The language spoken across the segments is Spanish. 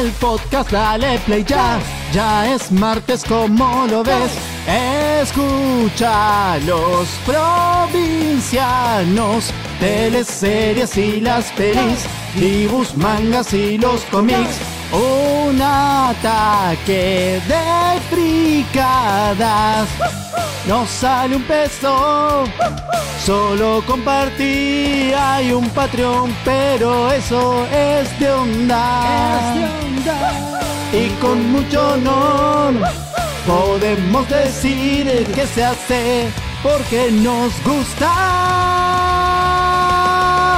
el podcast, dale play ya. Ya es martes, como lo ves. Escucha los provincianos, teleseries y las pelis, dibujos, mangas y los cómics. Un ataque de fricadas. No sale un peso, solo compartí. Hay un Patreon, pero eso es de onda. Y con mucho honor podemos decir que se hace porque nos gusta.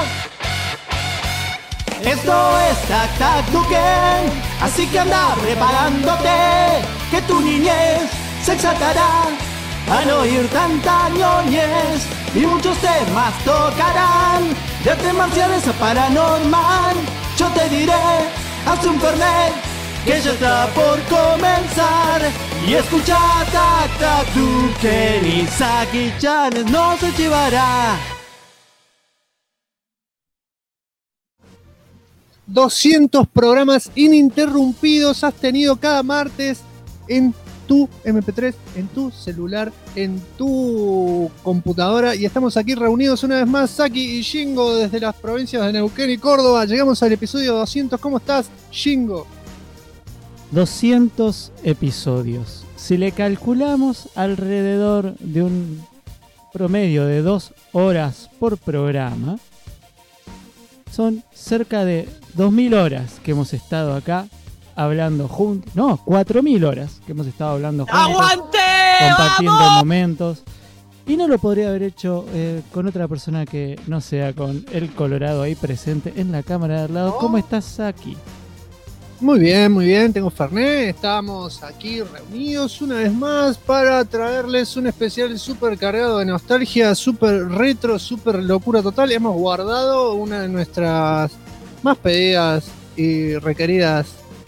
Esto es Tac Tac Duken, así que anda preparándote, que tu niñez se exaltará al oír tanta ñoñez, y muchos temas tocarán, de artes marciales a paranormal. Yo te diré, haz un fernet, que ya está por comenzar, y escucha Tac Tac Duken, y Saki-chan no se llevará. 200 programas ininterrumpidos has tenido cada martes en tu MP3, en tu celular, en tu computadora, y estamos aquí reunidos una vez más, Saki y Shingo, desde las provincias de Neuquén y Córdoba. Llegamos al episodio 200. ¿Cómo estás, Shingo? 200 episodios. Si le calculamos alrededor de un promedio de 2 horas por programa, son cerca de 2000 horas que hemos estado acá hablando juntos. No, 4000 horas que hemos estado hablando juntos. ¡Aguante! Compartiendo ¡Vamos! momentos. Y no lo podría haber hecho con otra persona que no sea con el Colorado ahí presente en la cámara de al lado. ¿Cómo estás, Saki? Muy bien, tengo Fernet. Estamos aquí reunidos una vez más para traerles un especial súper cargado de nostalgia, súper retro, súper locura total. Hemos guardado una de nuestras más pedidas y requeridas,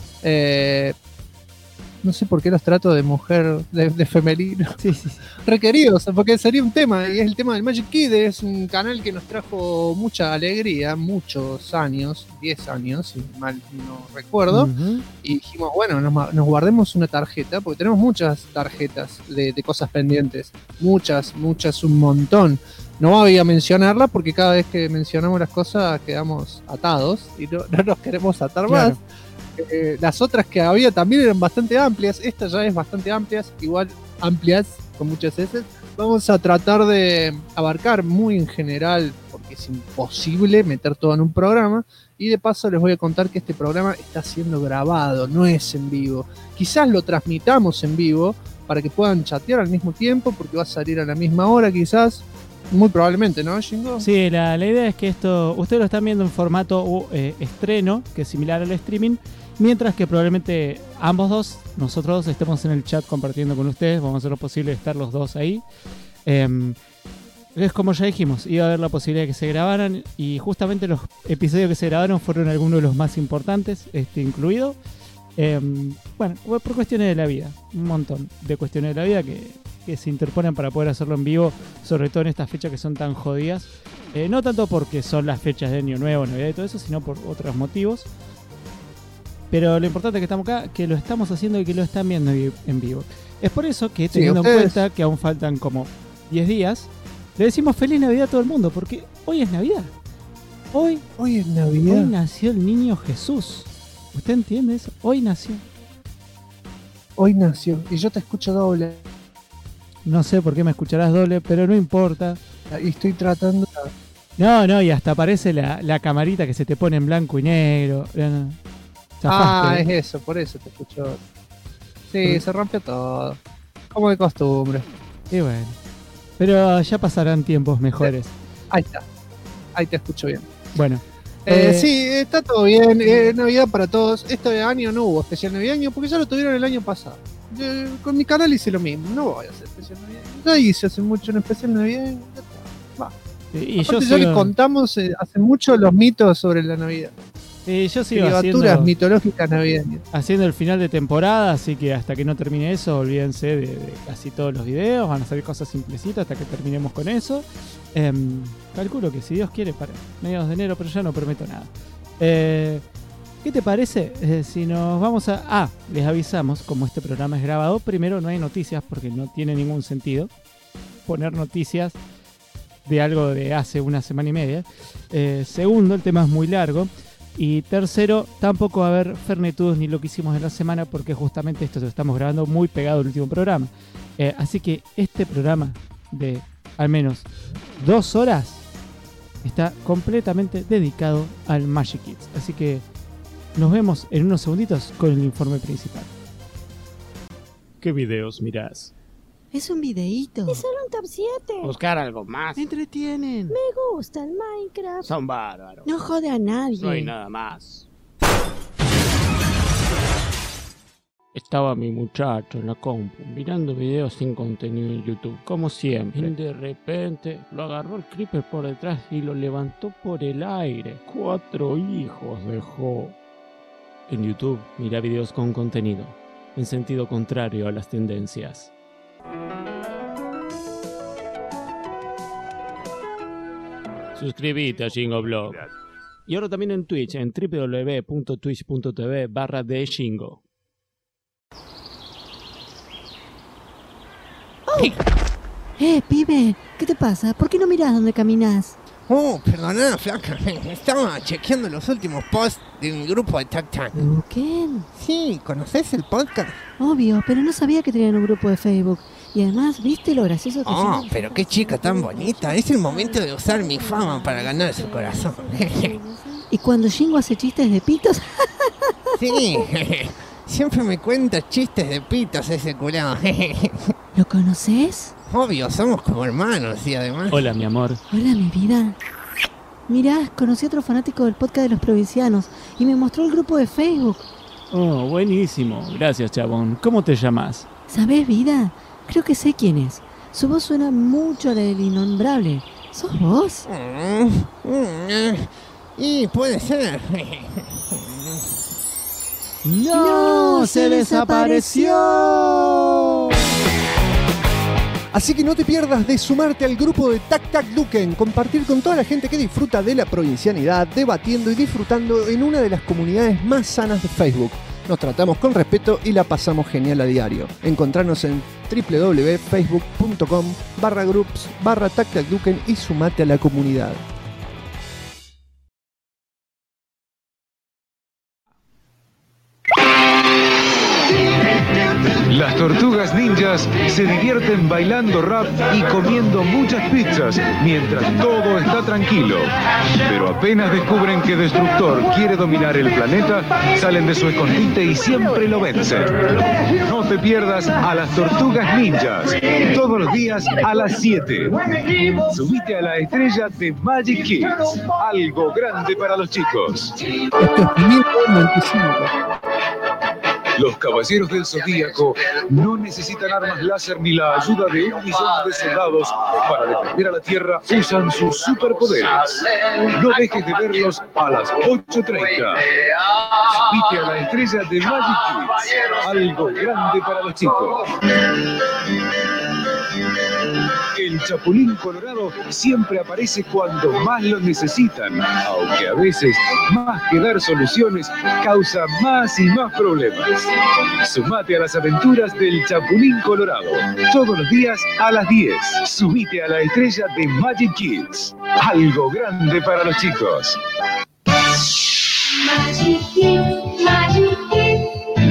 no sé por qué los trato de mujer, de femenino, Sí. requeridos, porque sería un tema, y es el tema del Magic Kid. Es un canal que nos trajo mucha alegría, muchos años, 10 años, si mal no recuerdo. Uh-huh. Y dijimos, bueno, nos guardemos una tarjeta, porque tenemos muchas tarjetas de cosas pendientes. Muchas, un montón. No voy a mencionarla porque cada vez que mencionamos las cosas quedamos atados y no nos queremos atar Claro. más. Las otras que había también eran bastante amplias. Esta ya es bastante amplias, igual amplias, con muchas S. Vamos a tratar de abarcar muy en general, porque es imposible meter todo en un programa. Y de paso les voy a contar que este programa está siendo grabado, no es en vivo. Quizás lo transmitamos en vivo para que puedan chatear al mismo tiempo, porque va a salir a la misma hora quizás. Muy probablemente, ¿no, Shingo? Sí, la idea es que esto, ustedes lo están viendo en formato estreno, que es similar al streaming, mientras que probablemente nosotros dos, estemos en el chat compartiendo con ustedes. Vamos a hacer lo posible de estar los dos ahí. Es como ya dijimos, iba a haber la posibilidad de que se grabaran, y justamente los episodios que se grabaron fueron algunos de los más importantes, incluido. Bueno, por cuestiones de la vida, un montón de cuestiones de la vida que se interponen para poder hacerlo en vivo, sobre todo en estas fechas que son tan jodidas. No tanto porque son las fechas de Año Nuevo, Navidad y todo eso, sino por otros motivos. Pero lo importante es que estamos acá, que lo estamos haciendo y que lo están viendo en vivo. Es por eso que, teniendo en cuenta que aún faltan como 10 días, le decimos Feliz Navidad a todo el mundo, porque hoy es Navidad. Hoy es Navidad. Hoy nació el niño Jesús. ¿Usted entiende eso? Hoy nació. Hoy nació. Y yo te escucho doble. No sé por qué me escucharás doble, pero no importa. Y estoy tratando. No, y hasta aparece la camarita que se te pone en blanco y negro. No. Zafaste, Es eso, por eso te escucho. Sí, se rompió todo. Como de costumbre. Y bueno. Pero ya pasarán tiempos mejores. Ahí está. Ahí te escucho bien. Bueno. Sí, está todo bien. Navidad para todos. Este año no hubo especial navideño porque ya lo tuvieron el año pasado. Con mi canal hice lo mismo. No voy a hacer especial navideño. Ya hice hace mucho un especial navideño. Va. Y Aparte, ya les contamos hace mucho los mitos sobre la Navidad. Yo sigo Criaturas mitológicas navideñas. haciendo el final de temporada, así que hasta que no termine eso, olvídense de casi todos los videos. Van a salir cosas simplecitas hasta que terminemos con eso. Calculo que si Dios quiere para mediados de enero, pero ya no prometo nada. ¿Qué te parece si nos vamos a... les avisamos, como este programa es grabado, primero no hay noticias porque no tiene ningún sentido poner noticias de algo de hace una semana y media. Segundo, el tema es muy largo. Y tercero, tampoco va a haber Fernetudos ni lo que hicimos en la semana porque justamente esto lo estamos grabando muy pegado al último programa. Así que este programa de al menos 2 horas está completamente dedicado al Magic Kids. Así que nos vemos en unos segunditos con el informe principal. ¿Qué videos mirás? Es un videíto. Es solo un top 7. Buscar algo más. Me entretienen. Me gusta el Minecraft. Son bárbaros. No jode a nadie. No hay nada más. Estaba mi muchacho en la compu mirando videos sin contenido en YouTube, como siempre. Y de repente lo agarró el creeper por detrás y lo levantó por el aire. 4 hijos dejó. En YouTube, mira videos con contenido, en sentido contrario a las tendencias. Suscríbete a Shingo Y ahora también en Twitch, en www.twitch.tv/theshingo. Pibe, ¿qué te pasa? ¿Por qué no mirás dónde caminas? Oh, perdona, flaca. Estaba chequeando los últimos posts de mi grupo de Tac Tac. ¿Qué? Sí, ¿conoces el podcast? Obvio, pero no sabía que tenían un grupo de Facebook. Y además, ¿viste lo gracioso que Oh, son? pero qué chica tan bonita. Es el momento de usar mi fama para ganar su corazón. Y cuando Shingo hace chistes de pitos, Sí, siempre me cuenta chistes de pitos ese curado. ¿lo conoces? Obvio, somos como hermanos y además... Hola, mi amor. Hola, mi vida. Mirá, conocí a otro fanático del podcast de los provincianos y me mostró el grupo de Facebook. Oh, buenísimo. Gracias, chabón. ¿Cómo te llamas? ¿Sabés, vida? Creo que sé quién es. Su voz suena mucho a la del innombrable. ¿Sos vos? Y puede ser. ¡No! ¡Se desapareció! Así que no te pierdas de sumarte al grupo de Tac Tac Duken, compartir con toda la gente que disfruta de la provincianidad, debatiendo y disfrutando en una de las comunidades más sanas de Facebook. Nos tratamos con respeto y la pasamos genial a diario. Encontrarnos en www.facebook.com/groups/TacTacDuken y sumate a la comunidad. Las tortugas ninjas se divierten bailando rap y comiendo muchas pizzas mientras todo está tranquilo. Pero apenas descubren que Destructor quiere dominar el planeta, salen de su escondite y siempre lo vencen. No te pierdas a las tortugas ninjas, todos los días a las 7. Subite a la estrella de Magic Kids, algo grande para los chicos. Esto es 1095. Los caballeros del Zodíaco no necesitan armas láser ni la ayuda de 1 millón de soldados para defender a la Tierra. Usan sus superpoderes. No dejes de verlos a las 8:30. Subite a la estrella de Magic Kids. Algo grande para los chicos. El Chapulín Colorado siempre aparece cuando más lo necesitan, aunque a veces, más que dar soluciones, causa más y más problemas. Sumate a las aventuras del Chapulín Colorado, todos los días a las 10. Subite a la estrella de Magic Kids, algo grande para los chicos. Magic Kids, Magic Kids.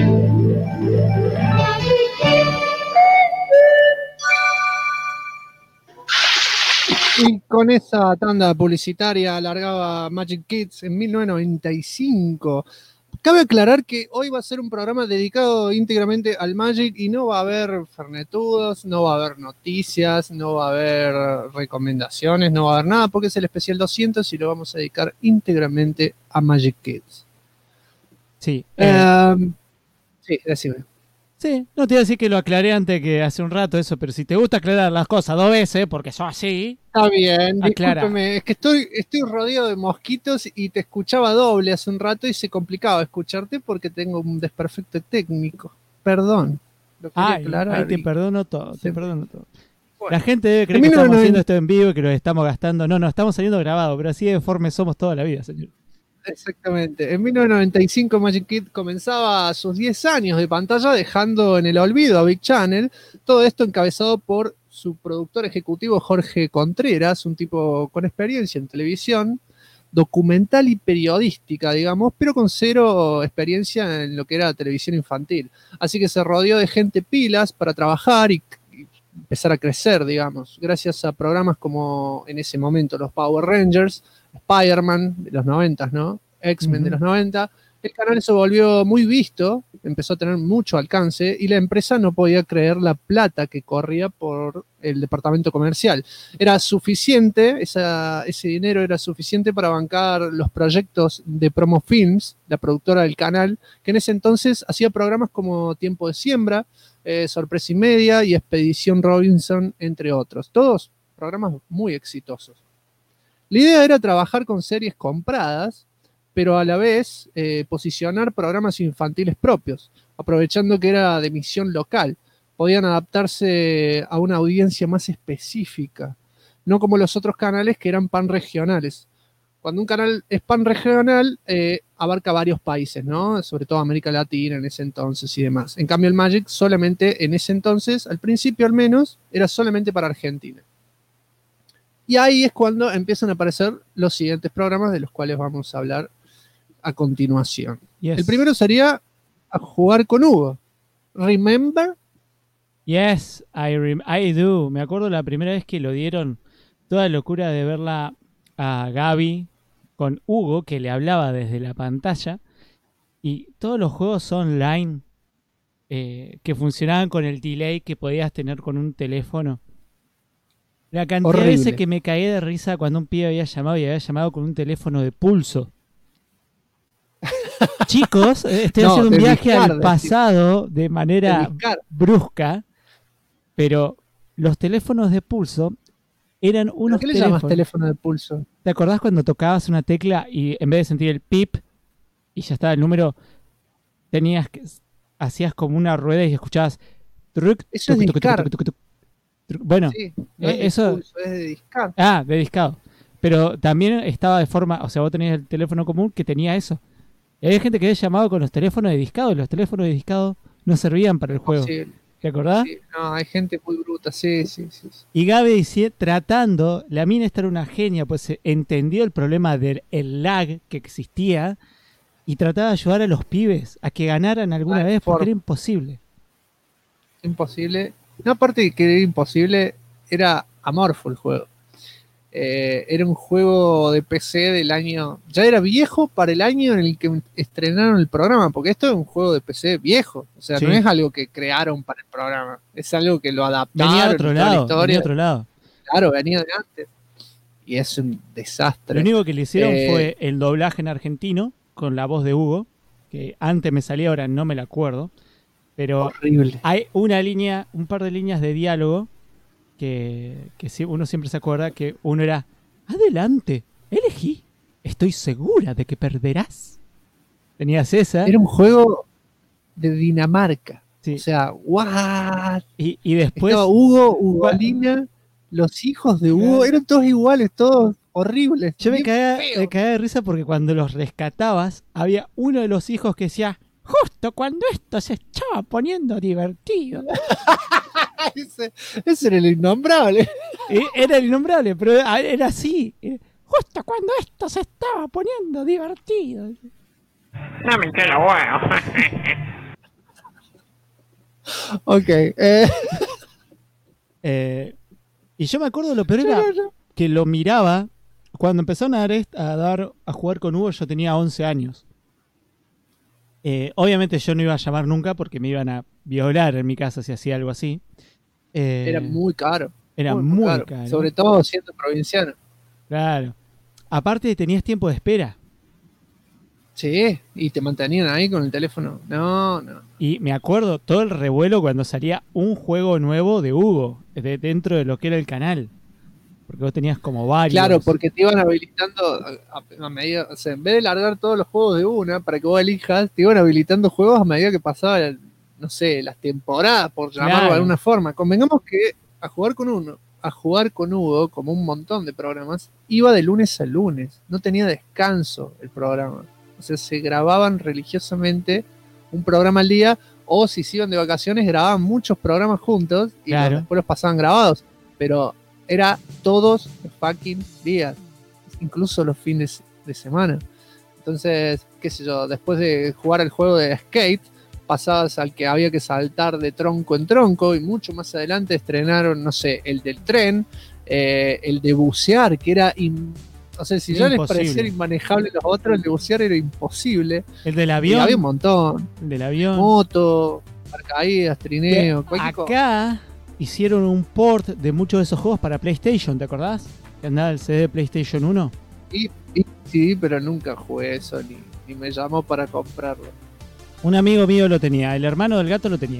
Y con esa tanda publicitaria alargaba Magic Kids en 1995. Cabe aclarar que hoy va a ser un programa dedicado íntegramente al Magic y no va a haber fernetudos, no va a haber noticias, no va a haber recomendaciones, no va a haber nada porque es el especial 200 y lo vamos a dedicar íntegramente a Magic Kids. Sí. Sí, decime. Sí, no te iba a decir que lo aclaré antes que hace un rato eso, pero si te gusta aclarar las cosas 2 veces, porque sos así. Está bien, Aclara. discúlpeme, es que estoy rodeado de mosquitos y te escuchaba doble hace un rato y se complicaba escucharte porque tengo un desperfecto técnico. Perdón. Lo quería aclarar Ay, te y- perdono todo, Sí. te perdono todo. Bueno. La gente debe creer En que estamos 1990 haciendo esto en vivo y que lo estamos gastando. No, estamos saliendo grabado, pero así de deformes somos toda la vida, señor. Exactamente. En 1995 Magic Kid comenzaba sus 10 años de pantalla, dejando en el olvido a Big Channel. Todo esto encabezado por su productor ejecutivo Jorge Contreras, un tipo con experiencia en televisión, documental y periodística, digamos, pero con cero experiencia en lo que era televisión infantil. Así que se rodeó de gente pilas para trabajar y empezar a crecer, digamos, gracias a programas como en ese momento los Power Rangers, Spider-Man de los 90, ¿no? X-Men de los 90. El canal se volvió muy visto, empezó a tener mucho alcance y la empresa no podía creer la plata que corría por el departamento comercial. Era suficiente, ese dinero era suficiente para bancar los proyectos de Promo Films, la productora del canal, que en ese entonces hacía programas como Tiempo de Siembra, Sorpresa y Media y Expedición Robinson, entre otros. Todos programas muy exitosos. La idea era trabajar con series compradas, pero a la vez posicionar programas infantiles propios, aprovechando que era de emisión local. Podían adaptarse a una audiencia más específica, no como los otros canales que eran panregionales. Cuando un canal es panregional, abarca varios países, ¿no? Sobre todo América Latina en ese entonces y demás. En cambio, el Magic solamente en ese entonces, al principio al menos, era solamente para Argentina. Y ahí es cuando empiezan a aparecer los siguientes programas de los cuales vamos a hablar a continuación. Yes. El primero sería A Jugar con Hugo. ¿Remember? Yes, I do. Me acuerdo la primera vez que lo dieron, toda la locura de verla a Gaby con Hugo, que le hablaba desde la pantalla, y todos los juegos online que funcionaban con el delay que podías tener con un teléfono. La cantidad de veces que me caí de risa cuando un pibe había llamado con un teléfono de pulso. Chicos, estoy haciendo un viaje al pasado de manera brusca, pero los teléfonos de pulso eran unos ¿Qué le llamas teléfono de pulso? ¿Te acordás cuando tocabas una tecla y en vez de sentir el pip y ya estaba el número, hacías como una rueda y escuchabas eso es discar. Bueno, sí, no eso es de pulso, es de discar. Ah, de discado. Pero también estaba de forma, o sea, vos tenías el teléfono común que tenía eso. Y había gente que había llamado con los teléfonos de discado y los teléfonos de discado no servían para el juego. Sí. ¿Te acordás? Sí, no, hay gente muy bruta, sí. Y Gaby tratando, la mina esta era una genia, pues entendió el problema del lag que existía y trataba de ayudar a los pibes a que ganaran alguna vez porque era imposible. Imposible. No, aparte de que era imposible, era amorfo el juego. Era un juego de PC del año... Ya era viejo para el año en el que estrenaron el programa, porque esto es un juego de PC viejo. O sea, sí. No es algo que crearon para el programa. Es algo que lo adaptaron. Venía de otro lado. Claro, venía de antes. Y es un desastre. Lo único que le hicieron fue el doblaje en argentino, con la voz de Hugo, que antes me salía, ahora no me la acuerdo. Pero horrible. Hay un par de líneas de diálogo que uno siempre se acuerda que uno era: adelante, elegí, estoy segura de que perderás. Tenías esa. Era un juego de Dinamarca. Sí. O sea, ¿what? Y después estaba Hugo, Alina, los hijos de Hugo, eran todos iguales, todos horribles. Yo me caía de risa porque cuando los rescatabas, había uno de los hijos que decía: justo cuando esto se estaba poniendo divertido. ese era el innombrable. Era el innombrable, pero era así. Justo cuando esto se estaba poniendo divertido. No me quiero bueno. Ok. Y yo me acuerdo lo peor era que lo miraba. Cuando empezaron a jugar con Hugo, yo tenía 11 años. Obviamente yo no iba a llamar nunca porque me iban a violar en mi casa si hacía algo así. Era muy caro. Era muy caro. Sobre todo siendo provinciano. Claro. Aparte tenías tiempo de espera. Sí, y te mantenían ahí con el teléfono. No. Y me acuerdo todo el revuelo cuando salía un juego nuevo de Hugo dentro de lo que era el canal. Porque vos tenías como varios. Claro, porque te iban habilitando a medida, o sea, en vez de largar todos los juegos de una para que vos elijas, te iban habilitando juegos a medida que pasaba, no sé, las temporadas, por llamarlo de alguna forma. Convengamos que A Jugar con Hugo a jugar con Hugo, como un montón de programas, iba de lunes a lunes. No tenía descanso el programa. O sea, se grababan religiosamente un programa al día, o si se iban de vacaciones, grababan muchos programas juntos y Claro. después los pasaban grabados. Pero era todos los fucking días, incluso los fines de semana. Entonces, qué sé yo, después de jugar el juego de skate, pasabas al que había que saltar de tronco en tronco, y mucho más adelante estrenaron, no sé, el del tren, el de bucear, que era... o sea, si ya les Imposible. parecía inmanejable los otros, el de bucear era imposible. El del Y avión. había un montón. El del avión. Moto, paracaídas, trineo, cualquier cosa. Acá hicieron un port de muchos de esos juegos para PlayStation, ¿te acordás? Que andaba el CD de PlayStation 1. Y sí, pero nunca jugué eso, ni me llamó para comprarlo. Un amigo mío lo tenía, el hermano del gato lo tenía.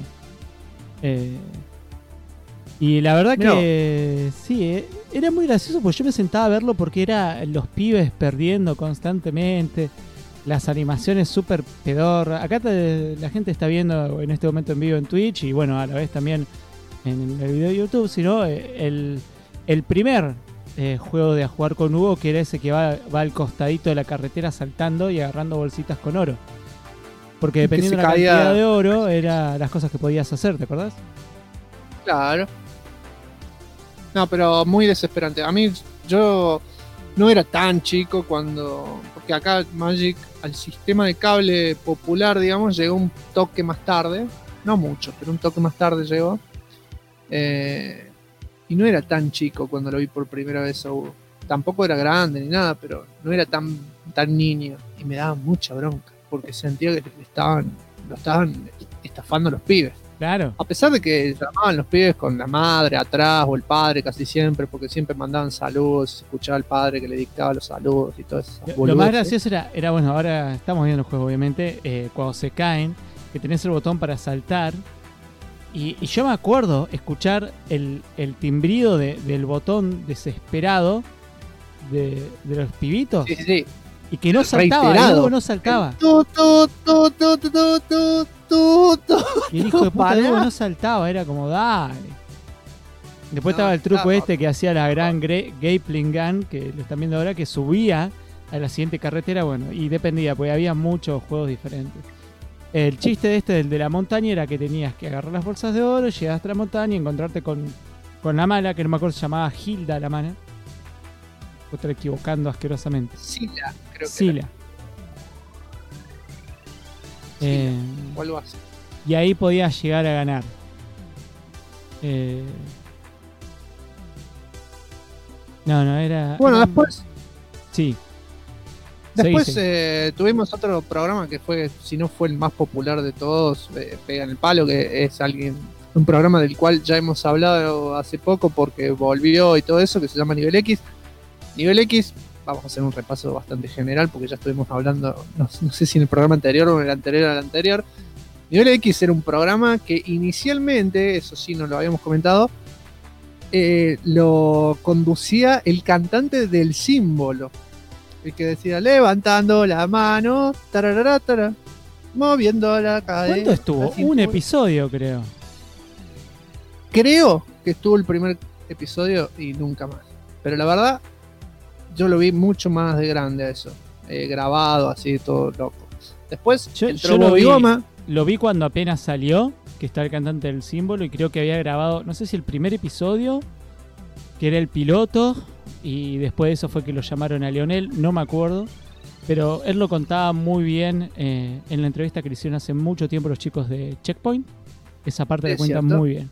Y la verdad Mirá que sí, era muy gracioso porque yo me sentaba a verlo porque era los pibes perdiendo constantemente, las animaciones súper pedorras. Acá la gente está viendo en este momento en vivo en Twitch y bueno, a la vez también en el video de YouTube, sino el primer juego de a jugar con Hugo, que era ese que va al costadito de la carretera saltando y agarrando bolsitas con oro. Porque dependiendo de la cantidad de oro, eran las cosas que podías hacer, ¿te acordás? Claro. No, pero muy desesperante. A mí, yo no era tan chico cuando... Porque acá Magic, al sistema de cable popular, digamos, llegó un toque más tarde. No mucho, pero un toque más tarde llegó. Y no era tan chico cuando lo vi por primera vez a Hugo. Tampoco era grande ni nada, pero no era tan niño. Y me daba mucha bronca, porque sentía que lo estaban estafando a los pibes. Claro. A pesar de que llamaban los pibes con la madre atrás o el padre casi siempre, porque siempre mandaban saludos, se escuchaba al padre que le dictaba los saludos y todo eso. Lo más gracioso era, bueno, ahora estamos viendo el juego, obviamente, cuando se caen, que tenés el botón para saltar. Y yo me acuerdo escuchar el timbrido del botón desesperado de los pibitos. Sí. Y que no saltaba, Reiterado. luego no saltaba. Y el hijo de puta luego no saltaba, era como, dale. Después estaba el truco que hacía la gran Gapling Gun, que lo están viendo ahora, que subía a la siguiente carretera, bueno, y dependía, porque había muchos juegos diferentes. El chiste del de la montaña era que tenías que agarrar las bolsas de oro, llegar hasta la montaña y encontrarte con la mala, que no me acuerdo, se llamaba Hilda la mana. Puedo estar equivocando asquerosamente. Sila, creo que Sila. o algo así. Y ahí podías llegar a ganar. No, era... Bueno, era- después Sí. Después Seguí. tuvimos otro programa que fue, si no fue el más popular de todos, Pega en el Palo, que es un programa del cual ya hemos hablado hace poco porque volvió y todo eso, que se llama Nivel X. Nivel X, vamos a hacer un repaso bastante general porque ya estuvimos hablando, no sé si en el programa anterior o en el anterior al anterior. Nivel X era un programa que inicialmente, eso sí no lo habíamos comentado, lo conducía el cantante del Símbolo. El que decía levantando la mano, tararara, moviendo la cadera. ¿Cuánto estuvo? Un episodio, creo. Creo que estuvo el primer episodio y nunca más. Pero la verdad, yo lo vi mucho más de grande a eso. Grabado, así, todo loco. Después entró yo Bobby Goma. Lo vi cuando apenas salió, que está el cantante del Símbolo, y creo que había grabado, no sé si el primer episodio, que era el piloto, y después de eso fue que lo llamaron a Leonel, no me acuerdo, pero él lo contaba muy bien en la entrevista que le hicieron hace mucho tiempo los chicos de Checkpoint. Esa parte la cuentan muy bien.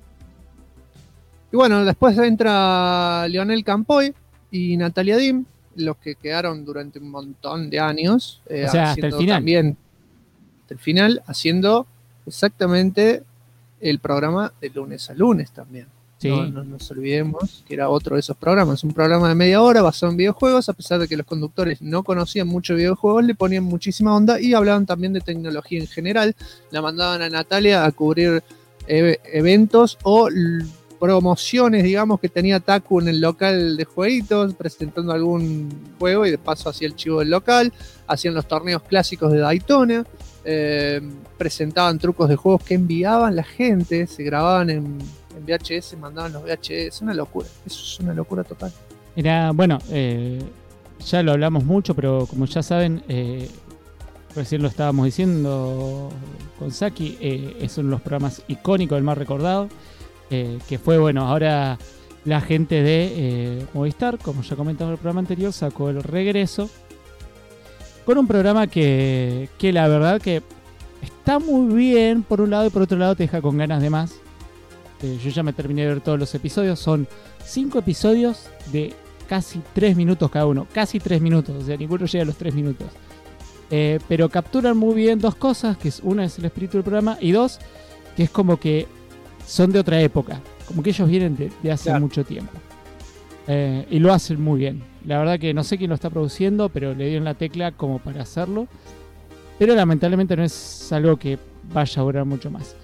Y bueno, después entra Leonel Campoy y Natalia Dim, los que quedaron durante un montón de años. O sea, hasta el final. También, hasta el final, haciendo exactamente el programa de lunes a lunes también. Sí. No nos olvidemos que era otro de esos programas, un programa de media hora basado en videojuegos. A pesar de que los conductores no conocían mucho de videojuegos, le ponían muchísima onda y hablaban también de tecnología en general. La mandaban a Natalia a cubrir eventos o promociones, digamos, que tenía Taku en el local de jueguitos, presentando algún juego y de paso hacía el chivo del local. Hacían los torneos clásicos de Daytona. presentaban trucos de juegos que enviaban la gente, se grababan en VHS, mandaban los VHS, es una locura, eso es una locura total. Era, bueno, ya lo hablamos mucho, pero como ya saben, recién lo estábamos diciendo con Saki, es uno de los programas icónicos, el más recordado, que fue, bueno, ahora la gente de Movistar, como ya comentaba en el programa anterior, sacó el regreso con un programa que la verdad que está muy bien por un lado y por otro lado te deja con ganas de más. Yo ya me terminé de ver todos los episodios, son 5 episodios de casi 3 minutos cada uno, casi 3 minutos, o sea, ninguno llega a los 3 minutos. Pero capturan muy bien dos cosas, que es una es el espíritu del programa y dos, que es como que son de otra época, como que ellos vienen de hace mucho tiempo. Y lo hacen muy bien. La verdad que no sé quién lo está produciendo, pero le dieron la tecla como para hacerlo. Pero lamentablemente no es algo que vaya a durar mucho más.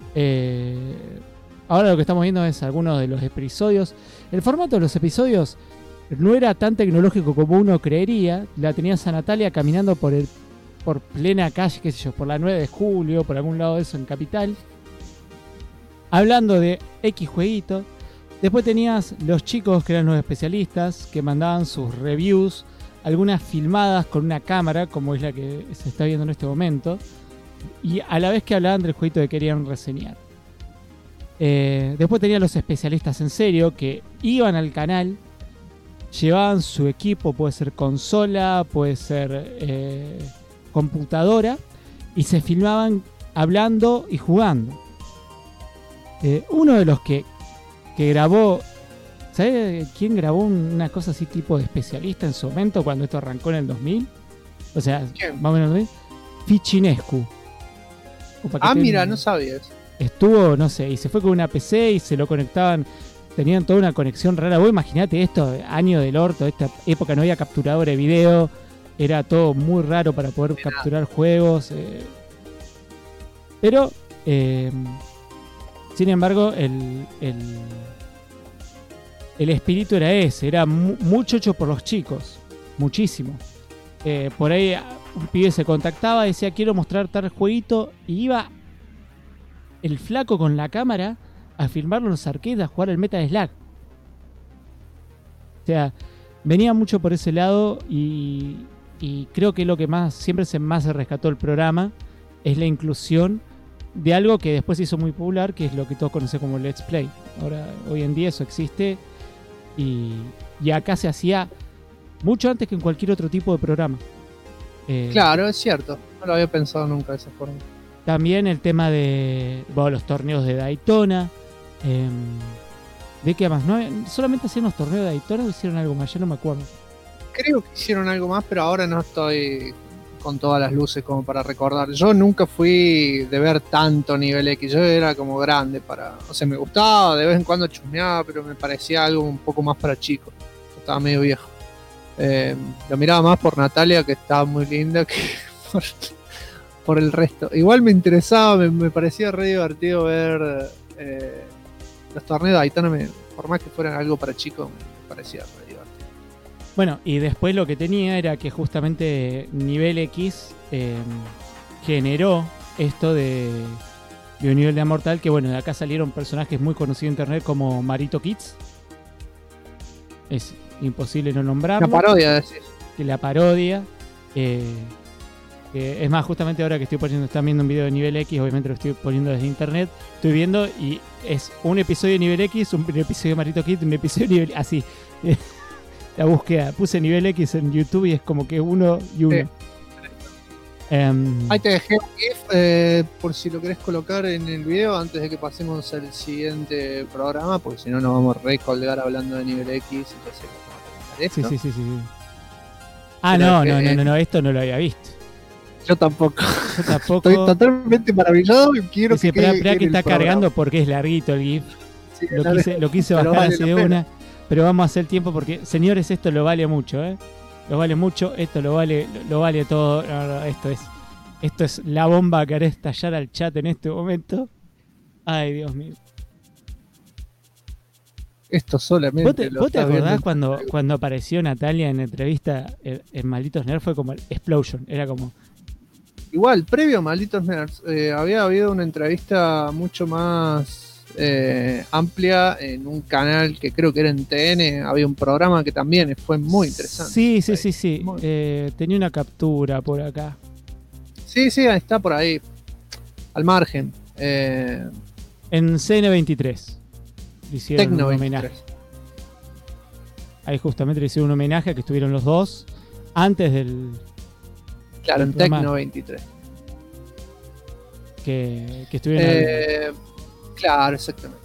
Ahora lo que estamos viendo es algunos de los episodios. El formato de los episodios no era tan tecnológico como uno creería. La tenías a Natalia caminando por plena calle, qué sé yo, por la 9 de julio, por algún lado de eso en Capital, hablando de X jueguito. Después tenías los chicos que eran los especialistas, que mandaban sus reviews, algunas filmadas con una cámara, como es la que se está viendo en este momento, y a la vez que hablaban del jueguito que querían reseñar. Después tenían los especialistas en serio, que iban al canal, llevaban su equipo, puede ser consola, puede ser computadora, y se filmaban hablando y jugando. Uno de los que grabó, ¿sabes quién grabó una cosa así tipo de especialista en su momento cuando esto arrancó en el 2000? O sea, ¿quién? más o menos, Fichinescu. Mira, no sabía eso. Estuvo, no sé, y se fue con una PC y se lo conectaban, tenían toda una conexión rara. Vos imaginate esto, año del orto, esta época no había capturador de video, era todo muy raro para poder capturar juegos. Pero, sin embargo, el espíritu era ese, era mucho hecho por los chicos, muchísimo. Por ahí un pibe se contactaba, decía quiero mostrar tal jueguito, y iba el flaco con la cámara a filmarlo en los arcades, a jugar el Metal Slug. O sea, venía mucho por ese lado y creo que lo que siempre más se rescató el programa es la inclusión de algo que después se hizo muy popular, que es lo que todos conocen como Let's Play. Ahora, hoy en día eso existe y acá se hacía mucho antes que en cualquier otro tipo de programa. Claro, es cierto, no lo había pensado nunca de esa forma. También el tema de los torneos de Daytona. ¿De qué más? ¿No? ¿Solamente hacían los torneos de Daytona o hicieron algo más? Yo no me acuerdo. Creo que hicieron algo más, pero ahora no estoy con todas las luces como para recordar. Yo nunca fui de ver tanto nivel X. Yo era como grande o sea, me gustaba, de vez en cuando chusmeaba, pero me parecía algo un poco más para chicos. Estaba medio viejo. Lo miraba más por Natalia, que estaba muy linda, que por el resto. Igual me interesaba, me parecía re divertido ver los torneos de Daytona, por más que fueran algo para chicos, me parecía re divertido. Bueno, y después lo que tenía era que justamente Nivel X generó esto de un nivel de Mortal, que bueno, de acá salieron personajes muy conocidos en internet como Marito Kids. Es imposible no nombrarlo. La parodia, decís. Que la parodia. Es más, justamente ahora que están viendo un video de Nivel X, obviamente lo estoy poniendo desde internet, estoy viendo y es un episodio de Nivel X, un episodio de Marito Kid, un episodio de Nivel... Así. La búsqueda. Puse Nivel X en YouTube y es como que uno y uno. Sí. Ahí te dejé un GIF por si lo querés colocar en el video antes de que pasemos al siguiente programa, porque si no nos vamos a recolgar hablando de Nivel X. Entonces, Sí. Ah, no, esto no lo había visto. Yo tampoco. Estoy totalmente maravillado y quiero que esperá que está cargando porque es larguito el GIF. Sí, lo quise bajar así de una, pero vamos a hacer tiempo porque, señores, esto lo vale mucho, lo vale mucho, esto lo vale todo. No, esto es la bomba que haré estallar al chat en este momento. Ay, Dios mío. Esto solamente. ¿Vos te acordás cuando apareció Natalia en entrevista en Malditos Nerds? Fue como el Explosion, era como igual, previo a Malditos Nerds, había habido una entrevista mucho más amplia en un canal que creo que era en TN. Había un programa que también fue muy interesante. Sí. Tenía una captura por acá. Sí, está por ahí, al margen. En CN23 le hicieron Tecno un 23. homenaje. Ahí justamente le hicieron un homenaje a que estuvieron los dos antes del Claro, en programa. Tecno 23. Que estuvieron. Claro, exactamente.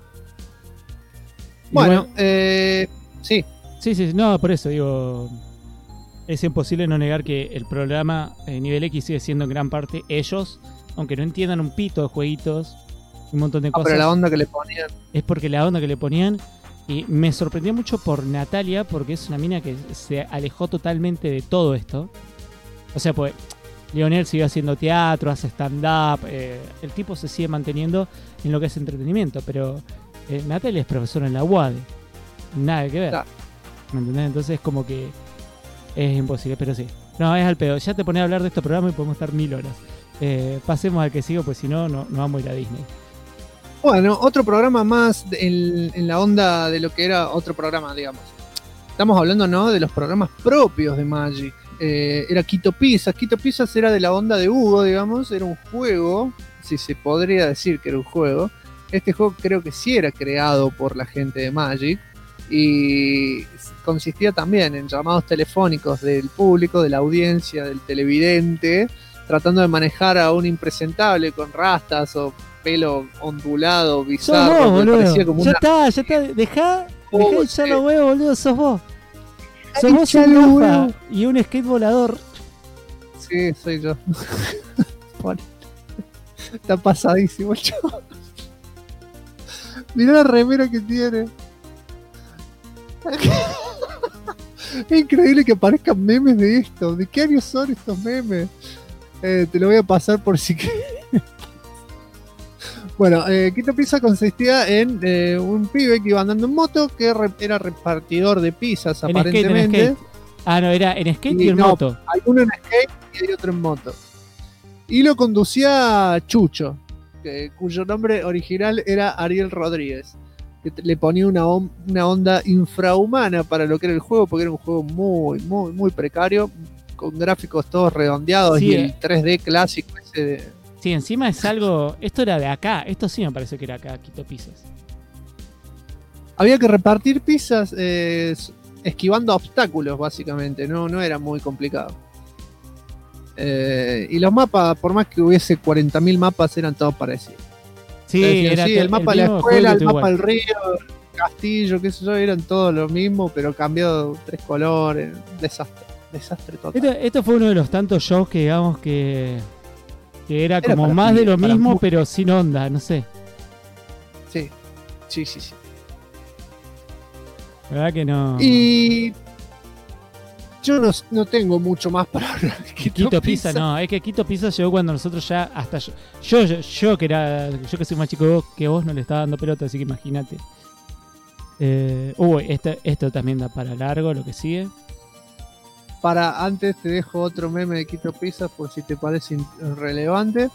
Y Bueno, sí. Sí, no, por eso digo. Es imposible no negar que el programa Nivel X sigue siendo en gran parte ellos, aunque no entiendan un pito de jueguitos, un montón de cosas. Pero la onda que le ponían. Es porque la onda que le ponían. Y me sorprendió mucho por Natalia, porque es una mina que se alejó totalmente de todo esto. O sea, pues Leonel sigue haciendo teatro, hace stand-up, el tipo se sigue manteniendo en lo que es entretenimiento, pero Natalia es profesora en la UADE. Nada que ver. Claro. ¿Me entendés? Entonces como que es imposible, pero sí. No, es al pedo. Ya te pones a hablar de este programa y podemos estar 1000 horas. Pasemos al que sigo, pues si no, no vamos a ir a Disney. Bueno, otro programa más en la onda de lo que era otro programa, digamos. Estamos hablando, ¿no?, de los programas propios de Magic. Era Quito Pizzas. Quito Pizzas era de la onda de Hugo, digamos. Era un juego, si se podría decir que era un juego. Este juego creo que sí era creado por la gente de Magic. Y consistía también en llamados telefónicos del público, de la audiencia, del televidente, tratando de manejar a un impresentable con rastas o pelo ondulado, bizarro. Sos vos, que boludo. parecía como Ya una... está. Dejá de Oh, echar sí. los huevos, boludo. Sos vos. Ay, Sos vos echar un los gafa huevos. y un skate volador. Sí, soy yo. Bueno, está pasadísimo el chavo. Mirá la remera que tiene. Es increíble que aparezcan memes de esto. ¿De qué años son estos memes? Te lo voy a pasar por si quieres. Bueno, Quito Pizza consistía en un pibe que iba andando en moto, que era repartidor de pizzas, En aparentemente. skate. Ah, no, era en skate y Y en no, moto. Hay uno en skate y hay otro en moto. Y lo conducía Chucho, cuyo nombre original era Ariel Rodríguez, que le ponía una onda infrahumana para lo que era el juego, porque era un juego muy precario, con gráficos todos redondeados, Sí, y el 3D clásico ese de... Sí, encima es algo. Esto era de acá. Esto sí me parece que era acá, Quito Pizzas. Había que repartir pizzas esquivando obstáculos, básicamente. No era muy complicado. Y los mapas, por más que hubiese 40.000 mapas, eran todos parecidos. Sí, Decían, era sí, el mapa de la mismo escuela, el jueguito mapa igual. del río, el castillo, qué sé yo, eran todos lo mismo, pero cambiado 3 colores. Desastre total. Esto fue uno de los tantos shows que digamos que era como para más de lo para mismo, mucho. pero sin onda, no sé. Sí. ¿Verdad que no? Y yo no tengo mucho más para hablar de Quito Pizza, no, es que Quito Pizza llegó cuando nosotros ya hasta yo que soy más chico que vos no le estaba dando pelota, así que imagínate. Esto también da para largo, lo que sigue. Antes te dejo otro meme de Quito Pizza por si te parece relevante,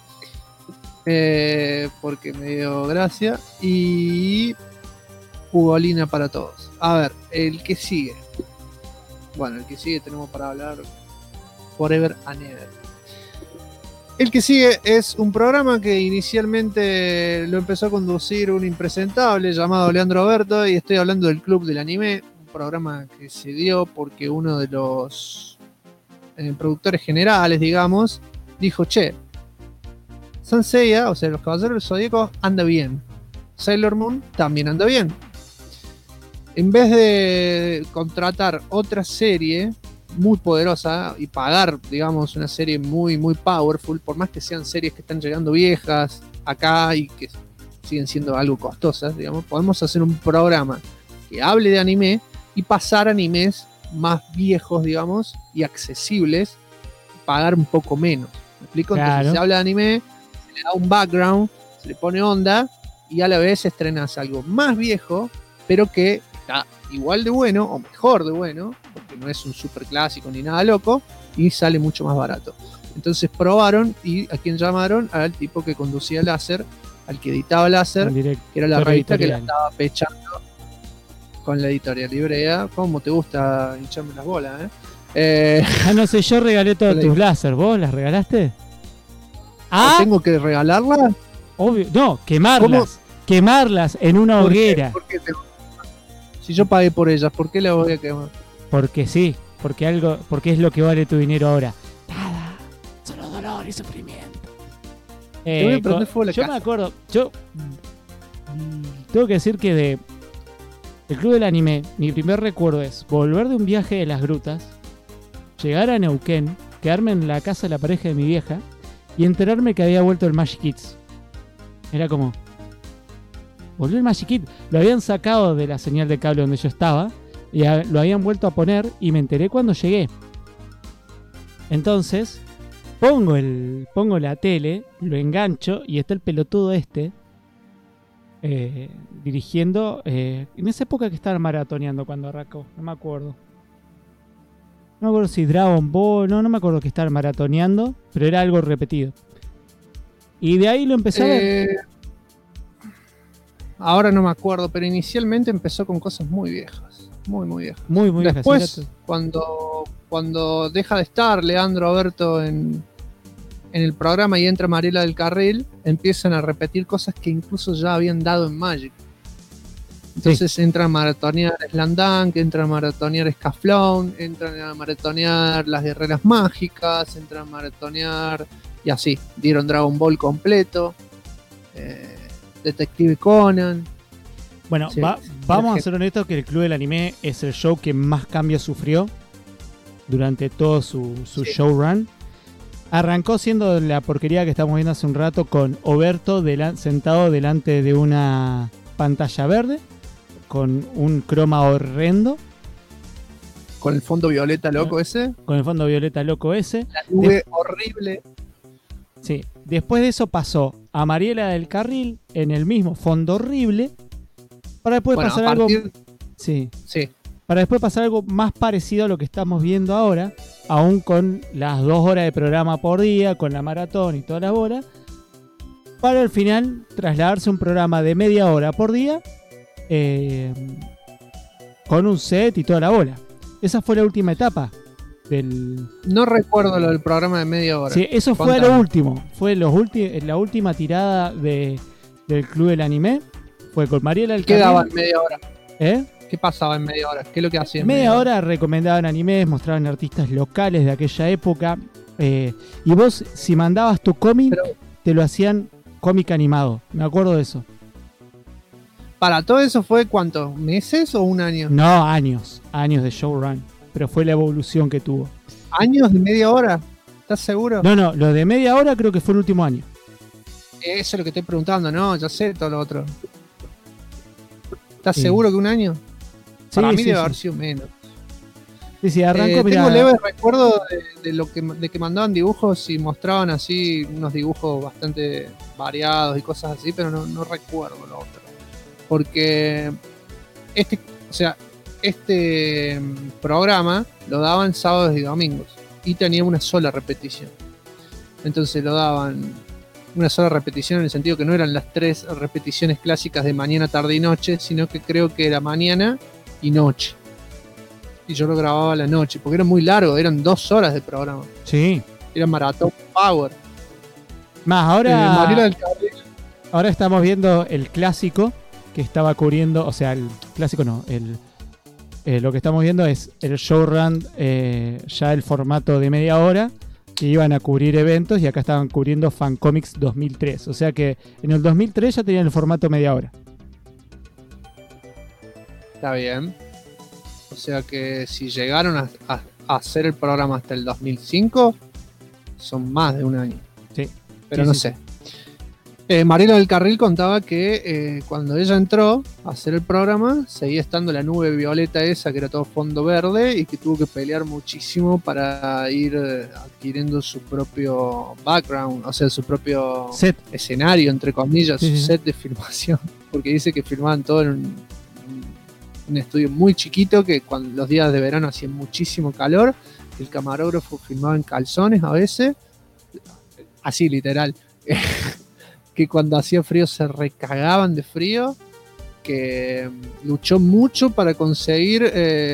porque me dio gracia. Y Ugolina para todos. A ver, el que sigue. Bueno, el que sigue tenemos para hablar forever and ever. El que sigue es un programa que inicialmente lo empezó a conducir un impresentable llamado Leandro Berto, y estoy hablando del Club del Anime, un programa que se dio porque uno de los productores generales, digamos, dijo, che, Saint Seiya, o sea, los Caballeros del Zodíaco, anda bien. Sailor Moon también anda bien. En vez de contratar otra serie muy poderosa y pagar, digamos, una serie muy powerful, por más que sean series que están llegando viejas acá y que siguen siendo algo costosas, digamos, podemos hacer un programa que hable de anime y pasar animes más viejos, digamos, y accesibles, pagar un poco menos. ¿Me explico? Claro. Entonces se habla de anime, se le da un background, se le pone onda y a la vez estrenas algo más viejo, pero que está igual de bueno o mejor de bueno, porque no es un super clásico ni nada loco, y sale mucho más barato. Entonces probaron y ¿a quién llamaron? Al tipo que conducía Láser, al que editaba Láser, En directo. que era la Pero revista que la editorial. estaba pechando con la editorial Librea. ¿Cómo te gusta hincharme las bolas, Ah, no sé, yo regalé todas Hola. tus láser. ¿Vos las regalaste? Ah, ¿Tengo que regalarla? obvio. No, quemarlas. Quemarlas en una ¿Por qué? hoguera. ¿Por qué si yo pagué por ellas, ¿por qué las voy a quemar? Porque sí. Porque es lo que vale tu dinero ahora. Nada. Solo dolor y sufrimiento. Te voy a prender fuego a la yo casa. me acuerdo. Tengo que decir que de el Club del Anime, mi primer recuerdo es volver de un viaje de las grutas, llegar a Neuquén, quedarme en la casa de la pareja de mi vieja y enterarme que había vuelto el Magic Kids. Era como, volvió el Magic Kid. Lo habían sacado de la señal de cable donde yo estaba y lo habían vuelto a poner y me enteré cuando llegué. Entonces, pongo la tele, lo engancho y está el pelotudo dirigiendo. En esa época que estaba maratoneando cuando arrancó, no me acuerdo. No me acuerdo si Dragon Ball, no me acuerdo que estaba maratoneando, pero era algo repetido. Y de ahí lo empecé a ver. Ahora no me acuerdo, pero inicialmente empezó con cosas muy viejas. Muy viejas. Muy viejas, Después, sí, cuando deja de estar Leandro Alberto en el programa y entra Mariela del Carril, empiezan a repetir cosas que incluso ya habían dado en Magic. Entonces entran a maratonear Slam Dunk, entran a maratonear Scaflón, entran a maratonear Las Guerreras Mágicas, entran a maratonear y así. Dieron Dragon Ball completo, Detective Conan. Bueno, Sí, vamos a ser honestos que el Club del Anime es el show que más cambios sufrió durante todo su showrun. Arrancó siendo la porquería que estamos viendo hace un rato con Oberto sentado delante de una pantalla verde con un croma horrendo, Con el fondo violeta loco ese, con el fondo violeta loco ese. la nube horrible. Sí. Después de eso pasó a Mariela del Carril en el mismo fondo horrible para después Bueno, pasar a algo. partir- Sí. Sí, Para después pasar algo más parecido a lo que estamos viendo ahora, aún con las 2 horas de programa por día, con la maratón y toda la bola, para al final trasladarse a un programa de media hora por día, con un set y toda la bola. Esa fue la última etapa del... no recuerdo lo del programa de media hora. Sí, eso fue Contame. lo último. Fue la última tirada del Club del Anime. Fue con Mariela del ¿Qué Carril. daba en media hora? ¿Eh? ¿Qué pasaba en media hora? ¿Qué es lo que hacía en Media hora recomendaban animes, mostraban artistas locales de aquella época. Y vos, si mandabas tu cómic, Pero- te lo hacían cómic animado. Me acuerdo de eso. ¿Para todo eso fue cuántos? ¿Meses o un año? No, años de showrun. Pero fue la evolución que tuvo. ¿Años de media hora? ¿Estás seguro? No, lo de media hora creo que fue el último año. Eso es lo que estoy preguntando, no, ya sé todo lo otro. ¿Estás Sí. seguro que un año? Para mí sí, debe sí. haber sido menos. Sí, arrancó, mirá, Tengo leves recuerdos de que mandaban dibujos y mostraban así unos dibujos bastante variados y cosas así, pero no recuerdo lo otro. Porque este programa lo daban sábados y domingos y tenía una sola repetición. Entonces lo daban una sola repetición en el sentido que no eran las 3 repeticiones clásicas de mañana, tarde y noche, sino que creo que era mañana y noche. Y yo lo grababa a la noche, porque era muy largo, eran 2 horas de programa. Sí. Era maratón power. Más, Mariela ahora, del Carril, ahora estamos viendo el clásico que estaba cubriendo, o sea, el clásico no, lo que estamos viendo es el showrun, ya el formato de media hora, que iban a cubrir eventos y acá estaban cubriendo Fancomics 2003. O sea que en el 2003 ya tenían el formato media hora. está bien. O sea que si llegaron a hacer el programa hasta el 2005, son más de un año. Sí. Pero Sí, no sí, sé. Mariela del Carril contaba que cuando ella entró a hacer el programa, seguía estando la nube violeta esa, que era todo fondo verde, y que tuvo que pelear muchísimo para ir adquiriendo su propio background, o sea, su propio Set. escenario, entre comillas, Sí, su sí. set de filmación. Porque dice que filmaban todo en un estudio muy chiquito, que cuando los días de verano hacía muchísimo calor, el camarógrafo filmaba en calzones a veces, así literal, que cuando hacía frío se recagaban de frío, que luchó mucho para conseguir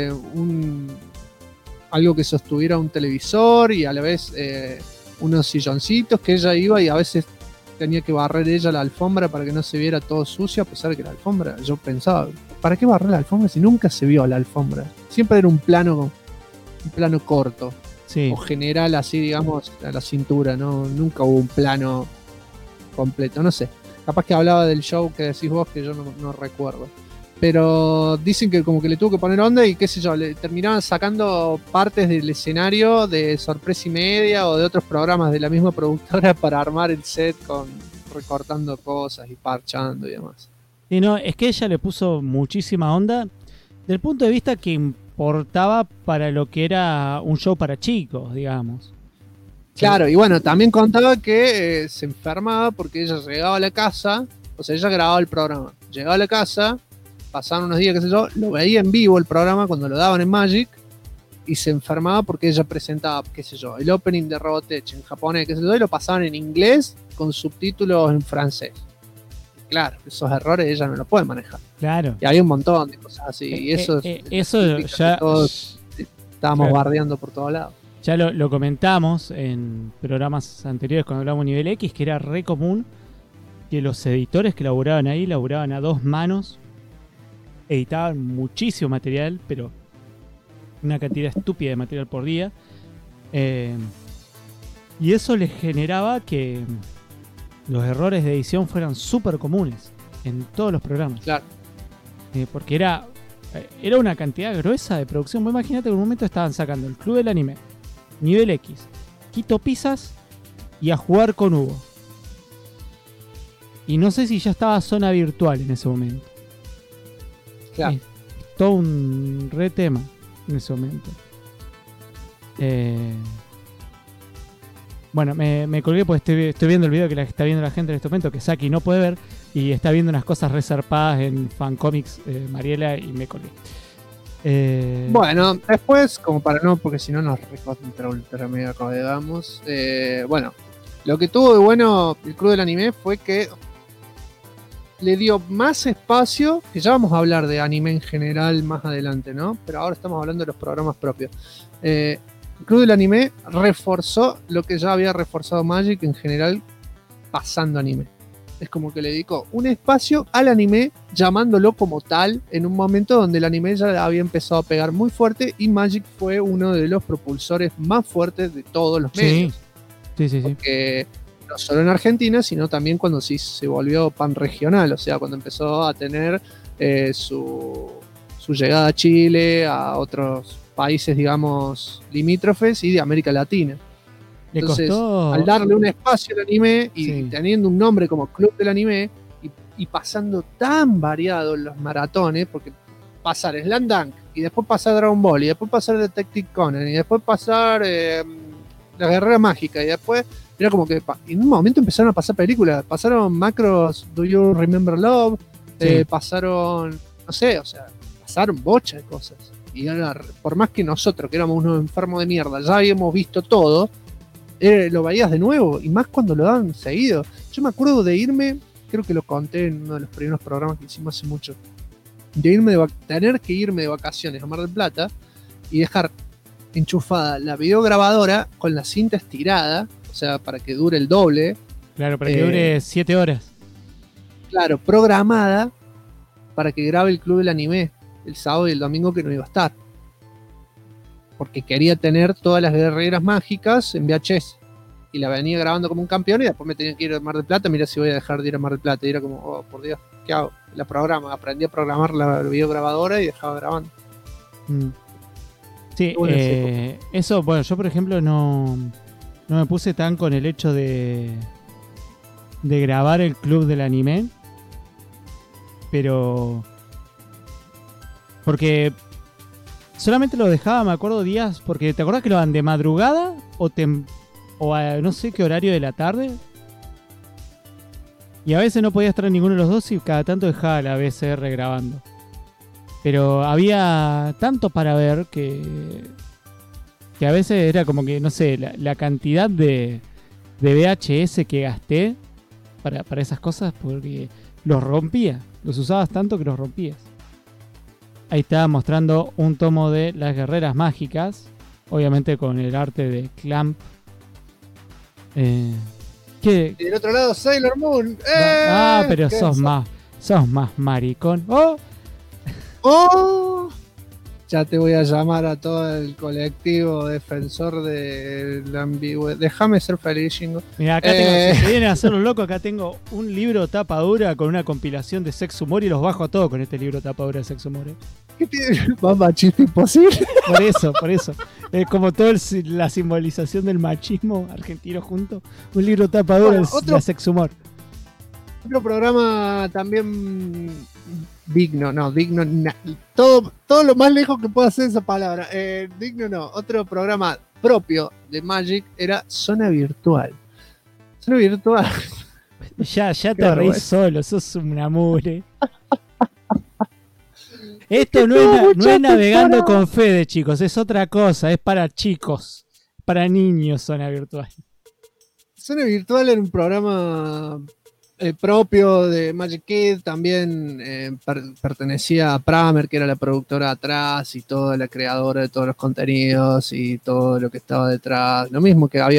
algo que sostuviera un televisor y a la vez unos silloncitos que ella iba y a veces tenía que barrer ella la alfombra para que no se viera todo sucio, a pesar de que la alfombra, yo pensaba, ¿para qué barrer la alfombra si nunca se vio la alfombra? Siempre era un plano corto, Sí. o general así, digamos, a la cintura, ¿no? Nunca hubo un plano completo, no sé. Capaz que hablaba del show que decís vos, que yo no recuerdo. Pero dicen que como que le tuvo que poner onda y qué sé yo, le terminaban sacando partes del escenario de Sorpresa y Media o de otros programas de la misma productora para armar el set recortando cosas y parchando y demás. Y no, es que ella le puso muchísima onda del punto de vista que importaba para lo que era un show para chicos, digamos. Claro, y bueno, también contaba que se enfermaba porque ella llegaba a la casa, o sea, ella grababa el programa, llegaba a la casa, pasaban unos días, qué sé yo, lo veía en vivo el programa cuando lo daban en Magic y se enfermaba porque ella presentaba, qué sé yo, el opening de Robotech en japonés, qué sé yo, y lo pasaban en inglés con subtítulos en francés. Y claro, esos errores ella no los puede manejar. Claro. Y había un montón de cosas así, y eso eso ya todos estábamos claro, bardeando por todos lados. ya lo comentamos en programas anteriores cuando hablamos de Nivel X, que era re común que los editores que laburaban ahí laburaban a dos manos, editaban muchísimo material, pero una cantidad estúpida de material por día, y eso les generaba que los errores de edición fueran súper comunes en todos los programas. Claro. Porque era una cantidad gruesa de producción. Vos imagínate que en un momento estaban sacando el Club del Anime, Nivel X, Quito Pizzas y A Jugar con Hugo. Y no sé si ya estaba Zona Virtual en ese momento. Claro. Es todo un re tema en ese momento. Bueno, me colgué porque estoy viendo el video que está viendo la gente en este momento, que Saki no puede ver, y está viendo unas cosas reservadas en Fancomics, Mariela, y me colgué. Bueno, después, como para no, porque si no nos recontra ultra mega colgamos. Bueno, lo que tuvo de bueno el Club del Anime fue que le dio más espacio, que ya vamos a hablar de anime en general más adelante, ¿no? Pero ahora estamos hablando de los programas propios. El Club del Anime reforzó lo que ya había reforzado Magic en general pasando anime. Es como que le dedicó un espacio al anime, llamándolo como tal, en un momento donde el anime ya había empezado a pegar muy fuerte y Magic fue uno de los propulsores más fuertes de todos los medios. Sí. Porque no solo en Argentina, sino también cuando sí se volvió panregional, o sea, cuando empezó a tener su llegada a Chile, a otros países, digamos, limítrofes y de América Latina. Le Entonces, costó... al darle un espacio al anime y Sí. teniendo un nombre como Club del Anime y pasando tan variado en los maratones, porque pasar Slam Dunk y después pasar Dragon Ball y después pasar Detective Conan y después pasar La Guerrera Mágica y después era como que en un momento empezaron a pasar películas, pasaron Macros Do You Remember Love, Sí. pasaron, no sé, o sea, pasaron bocha de cosas. Y ahora, por más que nosotros, que éramos unos enfermos de mierda, ya habíamos visto todo, lo veías de nuevo, y más cuando lo daban seguido. Yo me acuerdo de irme, creo que lo conté en uno de los primeros programas que hicimos hace mucho, de tener que irme de vacaciones a Mar del Plata y dejar enchufada la videograbadora con la cinta estirada, o sea, para que dure el doble, Claro, para que dure 7 horas. claro, programada para que grabe el Club del Anime el sábado y el domingo que no iba a estar. Porque quería tener todas las guerreras mágicas en VHS. Y la venía grabando como un campeón y después me tenía que ir a Mar del Plata. Mira si voy a dejar de ir a Mar del Plata. Y era como, oh, por Dios, ¿qué hago? La programa. Aprendí a programar la videograbadora y dejaba grabando. Mm. Sí, Bueno, sí. eso, bueno, yo por ejemplo no me puse tan con el hecho de grabar el Club del Anime, pero porque solamente lo dejaba, me acuerdo, días, porque ¿te acordás que lo daban de madrugada o a no sé qué horario de la tarde? Y a veces no podía estar en ninguno de los dos y cada tanto dejaba la VCR grabando. Pero había tanto para ver que a veces era como que, no sé, la cantidad de de VHS que gasté para esas cosas porque los rompía. Los usabas tanto que los rompías. Ahí estaba mostrando un tomo de Las Guerreras Mágicas. Obviamente con el arte de Clamp. ¿Qué? Y del otro lado, Sailor Moon. Pero ¿Qué sos más maricón. ¡Oh! ¡Oh! Ya te voy a llamar a todo el colectivo defensor de la ambigüedad. Déjame ser feliz, Shingo. Mira, acá tengo, si te vienen a hacer lo loco, acá tengo un libro tapa dura con una compilación de Sex Humor y los bajo a todos con este libro tapa dura de Sex Humor. ¿Qué tiene? Más machista imposible. Por eso. Es como toda la simbolización del machismo argentino junto. Un libro tapa dura de Sex Humor. Otro programa también digno, todo lo más lejos que pueda ser esa palabra. Digno no, otro programa propio de Magic era Zona Virtual. Zona Virtual. Ya te reís solo, sos un amore. Esto no es navegando con Fede, chicos, es otra cosa, es para chicos, para niños Zona Virtual. Zona Virtual era un programa propio de Magic Kid, también pertenecía a Pramer, que era la productora atrás y toda la creadora de todos los contenidos y todo lo que estaba detrás, lo mismo que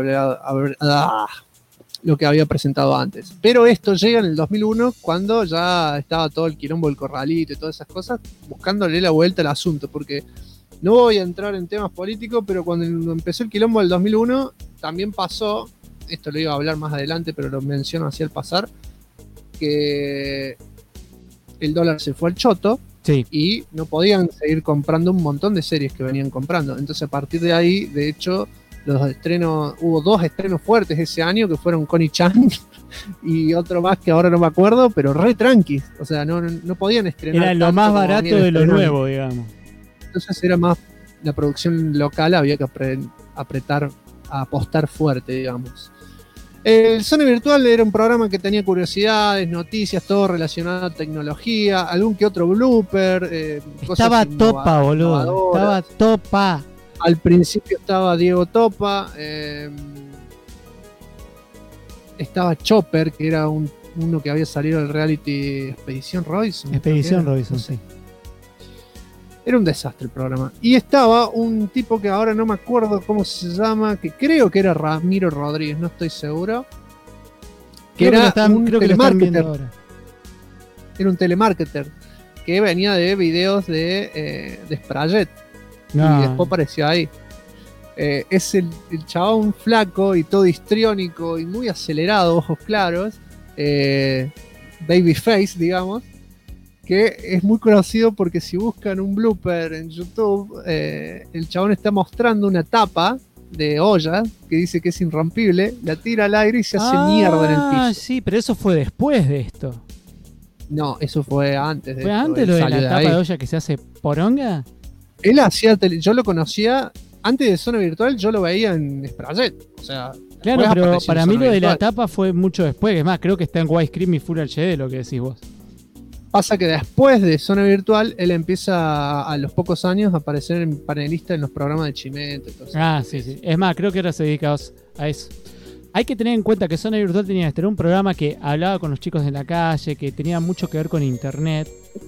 lo que había presentado antes. Pero esto llega en el 2001 cuando ya estaba todo el quilombo del corralito y todas esas cosas, buscándole la vuelta al asunto, porque no voy a entrar en temas políticos, pero cuando empezó el quilombo del 2001 también pasó, esto lo iba a hablar más adelante, pero lo menciono así al pasar, que el dólar se fue al choto. Sí. Y no podían seguir comprando un montón de series que venían comprando. Entonces a partir de ahí, de hecho, hubo 2 estrenos fuertes ese año que fueron Connie-chan y otro más que ahora no me acuerdo, pero re tranquis. O sea, no podían estrenar. Era lo más barato de lo nuevo, digamos. Entonces era más la producción local, había que apostar fuerte, digamos. El Zona Virtual era un programa que tenía curiosidades, noticias, todo relacionado a tecnología, algún que otro blooper. Estaba Topa, boludo. Estaba Topa. Al principio estaba Diego Topa. Estaba Chopper, que era uno que había salido del reality Expedición Robinson. Expedición Robinson, sí. Era un desastre el programa. Y estaba un tipo que ahora no me acuerdo cómo se llama, que creo que era Ramiro Rodríguez, no estoy seguro. Que era un telemarketer. Era un telemarketer que venía de videos de Sprayet. No. Y después apareció ahí. Es el chabón flaco y todo histriónico y muy acelerado, ojos claros. Babyface, digamos. Que es muy conocido porque si buscan un blooper en YouTube, el chabón está mostrando una tapa de olla que dice que es irrompible, la tira al aire y se hace mierda en el piso. Ah, sí, pero eso fue después de esto. No, eso fue antes de ¿Fue esto. antes lo de la tapa de olla que se hace poronga? Él hacía yo lo conocía antes de Zona Virtual, yo lo veía en Sprayet. O sea, claro, pero para mí lo de la tapa fue mucho después. Es más, creo que está en widescreen y Full HD lo que decís vos. Pasa que después de Zona Virtual, él empieza a los pocos años a aparecer en panelista en los programas de Chimento. Sí. Es más, creo que ahora se dedica a eso. Hay que tener en cuenta que Zona Virtual tenía un programa que hablaba con los chicos en la calle, que tenía mucho que ver con internet.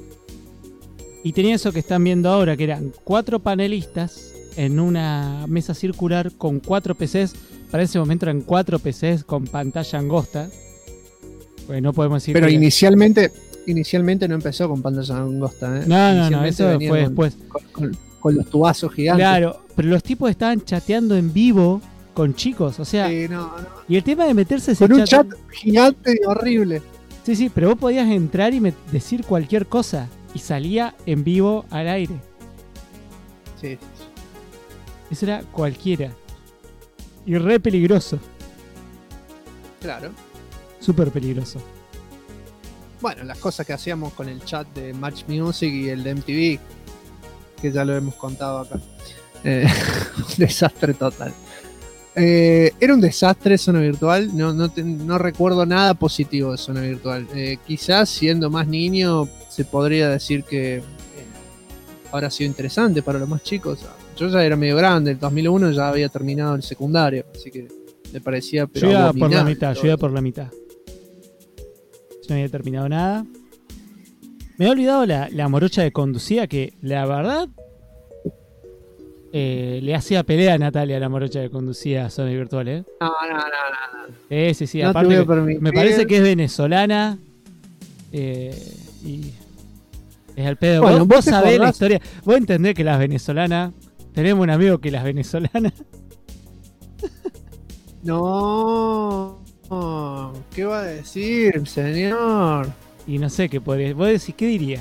Y tenía eso que están viendo ahora, que eran 4 panelistas en una mesa circular con 4 PCs. Para ese momento eran 4 PCs con pantalla angosta. Pues no podemos decir. Pero inicialmente no empezó con pantalla angosta. No, eso fue después. Con los tubazos gigantes. Claro, pero los tipos estaban chateando en vivo con chicos, o sea. Sí, Y el tema de meterse con un chat gigante y horrible. Sí, pero vos podías entrar y decir cualquier cosa y salía en vivo al aire. Sí. Eso era cualquiera. Y re peligroso. Claro. Súper peligroso. Bueno, las cosas que hacíamos con el chat de Match Music y el de MTV, que ya lo hemos contado acá. Un desastre total. Era un desastre Zona Virtual, no recuerdo nada positivo de Zona Virtual. Quizás siendo más niño se podría decir que habrá sido interesante para los más chicos. Yo ya era medio grande, en 2001 ya había terminado el secundario, así que Me parecía, pero Yo iba por la abominable mitad, todo. yo iba por la mitad. Yo no había terminado nada. Me he olvidado la morocha de conducía, que la verdad le hacía pelea a Natalia, la morocha de conducía a Zona Virtual, ¿eh? No. Sí. No te Aparte voy a que permitir. me parece que es venezolana. Y es al pedo. Bueno, vos vos te sabés la acordás- historia. Vos entendés que las venezolanas. Tenemos un amigo que las venezolanas. No. ¿Qué va a decir, señor? Y no sé qué podría. Vos decís, ¿qué diría?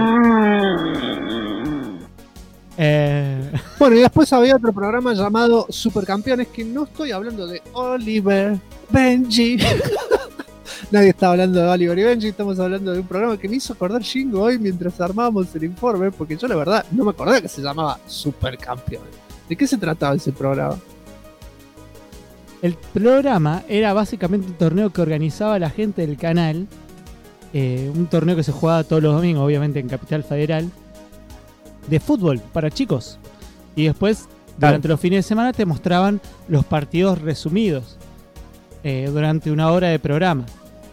Bueno, y después había otro programa llamado Supercampeones, que no estoy hablando de Oliver, Benji. Nadie está hablando de Oliver y Benji, estamos hablando de un programa que me hizo acordar Shingo hoy mientras armábamos el informe, porque yo la verdad no me acordaba que se llamaba Supercampeones. ¿De qué se trataba ese programa? El programa era básicamente un torneo que organizaba la gente del canal. Un torneo que se jugaba todos los domingos, obviamente en Capital Federal. De fútbol para chicos. Y después, durante los fines de semana, te mostraban los partidos resumidos. Durante una hora de programa.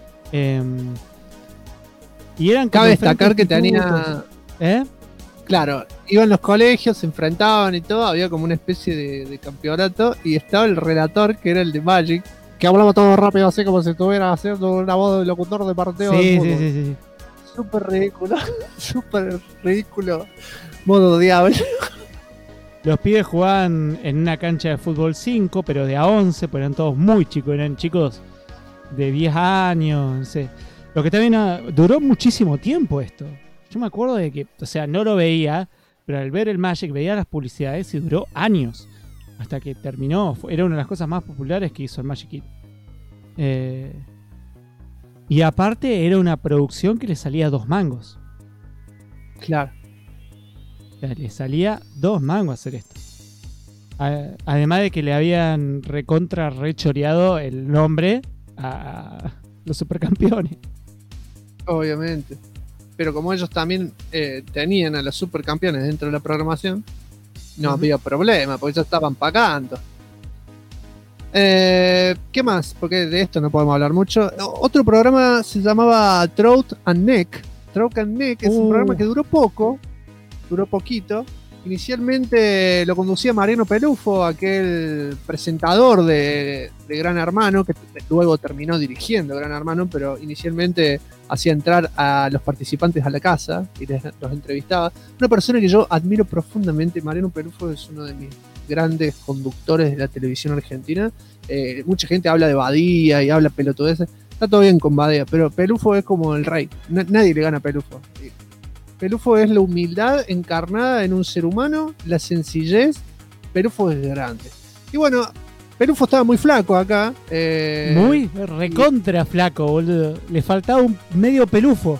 Y eran como Cabe destacar que diferentes tenía... institutos. Claro, iban los colegios, se enfrentaban y todo, había como una especie de campeonato y estaba el relator que era el de Magic, que hablaba todo rápido así como si estuviera haciendo una voz de locutor de partido. de Sí, fútbol. sí. Súper ridículo, súper ridículo. Modo diablo. Los pibes jugaban en una cancha de fútbol 5, pero de a 11, pues eran todos muy chicos, eran chicos de 10 años, no sé. Lo que también duró muchísimo tiempo esto. Yo me acuerdo de que, o sea, no lo veía, pero al ver el Magic veía las publicidades y duró años. Hasta que terminó. Era una de las cosas más populares que hizo el Magic Kid. Y aparte era una producción que le salía 2 mangos. Claro. O sea, le salía 2 mangos hacer esto. Además de que le habían rechoreado el nombre a los supercampeones. Obviamente. Pero como ellos también tenían a los supercampeones dentro de la programación, no había problema, porque ya estaban pagando. ¿Qué más? Porque de esto no podemos hablar mucho. Otro programa se llamaba Throat and Neck. Throat and Neck es un programa que duró poquito. Inicialmente lo conducía Mariano Pelufo, aquel presentador de Gran Hermano, que luego terminó dirigiendo Gran Hermano, pero inicialmente hacía entrar a los participantes a la casa y los entrevistaba. Una persona que yo admiro profundamente. Mariano Pelufo es uno de mis grandes conductores de la televisión argentina. Mucha gente habla de Badía y habla pelotudeces. Está todo bien con Badía, pero Pelufo es como el rey. Nadie le gana a Pelufo. Pelufo es la humildad encarnada en un ser humano, la sencillez. Pelufo es grande. Y bueno, Pelufo estaba muy flaco acá. Muy recontra flaco, boludo. Le faltaba un medio pelufo.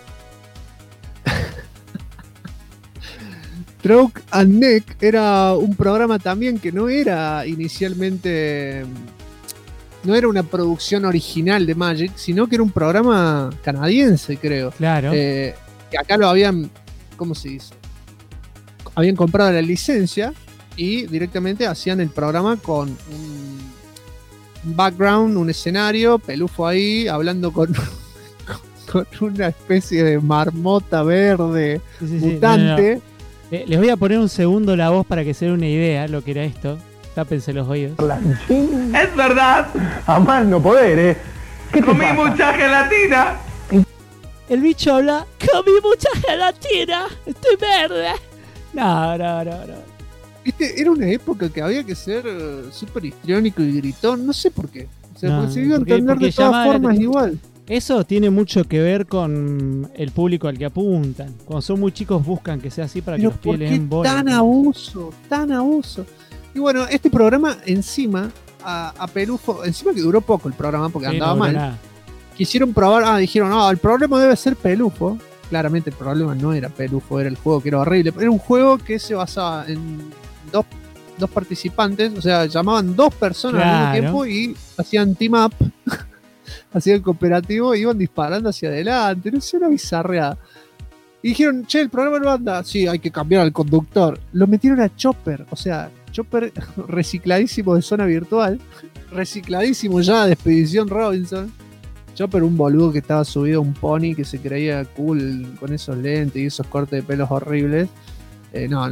Throat and Neck era un programa también que no era inicialmente... No era una producción original de Magic, sino que era un programa canadiense, creo. Claro. Que acá lo habían... ¿Cómo se dice? Habían comprado la licencia y directamente hacían el programa con un background, un escenario, Pelufo ahí, hablando con una especie de marmota verde Sí. mutante. No. Les voy a poner un segundo la voz para que se den una idea lo que era esto. Tápense los oídos. Es verdad, A más no poder, ¿Qué te comí pasa? mucha gelatina. El bicho habla, comí mucha gelatina, estoy verde. No. Viste, era una época que había que ser súper histriónico y gritón, no sé por qué. O sea, No, porque se iba a porque entender de llamaba todas la formas atención. igual. Eso tiene mucho que ver con el público al que apuntan. Cuando son muy chicos buscan que sea así para que Pero los ¿por pies le qué den bola. tan abuso? Tan abuso. Y bueno, este programa encima, a Pelufo, encima que duró poco el programa porque Sí, andaba no duró mal, nada. quisieron probar, dijeron, no, el problema debe ser Pelufo. Claramente el problema no era Pelufo, era el juego que era horrible. Era un juego que se basaba en dos participantes, o sea, llamaban 2 personas al Claro. mismo tiempo y hacían team up, hacían cooperativo, iban disparando hacia adelante, no sé, una bizarreada. Y dijeron, che, el programa no anda, sí, hay que cambiar al conductor. Lo metieron a Chopper, o sea, Chopper recicladísimo de Zona Virtual, recicladísimo ya de Expedición Robinson. Chopper, un boludo que estaba subido a un pony que se creía cool con esos lentes y esos cortes de pelos horribles. No.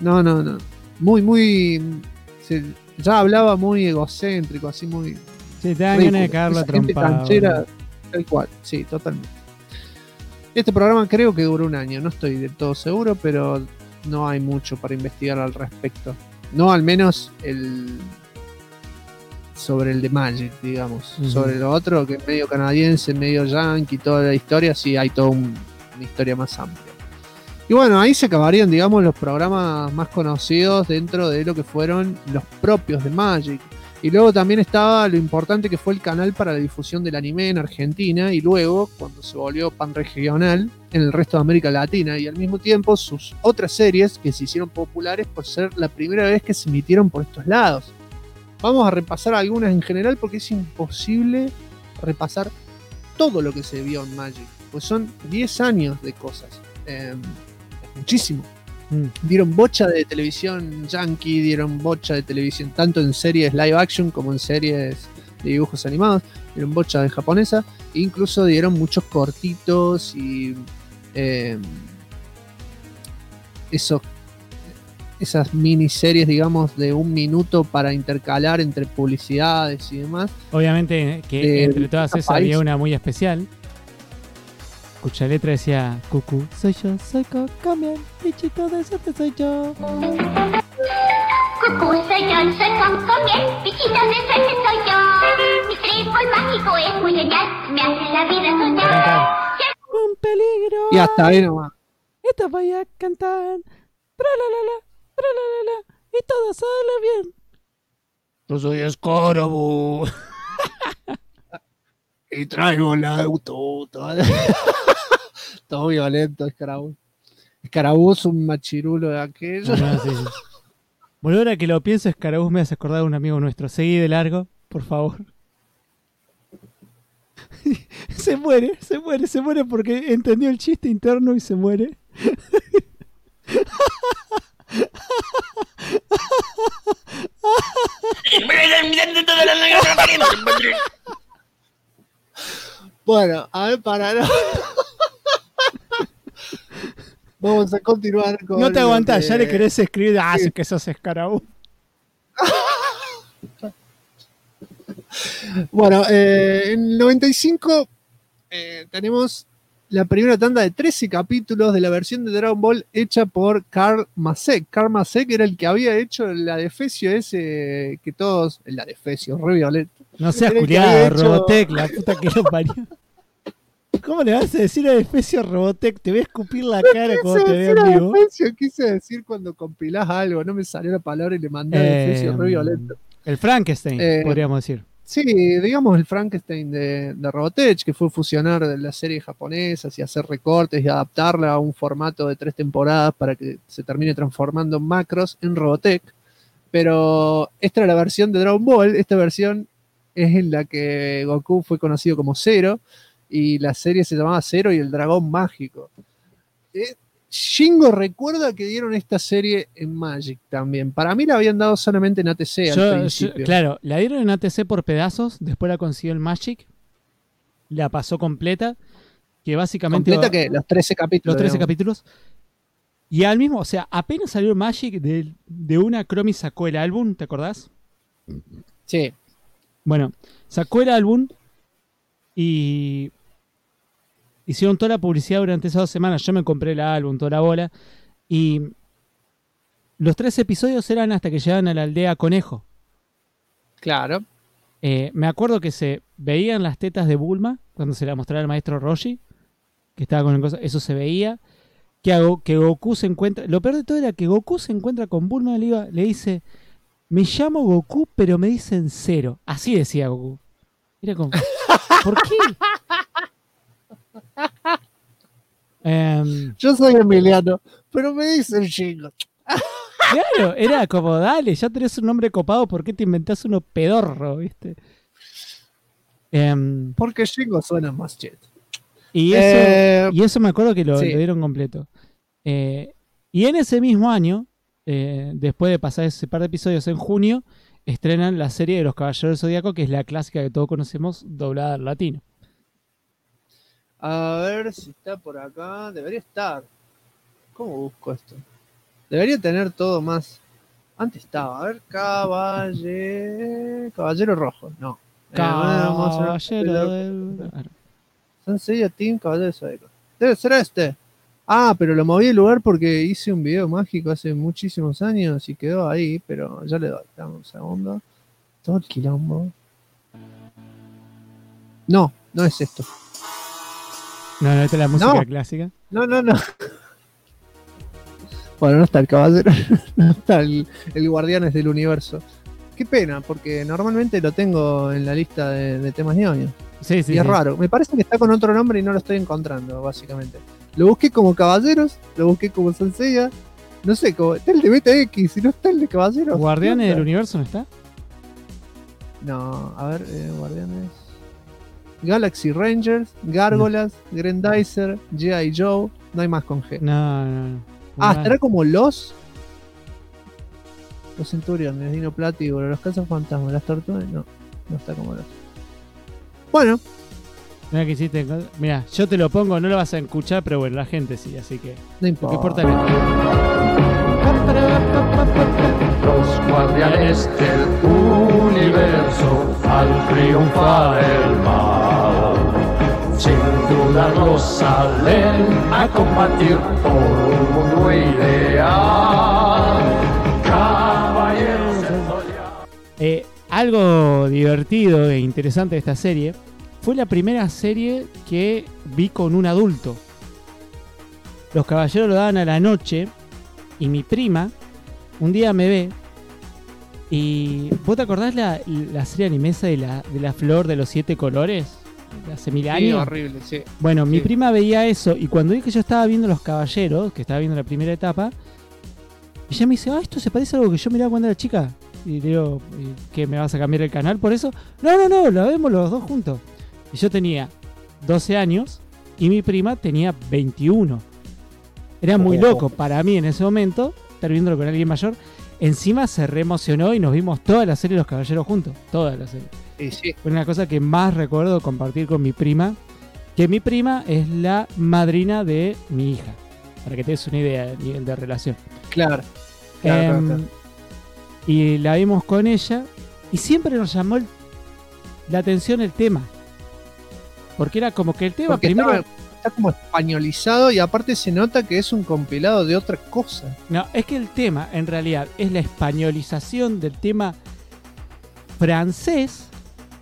Muy. Ya hablaba muy egocéntrico, así muy. Sí, te dan ganas de cagarlo a Esa gente trompada. canchera, tal cual, sí, totalmente. Este programa creo que duró un año, no estoy del todo seguro, pero no hay mucho para investigar al respecto. No, al menos sobre el de Magic, digamos. Ujú. Sobre lo otro, que es medio canadiense, medio yankee, toda la historia, sí hay toda una historia más amplia. Y bueno, ahí se acabarían, digamos, los programas más conocidos dentro de lo que fueron los propios de Magic. Y luego también estaba lo importante que fue el canal para la difusión del anime en Argentina y luego, cuando se volvió panregional, en el resto de América Latina. Y al mismo tiempo sus otras series que se hicieron populares por ser la primera vez que se emitieron por estos lados. Vamos a repasar algunas en general porque es imposible repasar todo lo que se vio en Magic. Pues son 10 años de cosas. Es muchísimo. Dieron bocha de televisión yankee, dieron bocha de televisión tanto en series live action como en series de dibujos animados, dieron bocha de japonesa, e incluso dieron muchos cortitos y esas miniseries, digamos, de 1 minuto para intercalar entre publicidades y demás. Obviamente que entre todas cada esas país. había una muy especial. Cuya letra decía: Cucú, soy yo, soy Cocomian, bichito de suerte soy yo. Cucú, soy yo, soy Cocomian, bichito de suerte soy yo. Mi trébol mágico es muy genial, me hace la vida soñar. Un peligro. Y hasta ahí nomás. Esta voy a cantar. Tralalala, tralalala, y todo sale bien. Yo soy Escarabu. Y traigo el auto. Todo violento, Escarabú. Escarabú es un machirulo de aquello. No, sí. Bueno, ahora que lo pienso, Escarabús me hace acordar a un amigo nuestro. Seguí de largo, por favor. Se muere porque entendió el chiste interno y se muere. Bueno, a ver, para no. Vamos a continuar con. No te aguantás, ya le que- querés escribir. Ah, sí. sí que sos Escarabús. Bueno, en el 95 tenemos la primera tanda de 13 capítulos de la versión de Dragon Ball hecha por Karl Masek. Karl Masek era el que había hecho la Defecio ese que todos. La Defecio, re violento. No seas Era el que había culiado, hecho- Robotech, la puta que lo parió. ¿Cómo le vas a decir a especie Robotech? Te voy a escupir la cara cuando te vea Quise en decir vivo. Defecio, quise decir cuando compilás algo, no me salió la palabra y le mandé a Defecio, re violento. El Frankenstein, podríamos decir. Sí, digamos el Frankenstein de Robotech, que fue fusionar de las series japonesas y hacer recortes y adaptarla a un formato de 3 temporadas para que se termine transformando en macros en Robotech. Pero esta era la versión de Dragon Ball, esta versión es en la que Goku fue conocido como Zero y la serie se llamaba Zero y el dragón mágico. Shingo recuerda que dieron esta serie en Magic también. Para mí la habían dado solamente en ATC al principio. Claro, la dieron en ATC por pedazos, después la consiguió el Magic, la pasó completa, que básicamente... Completa que los 13 capítulos. Los 13 digamos. capítulos. Y al mismo, o sea, apenas salió Magic, de una Chromie sacó el álbum, ¿te acordás? Sí. Bueno, sacó el álbum y hicieron toda la publicidad durante esas 2 semanas. Yo me compré el álbum, toda la bola. Y los 3 episodios eran hasta que llegaban a la aldea Conejo. Claro. Me acuerdo que se veían las tetas de Bulma cuando se la mostraba el maestro Roshi, que estaba con el cosa, eso se veía. Que Goku se encuentra. Lo peor de todo era que Goku se encuentra con Bulma y le dice: me llamo Goku, pero me dicen Cero. Así decía Goku. Era como, ¿por qué? Yo soy Emiliano, pero me dicen Shingo. Claro, era como, dale, ya tenés un nombre copado, ¿por qué te inventás uno pedorro, viste? Porque Shingo suena más jet. Y eso me acuerdo que lo sí. dieron completo. Y en ese mismo año después de pasar ese par de episodios en junio, estrenan la serie de los Caballeros del Zodíaco, que es la clásica que todos conocemos, doblada al latino. A ver si está por acá. Debería estar. ¿Cómo busco esto? Debería tener todo más. Antes estaba. A ver, Caballero Rojo. No. Caballero del... Sanseiya Team Caballero Zodíaco. Debe ser este. Ah, pero lo moví de lugar porque hice un video mágico hace muchísimos años y quedó ahí, pero ya le doy. Dame un segundo. Todo el quilombo. No, no es esto. No, esta es la música clásica. No. Bueno, no está el caballero, no está el Guardianes del Universo. Qué pena, porque normalmente lo tengo en la lista de temas ñoños. Sí. Y es raro. Me parece que está con otro nombre y no lo estoy encontrando, básicamente. Lo busqué como Caballeros, lo busqué como Sanseiya. No sé, como está el de BTX, si no está el de Caballeros. ¿Guardianes del Universo no está? No, a ver, Guardianes. Galaxy Rangers, Gárgolas, Grendizer, G.I. Joe. No hay más con G. No. ¿Estará como los Centuriones, Dino Platíbulo, los Cazafantasmas, las Tortugas? No está como los. Bueno. Mira que hiciste. Mira, yo te lo pongo, no lo vas a escuchar, pero bueno, la gente sí, así que. No importa. Lo que importa Los guardianes del universo al triunfar el mal, sin dudarlo salen a combatir por un mundo ideal. Caballeros del Zodiaco. Algo divertido e interesante de esta serie fue la primera serie que vi con un adulto. Los Caballeros lo daban a la noche y mi prima un día me ve y... ¿Vos te acordás la serie animesa de la flor de los 7 colores? Hace 1000 años. Sí, horrible, sí. Bueno, mi prima veía eso y cuando vi que yo estaba viendo Los Caballeros, que estaba viendo la primera etapa, ella me dice, esto se parece a algo que yo miraba cuando era chica. Y digo, ¿qué, me vas a cambiar el canal por eso? No, la vemos los dos juntos. Y yo tenía 12 años y mi prima tenía 21. Era muy loco para mí en ese momento estar viéndolo con alguien mayor. Encima se reemocionó y nos vimos toda la serie de Los Caballeros juntos. Toda la serie. Sí. Fue una cosa que más recuerdo compartir con mi prima. Que mi prima es la madrina de mi hija. Para que te des una idea del nivel de relación. Claro. Y la vimos con ella. Y siempre nos llamó la atención el tema. Porque era como que el tema porque primero... Está como españolizado y aparte se nota que es un compilado de otra cosa. No, es que el tema en realidad es la españolización del tema francés,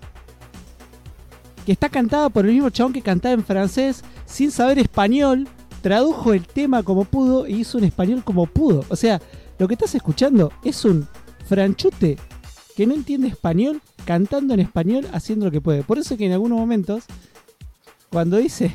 que está cantado por el mismo chabón que cantaba en francés sin saber español, tradujo el tema como pudo y hizo un español como pudo. O sea, lo que estás escuchando es un franchute que no entiende español cantando en español haciendo lo que puede. Por eso que en algunos momentos, cuando dice...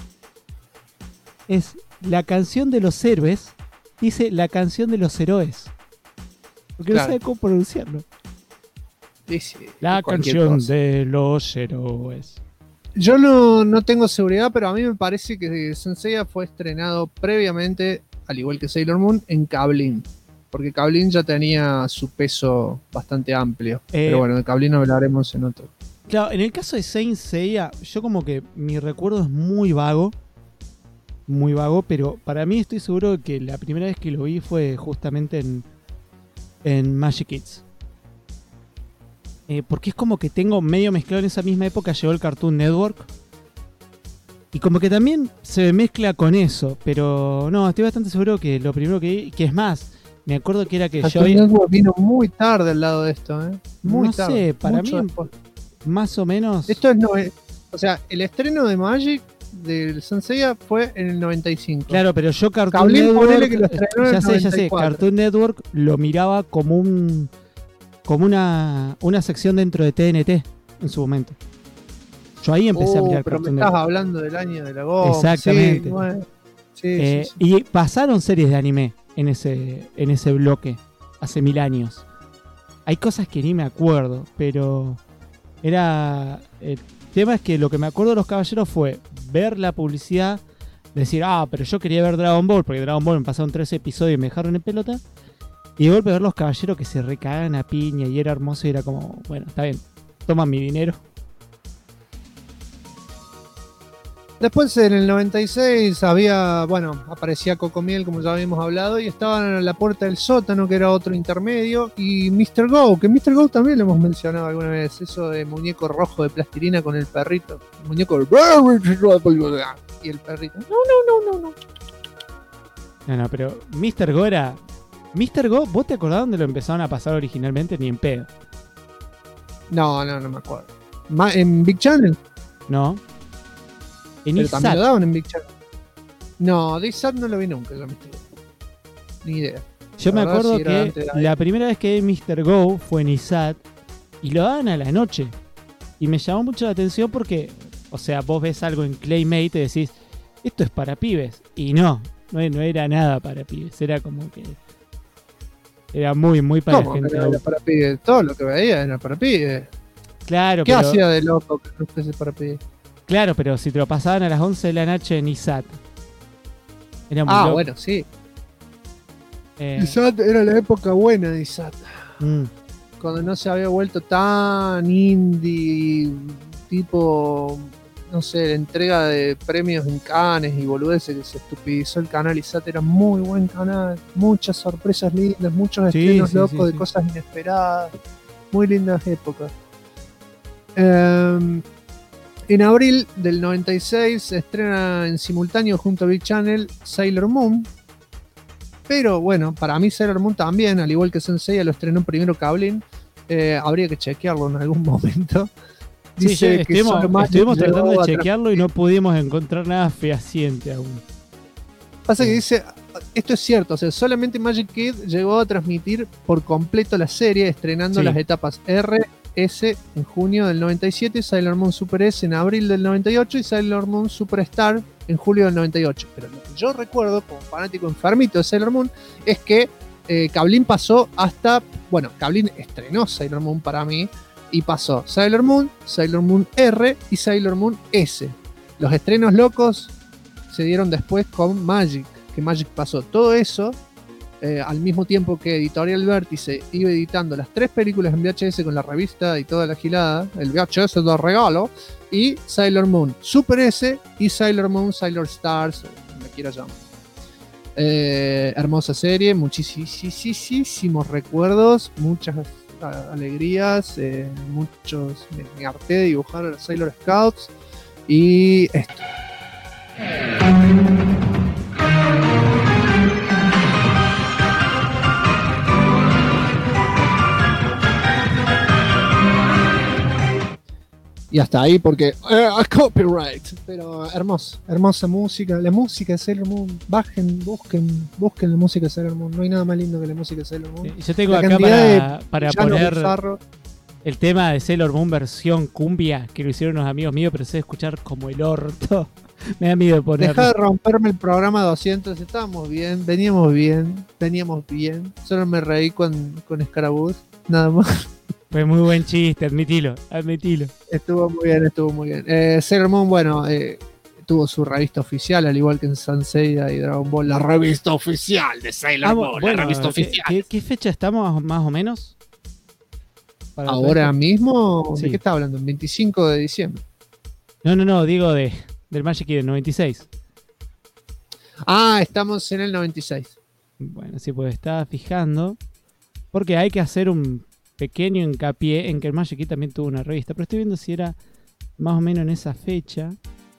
es la canción de los héroes, dice la canción de los héroes. Porque no sabe cómo pronunciarlo. Sí, la canción de los héroes. Yo no tengo seguridad, pero a mí me parece que Sanseiya fue estrenado previamente, al igual que Sailor Moon, en Kable. Porque Kable ya tenía su peso bastante amplio. Pero bueno, de Kable hablaremos en otro. Claro, en el caso de Saint Seiya, yo como que mi recuerdo es muy vago, pero para mí estoy seguro de que la primera vez que lo vi fue justamente en Magic Kids. Porque es como que tengo medio mezclado en esa misma época, llegó el Cartoon Network. Y como que también se mezcla con eso, pero no, estoy bastante seguro que lo primero que vi, que es más, me acuerdo que era que Cartoon Network vino muy tarde al lado de esto, muy tarde. No sé, para mucho mí después. Más o menos... Esto no es, o sea, el estreno de Magic del Sanseiya fue en el 95. Claro, pero yo Cartoon Cablín, Network, que lo estrenó en el 94. Cartoon Network lo miraba como una sección dentro de TNT en su momento. Yo ahí empecé a mirar pero Cartoon me estás Network. hablando del año de la goma. Exactamente. Sí, bueno, sí. Y pasaron series de anime en ese bloque hace 1000 años. Hay cosas que ni me acuerdo, pero era... El tema es que lo que me acuerdo de Los Caballeros fue ver la publicidad, decir, pero yo quería ver Dragon Ball, porque Dragon Ball me pasaron 13 episodios y me dejaron en pelota. Y de golpe ver los caballeros que se recagan a piña y era hermoso y era como, bueno, está bien, toman mi dinero. Después en el 96 aparecía Cocomiel, como ya habíamos hablado, y estaban a la puerta del sótano, que era otro intermedio, y Mr. Go, que Mr. Go también lo hemos mencionado alguna vez, eso de muñeco rojo de plastilina con el perrito, el muñeco y el perrito. No. No, pero Mr. Go era... Mr. Go, ¿vos te acordás dónde lo empezaron a pasar originalmente? Ni en pedo. No me acuerdo. ¿En Big Channel? No. En Pero ISAT. también lo daban en Big Channel. No, de ISAT no lo vi nunca, yo ni idea. Yo La me verdad, acuerdo sí, era que antes de la primera vez que vi Mr. Go fue en ISAT y lo daban a la noche. Y me llamó mucho la atención porque, o sea, vos ves algo en Claymate y decís, esto es para pibes. Y no era nada para pibes. Era como que... Era muy, muy para ¿Cómo? gente Era adulta. para pibes. Todo lo que veía era para pibes. Claro, ¿Qué pero, hacía de loco que no fuese para pibes? claro, pero si te lo pasaban a las 11 de la noche en ISAT. Era muy loco. Bueno, sí. Eh, ISAT era la época buena de ISAT. mm. Cuando no se había vuelto tan indie, tipo, no sé, la entrega de premios en Cannes y boludeces que se estupidizó el canal ISAT. Era muy buen canal, muchas sorpresas lindas, muchos Sí, estrenos sí, locos sí, de sí. cosas inesperadas. Muy lindas épocas. En abril del 96 se estrena en simultáneo junto a Big Channel Sailor Moon. Pero bueno, para mí Sailor Moon también, al igual que Senseiya, lo estrenó primero Cablin. Habría que chequearlo en algún momento. Sí, Dice que solo Magic estuvimos tratando llegó de a chequearlo y no pudimos encontrar nada fehaciente aún. Pasa que dice, esto es cierto, o sea, solamente Magic Kid llegó a transmitir por completo la serie, estrenando Sí. las etapas R, S en junio del 97, Sailor Moon Super S en abril del 98 y Sailor Moon Super Star en julio del 98. Pero lo que yo recuerdo, como fanático enfermito de Sailor Moon, es que Cablin pasó hasta, bueno, Cablin estrenó Sailor Moon para mí, y pasó Sailor Moon R y Sailor Moon S. Los estrenos locos se dieron después con Magic, que Magic pasó todo eso al mismo tiempo que Editorial Vértice iba editando las 3 películas en VHS con la revista y toda la gilada, el VHS lo regalo, y Sailor Moon Super S y Sailor Moon Sailor Stars, como le quiera llamar. Hermosa serie, muchísimos recuerdos, muchas alegrías, me harté de dibujar a los Sailor Scouts y esto. Y hasta ahí porque copyright, pero hermosa música, la música de Sailor Moon, busquen la música de Sailor Moon, no hay nada más lindo que la música de Sailor Moon. Yo tengo La acá cantidad para villanos poner bizarros. el tema de Sailor Moon versión cumbia, que lo hicieron unos amigos míos, pero sé escuchar como el orto. Me da miedo de ponerlo. Dejá de romperme el programa 200, estábamos bien, veníamos bien, solo me reí con Escarabuz, nada más. Fue muy buen chiste, admitilo. Estuvo muy bien. Sailor Moon, bueno, tuvo su revista oficial, al igual que en Sanseiya y Dragon Ball, la revista oficial de Sailor Moon, la revista oficial. ¿Qué fecha estamos más o menos? Para ¿Ahora mismo? Sí. ¿De qué está hablando? El 25 de diciembre. No, digo del Magic Kid del 96. Ah, estamos en el 96. Bueno, sí, pues estaba fijando. Porque hay que hacer un pequeño hincapié en que el Magic Kid también tuvo una revista. Pero estoy viendo si era más o menos en esa fecha.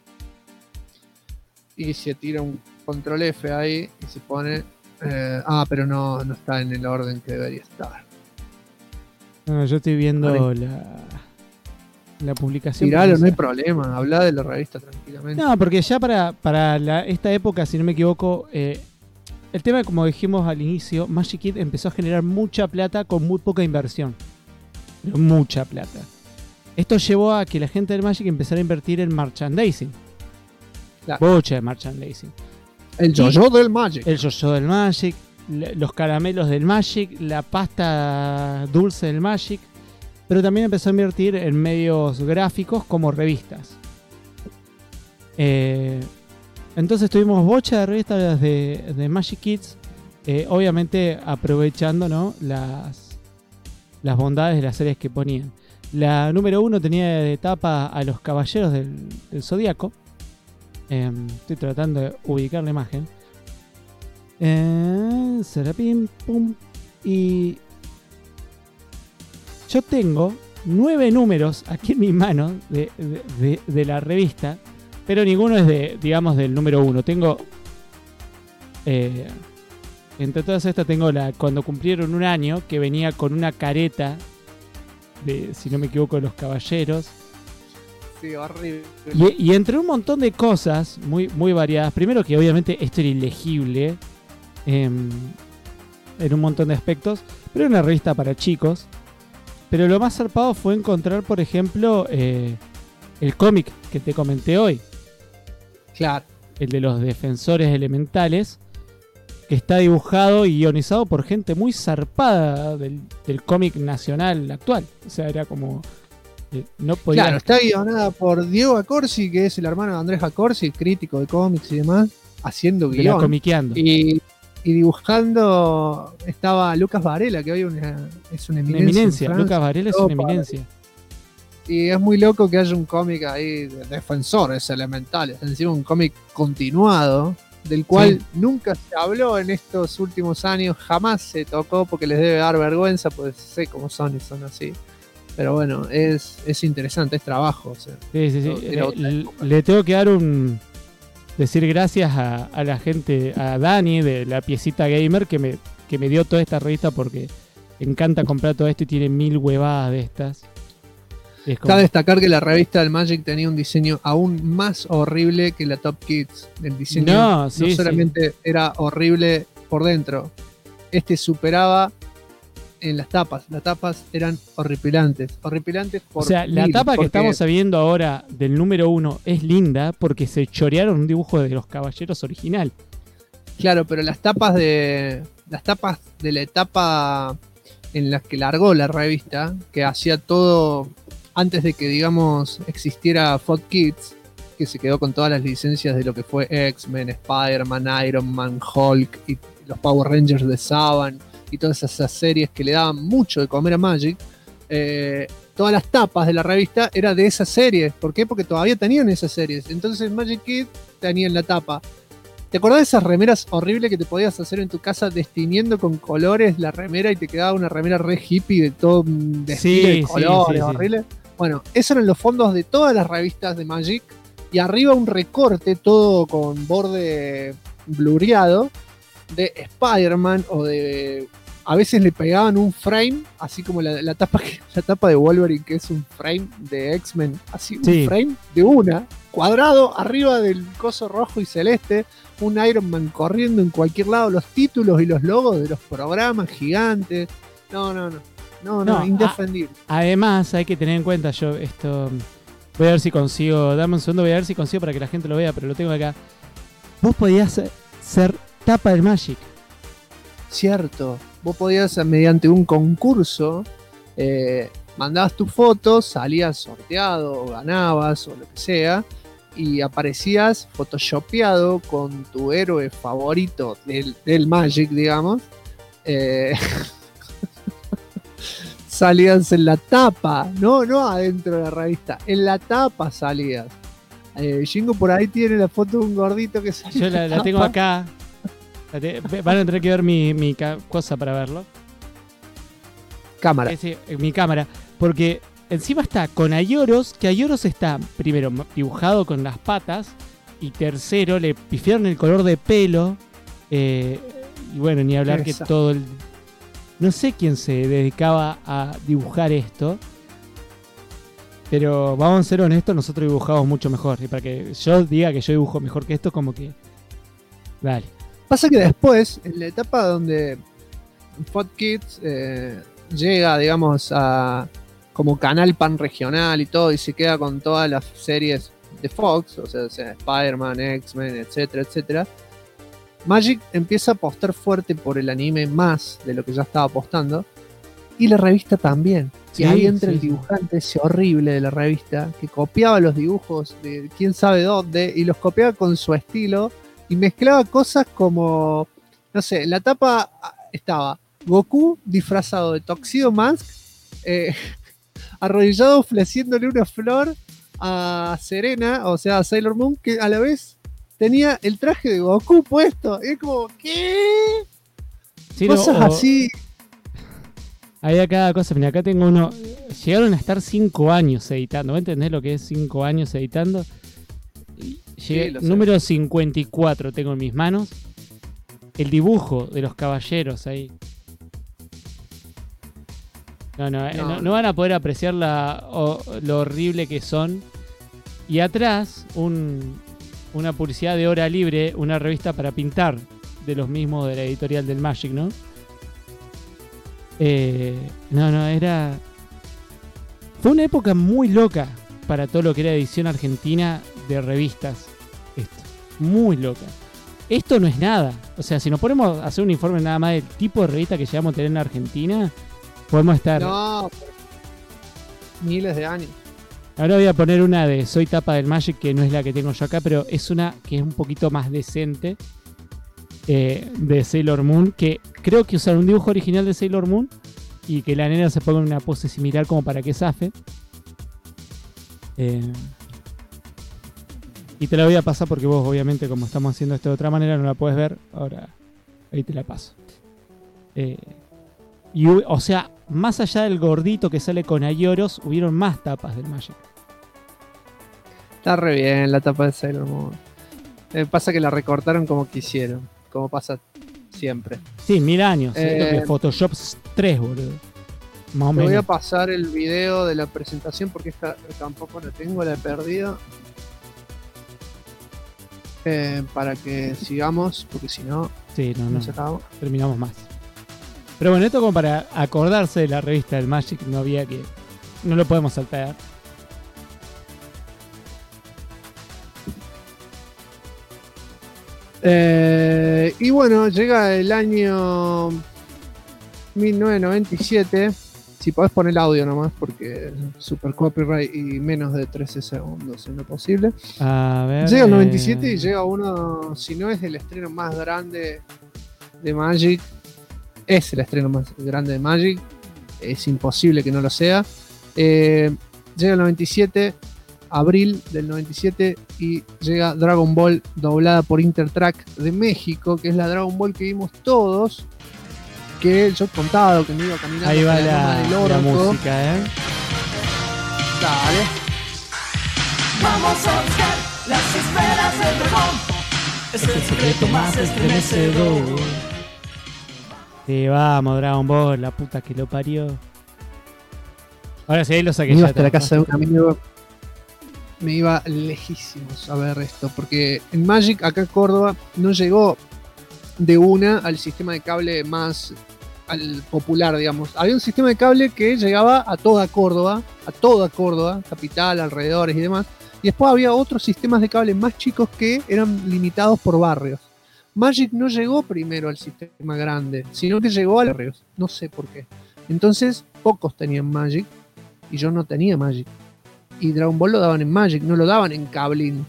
Y se tira un control F ahí y se pone... pero no está en el orden que debería estar. No, yo estoy viendo Vale. la publicación. Tiralo, no hay sé. problema. Habla de la revista tranquilamente. No, porque ya para esta época, si no me equivoco, el tema, como dijimos al inicio, Magic Kid empezó a generar mucha plata con muy poca inversión. Pero mucha plata. Esto llevó a que la gente del Magic empezara a invertir en merchandising. Claro. Mucha de merchandising. El yo-yo del Magic. El yo-yo del Magic, los caramelos del Magic, la pasta dulce del Magic. Pero también empezó a invertir en medios gráficos como revistas. Entonces tuvimos bocha de revistas de Magic Kids. obviamente aprovechando, ¿no? las bondades de las series que ponían. La número 1 tenía de tapa a los Caballeros del Zodíaco. Estoy tratando de ubicar la imagen. Serapín, pum. Y yo tengo 9 números aquí en mi mano de la revista, pero ninguno es del número 1. Tengo entre todas estas tengo cuando cumplieron un año, que venía con una careta de, si no me equivoco, de los Caballeros. Sí, horrible. Y entre un montón de cosas muy, muy variadas. Primero que obviamente esto era ilegible en un montón de aspectos, pero era una revista para chicos. Pero lo más zarpado fue encontrar, por ejemplo, el cómic que te comenté hoy. Claro. El de los Defensores Elementales, que está dibujado y guionizado por gente muy zarpada del cómic nacional actual. O sea, era como... no podía... Claro, está guionada por Diego Accorsi, que es el hermano de Andrés Accorsi, crítico de cómics y demás, haciendo de la guión. comiqueando. Y dibujando estaba Lucas Varela, que hoy es una eminencia. Lucas Varela es una eminencia. Y es muy loco que haya un cómic ahí de Defensores Elementales, encima un cómic continuado, del cual nunca se habló en estos últimos años, jamás se tocó porque les debe dar vergüenza, pues sé cómo son y son así. Pero bueno, es interesante, es trabajo. O sea, sí. Le tengo que dar decir gracias a la gente, a Dani de la Piecita Gamer, que me dio toda esta revista, porque encanta comprar todo esto y tiene 1000 huevadas de estas. Cabe destacar que la revista del Magic tenía un diseño aún más horrible que la Top Kids. El diseño no solamente era horrible por dentro, superaba en las tapas. Las tapas eran horripilantes por... O sea, la tapa que estamos viendo ahora del número 1 es linda porque se chorearon un dibujo de los Caballeros original. Claro, pero las tapas de la etapa en las que largó la revista, que hacía todo antes de que, digamos, existiera Fox Kids, que se quedó con todas las licencias de lo que fue X-Men, Spider-Man, Iron Man, Hulk y los Power Rangers de Saban y todas esas series que le daban mucho de comer a Magic. Todas las tapas de la revista eran de esas series. ¿Por qué? Porque todavía tenían esas series. Entonces Magic Kids tenía en la tapa. ¿Te acordás de esas remeras horribles que te podías hacer en tu casa destiniendo con colores la remera y te quedaba una remera re hippie de todo desfile de colores horrible? Bueno, esos eran los fondos de todas las revistas de Magic, y arriba un recorte todo con borde blurreado de Spider-Man, o de... A veces le pegaban un frame, así como la tapa de Wolverine, que es un frame de X-Men, así un frame de cuadrado arriba del coso rojo y celeste, un Iron Man corriendo en cualquier lado, los títulos y los logos de los programas gigantes. No, indefendible. Además, hay que tener en cuenta, voy a ver si consigo, dame un segundo, voy a ver si consigo para que la gente lo vea, pero lo tengo acá. Vos podías ser tapa del Magic. Cierto, vos podías, mediante un concurso, mandabas tu foto, salías sorteado, o ganabas, o lo que sea, y aparecías photoshopeado con tu héroe favorito del Magic, digamos. Salías en la tapa, no adentro de la revista, en la tapa salías. Jingo por ahí tiene la foto de un gordito que salió. Yo la tengo acá. Van a tener que ver mi cosa para verlo. Cámara. Mi cámara. Porque encima está con Aioros, que Aioros está primero dibujado con las patas, y tercero le pifiaron el color de pelo. Y bueno, ni hablar que todo el... No sé quién se dedicaba a dibujar esto, pero vamos a ser honestos, nosotros dibujamos mucho mejor. Y para que yo diga que yo dibujo mejor que esto, como que... Dale. Pasa que después, en la etapa donde Fox Kids llega, digamos, a como canal pan regional y todo, y se queda con todas las series de Fox, o sea Spider-Man, X-Men, etcétera, etcétera, Magic empieza a apostar fuerte por el anime más de lo que ya estaba apostando, y la revista también. Y ahí entra el dibujante ese horrible de la revista, que copiaba los dibujos de quién sabe dónde, y los copiaba con su estilo, y mezclaba cosas como no sé, en la tapa estaba Goku disfrazado de Tuxedo Mask, arrodillado ofreciéndole una flor a Serena, o sea, a Sailor Moon, que a la vez tenía el traje de Goku puesto. Es como, ¿qué? Sí, Cosas así. Había cada cosa. Mira, acá tengo uno. Llegaron a estar 5 años editando. ¿Vos entendés lo que es 5 años editando? Llegué, lo sé. número 54 tengo en mis manos. El dibujo de los caballeros ahí. No van a poder apreciar lo horrible que son. Y atrás, una publicidad de Hora Libre, una revista para pintar, de los mismos de la editorial del Magic, ¿no? Era... Fue una época muy loca para todo lo que era edición argentina de revistas. Muy loca. Esto no es nada. O sea, si nos ponemos a hacer un informe nada más del tipo de revista que llegamos a tener en Argentina, podemos estar... No, miles de años. Ahora voy a poner una de Soy Tapa del Magic, que no es la que tengo yo acá, pero es una que es un poquito más decente, de Sailor Moon, que creo que usaron un dibujo original de Sailor Moon y que la nena se ponga en una pose similar como para que zafe. Y te la voy a pasar porque vos, obviamente, como estamos haciendo esto de otra manera, no la puedes ver. Ahora, ahí te la paso. O sea, más allá del gordito que sale con Ayoros, hubieron más tapas del Magic. Está re bien la tapa de Sailor Moon. Pasa que la recortaron como quisieron, como pasa siempre. Sí, 1000 años. Siento que Photoshop 3, boludo. Más o Te voy a menos. pasar el video de la presentación porque esta tampoco la tengo, la he perdido. Para que sigamos, porque si no, Sí, no. se acabó. Terminamos más. Pero bueno, esto como para acordarse de la revista del Magic, no había que... No lo podemos saltar. Y bueno, llega el año 1997. Si podés poner el audio nomás, porque super copyright y menos de 13 segundos es lo posible. A ver... Llega el 97 y llega uno, si no es el estreno más grande de Magic, es el estreno más grande de Magic, es imposible que no lo sea. Llega el 97, abril del 97, y llega Dragon Ball doblada por Intertrack de México, que es la Dragon Ball que vimos todos, que yo he contado que me iba caminando. Ahí va por Loma del la Orco. música, Dale. Vamos a buscar las esferas del dragón. Es el secreto más estremecedor. Sí, vamos, Dragon Ball, la puta que lo parió. Ahora sí, ahí lo saqué Me iba ya. hasta la casa de un amigo. Me iba lejísimos a ver esto, porque en Magic, acá en Córdoba, no llegó de una al sistema de cable más al popular, digamos. Había un sistema de cable que llegaba a toda Córdoba, capital, alrededores y demás. Y después había otros sistemas de cable más chicos que eran limitados por barrios. Magic no llegó primero al sistema grande, sino que llegó a los barrios. No sé por qué. Entonces, pocos tenían Magic y yo no tenía Magic. Y Dragon Ball lo daban en Magic, no lo daban en Cablin.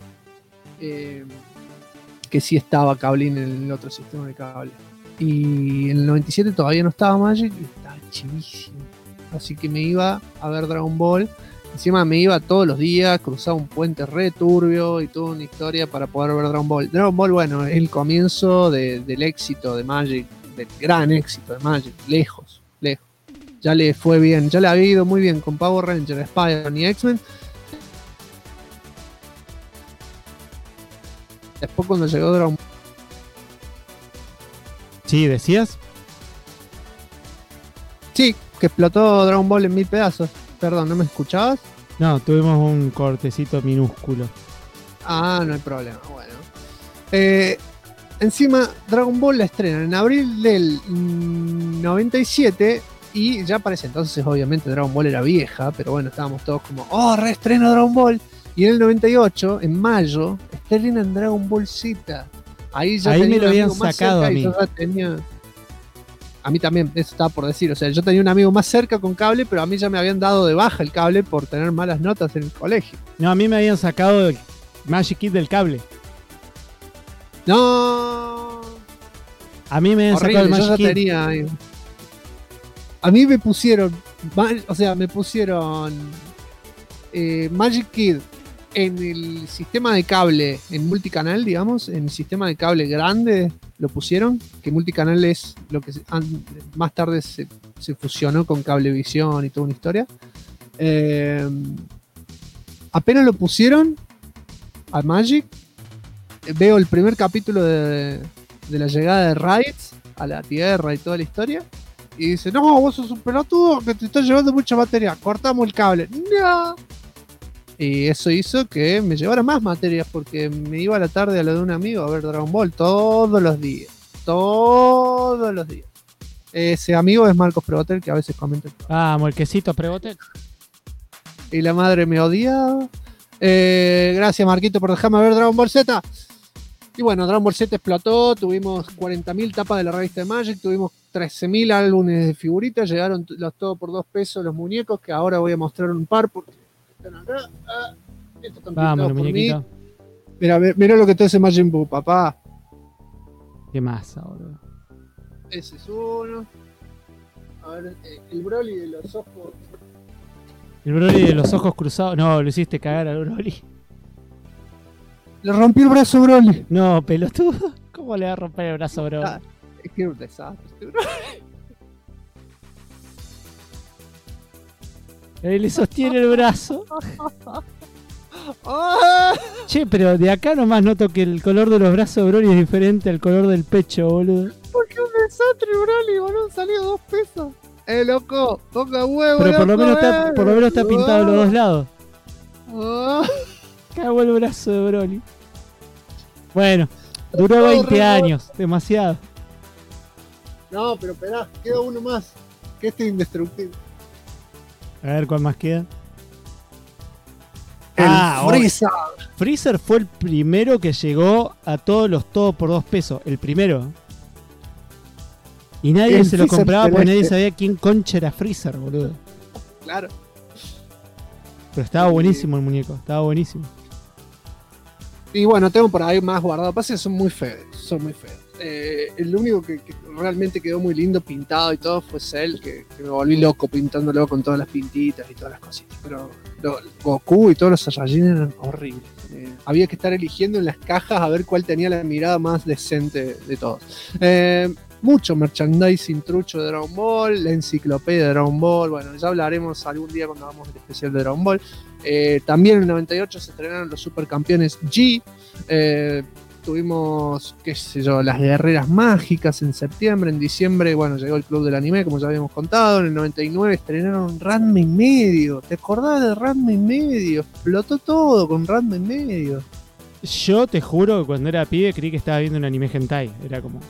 Que sí estaba Cablin en el otro sistema de cable. Y en el 97 todavía no estaba Magic y estaba chivísimo. Así que me iba a ver Dragon Ball. Encima me iba todos los días, cruzaba un puente re turbio y toda una historia para poder ver Dragon Ball. Dragon Ball, bueno, es el comienzo del éxito de Magic, del gran éxito de Magic, lejos. Ya le fue bien, ya le había ido muy bien con Power Rangers, Spider-Man y X-Men. Después cuando llegó Dragon Ball... Sí, ¿decías? Sí, que explotó Dragon Ball en 1000 pedazos. Perdón, ¿no me escuchabas? No, tuvimos un cortecito minúsculo. Ah, no hay problema, bueno. Encima, Dragon Ball la estrenan en abril del 97 y ya para ese entonces obviamente Dragon Ball era vieja, pero bueno, estábamos todos como, ¡oh, reestreno Dragon Ball! Y en el 98, en mayo, estrenan Dragon Ball Z. Ahí ya Ahí tenía me lo un habían amigo más sacado cerca a mí. y yo ya tenía... A mí también, eso estaba por decir. O sea, yo tenía un amigo más cerca con cable, pero a mí ya me habían dado de baja el cable por tener malas notas en el colegio. No, a mí me habían sacado el Magic Kid del cable. ¡No! A mí me han sacado Horrible, el yo Magic ya Kid. tenía ahí. A mí me pusieron Magic Kid en el sistema de cable, en multicanal, digamos, en el sistema de cable grande lo pusieron, que multicanal es lo que más tarde se fusionó con Cablevisión y toda una historia. Apenas lo pusieron a Magic, veo el primer capítulo de la llegada de Raditz a la Tierra y toda la historia, y dice, no, vos sos un pelotudo que te está llevando mucha materia, cortamos el cable. No. Y eso hizo que me llevara más materias, porque me iba a la tarde a lo de un amigo a ver Dragon Ball todos los días. Todos los días. Ese amigo es Marcos Prebotel, que a veces comenta. Vamos, el quesito Prebotel. Y la madre me odiaba. Gracias, Marquito, por dejarme ver Dragon Ball Z. Y bueno, Dragon Ball Z explotó. Tuvimos 40.000 tapas de la revista de Magic. Tuvimos 13.000 álbumes de figuritas. Llegaron todo por $2 los muñecos, que ahora voy a mostrar un par porque están acá. Estos están Vamos, pintados por mí. muñequito. Mira lo que te hace Majin Buu, papá. Qué masa, boludo. Ese es uno. A ver, el Broly de los ojos. El Broly de los ojos cruzados. No, lo hiciste cagar al Broly. Le rompí el brazo a Broly. No, pelotudo. ¿Cómo le va a romper el brazo a Broly? Ah, es que era un desastre este Broly. Él le sostiene el brazo. ¡Ah! Che, pero de acá nomás noto que el color de los brazos de Broly es diferente al color del pecho, boludo. Porque un desastre, Broly, boludo, salió $2. Loco, ponga huevo. Pero por lo loco, menos está pintado los dos lados. Ah. Cago el brazo de Broly. Bueno, duró No, 20 re años, demasiado. No, pero esperá, queda uno más. Que este es indestructible. A ver cuál más queda. El Ah, Freezer. Freezer fue el primero que llegó a todos los todo por $2. El primero. Y nadie El se lo Freezer compraba porque nadie celeste. sabía quién concha era Freezer, boludo. Claro. Pero estaba buenísimo el muñeco, estaba buenísimo. Y bueno, tengo por ahí más guardado. Pasa que son muy feos. El único que realmente quedó muy lindo pintado y todo fue Cell, que me volví loco pintándolo con todas las pintitas y todas las cositas. Pero Goku y todos los Saiyajin eran horribles. Había que estar eligiendo en las cajas a ver cuál tenía la mirada más decente de todos. Mucho merchandising trucho de Dragon Ball, la enciclopedia de Dragon Ball. Bueno, ya hablaremos algún día cuando hagamos el especial de Dragon Ball. También en el 98 se estrenaron los Supercampeones G. Tuvimos, qué sé yo, las Guerreras Mágicas en septiembre. En diciembre, bueno, llegó el Club del Anime, como ya habíamos contado. En el 99 estrenaron Ranma y medio. ¿Te acordás de Ranma y medio? Explotó todo con Ranma y medio. Yo te juro que cuando era pibe creí que estaba viendo un anime hentai. Era como...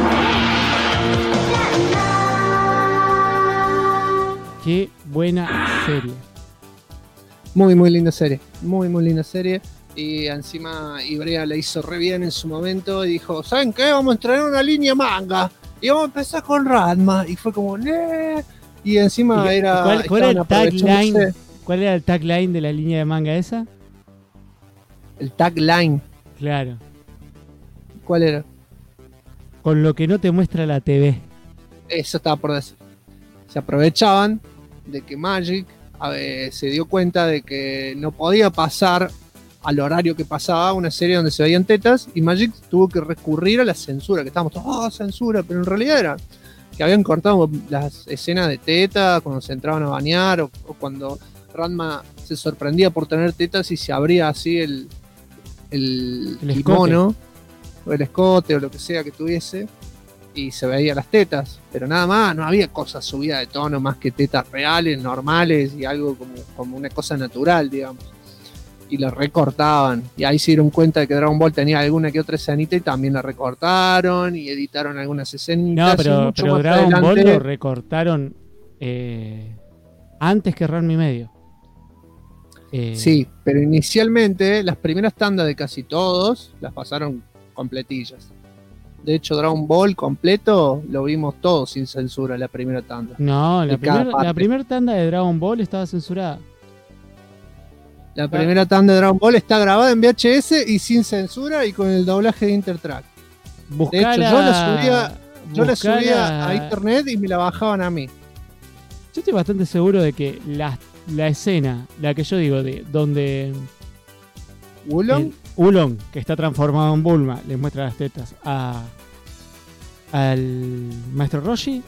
Qué buena serie. Muy, muy linda serie. Muy, muy linda serie. Y encima Ibrea la hizo re bien en su momento y dijo, ¿saben qué? Vamos a estrenar una línea manga y vamos a empezar con Ranma. Y fue como, "Nee". Y encima era... ¿Cuál era el tagline? aprovechándose- ¿Cuál era el tagline de la línea de manga esa? El tagline. Claro. ¿Cuál era? Con lo que no te muestra la TV. Eso estaba por decir. Se aprovechaban de que Magic se dio cuenta de que no podía pasar al horario que pasaba una serie donde se veían tetas, y Magic tuvo que recurrir a la censura, que estábamos todos, censura, pero en realidad era que habían cortado las escenas de teta cuando se entraban a bañar, o cuando Ranma se sorprendía por tener tetas y se abría así el kimono, o el escote o lo que sea que tuviese, y se veía las tetas, pero nada más, no había cosas subidas de tono más que tetas reales, normales y algo como una cosa natural, digamos. Y la recortaban, y ahí se dieron cuenta de que Dragon Ball tenía alguna que otra escenita y también la recortaron y editaron algunas escenitas. No, pero más Dragon Ball adelante- lo recortaron antes que Ranma y medio. Sí, pero inicialmente las primeras tandas de casi todos las pasaron completillas. De hecho, Dragon Ball completo lo vimos todos sin censura la primera tanda. No, de cada parte. la primera tanda de Dragon Ball estaba censurada. La primera tanda de Dragon Ball está grabada en VHS y sin censura y con el doblaje de Intertrack. Buscá De hecho, yo la subía Yo la buscala. subía a internet y me la bajaban a mí. Yo estoy bastante seguro de que la escena, la que yo digo, de donde ¿Wulong? el Oolong, que está transformado en Bulma, le muestra las tetas al maestro Roshi,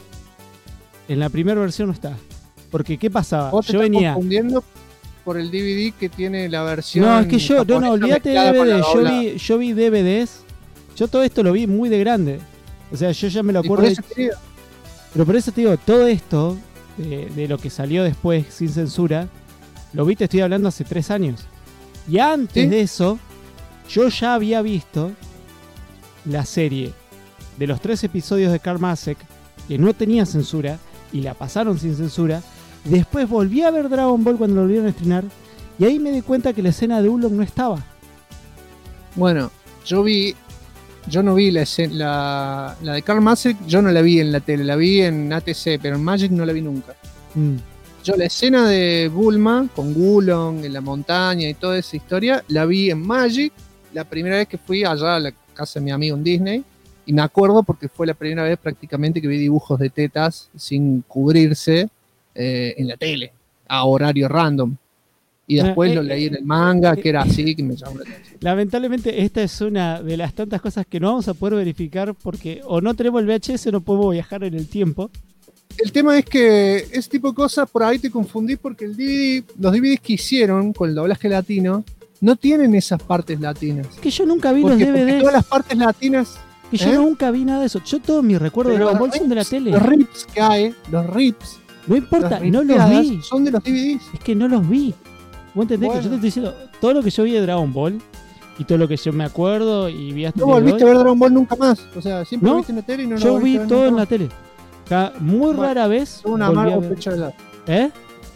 en la primera versión no está. Porque, ¿qué pasaba? Vos te Yo estás venía... confundiendo por el DVD que tiene la versión. No, es que yo, no, japonesa olvídate de mezclada con la DVD. doblada. Yo vi DVDs. Yo todo esto lo vi muy de grande. O sea, yo ya me lo Y por acuerdo. eso te digo, Pero por eso te digo, todo esto de lo que salió después sin censura, lo vi, te estoy hablando hace 3 años. Y antes ¿Sí? de eso, yo ya había visto la serie de los 3 episodios de Karl Masek, que no tenía censura, y la pasaron sin censura. Después volví a ver Dragon Ball cuando lo volvieron a estrenar, y ahí me di cuenta que la escena de Oolong no estaba. bueno, yo no vi la de Karl Masek, yo no la vi en la tele, la vi en ATC, pero en Magic no la vi nunca. Yo la escena de Bulma con Wulong en la montaña y toda esa historia, la vi en Magic, la primera vez que fui allá a la casa de mi amigo en Disney, y me acuerdo porque fue la primera vez prácticamente que vi dibujos de tetas sin cubrirse en la tele, a horario random. Y después lo leí en el manga, que era así, que me llamó la atención. Lamentablemente esta es una de las tantas cosas que no vamos a poder verificar porque o no tenemos el VHS o no podemos viajar en el tiempo. El tema es que ese tipo de cosas por ahí te confundís porque los DVDs que hicieron con el doblaje latino no tienen esas partes latinas. Que yo nunca vi Porque los DVDs. todas las partes latinas, Que yo nunca vi nada de eso. Yo todos mis recuerdos de pero Dragon Ball son de la tele. los rips que hay, los rips, No importa, las no los ripeadas vi. son de los DVDs. Es que no los vi. ¿Vos entendés Bueno. que yo te estoy diciendo todo lo que yo vi de Dragon Ball y todo lo que yo me acuerdo y vi hasta No el día de volviste hoy? a ver Dragon Ball nunca más. O sea, siempre No, lo viste en la tele y no lo Yo volviste vi a ver todo nunca en la más. tele. Muy Bueno, rara vez. Sos un volví a amargo ver. pecho de helado. ¿Eh?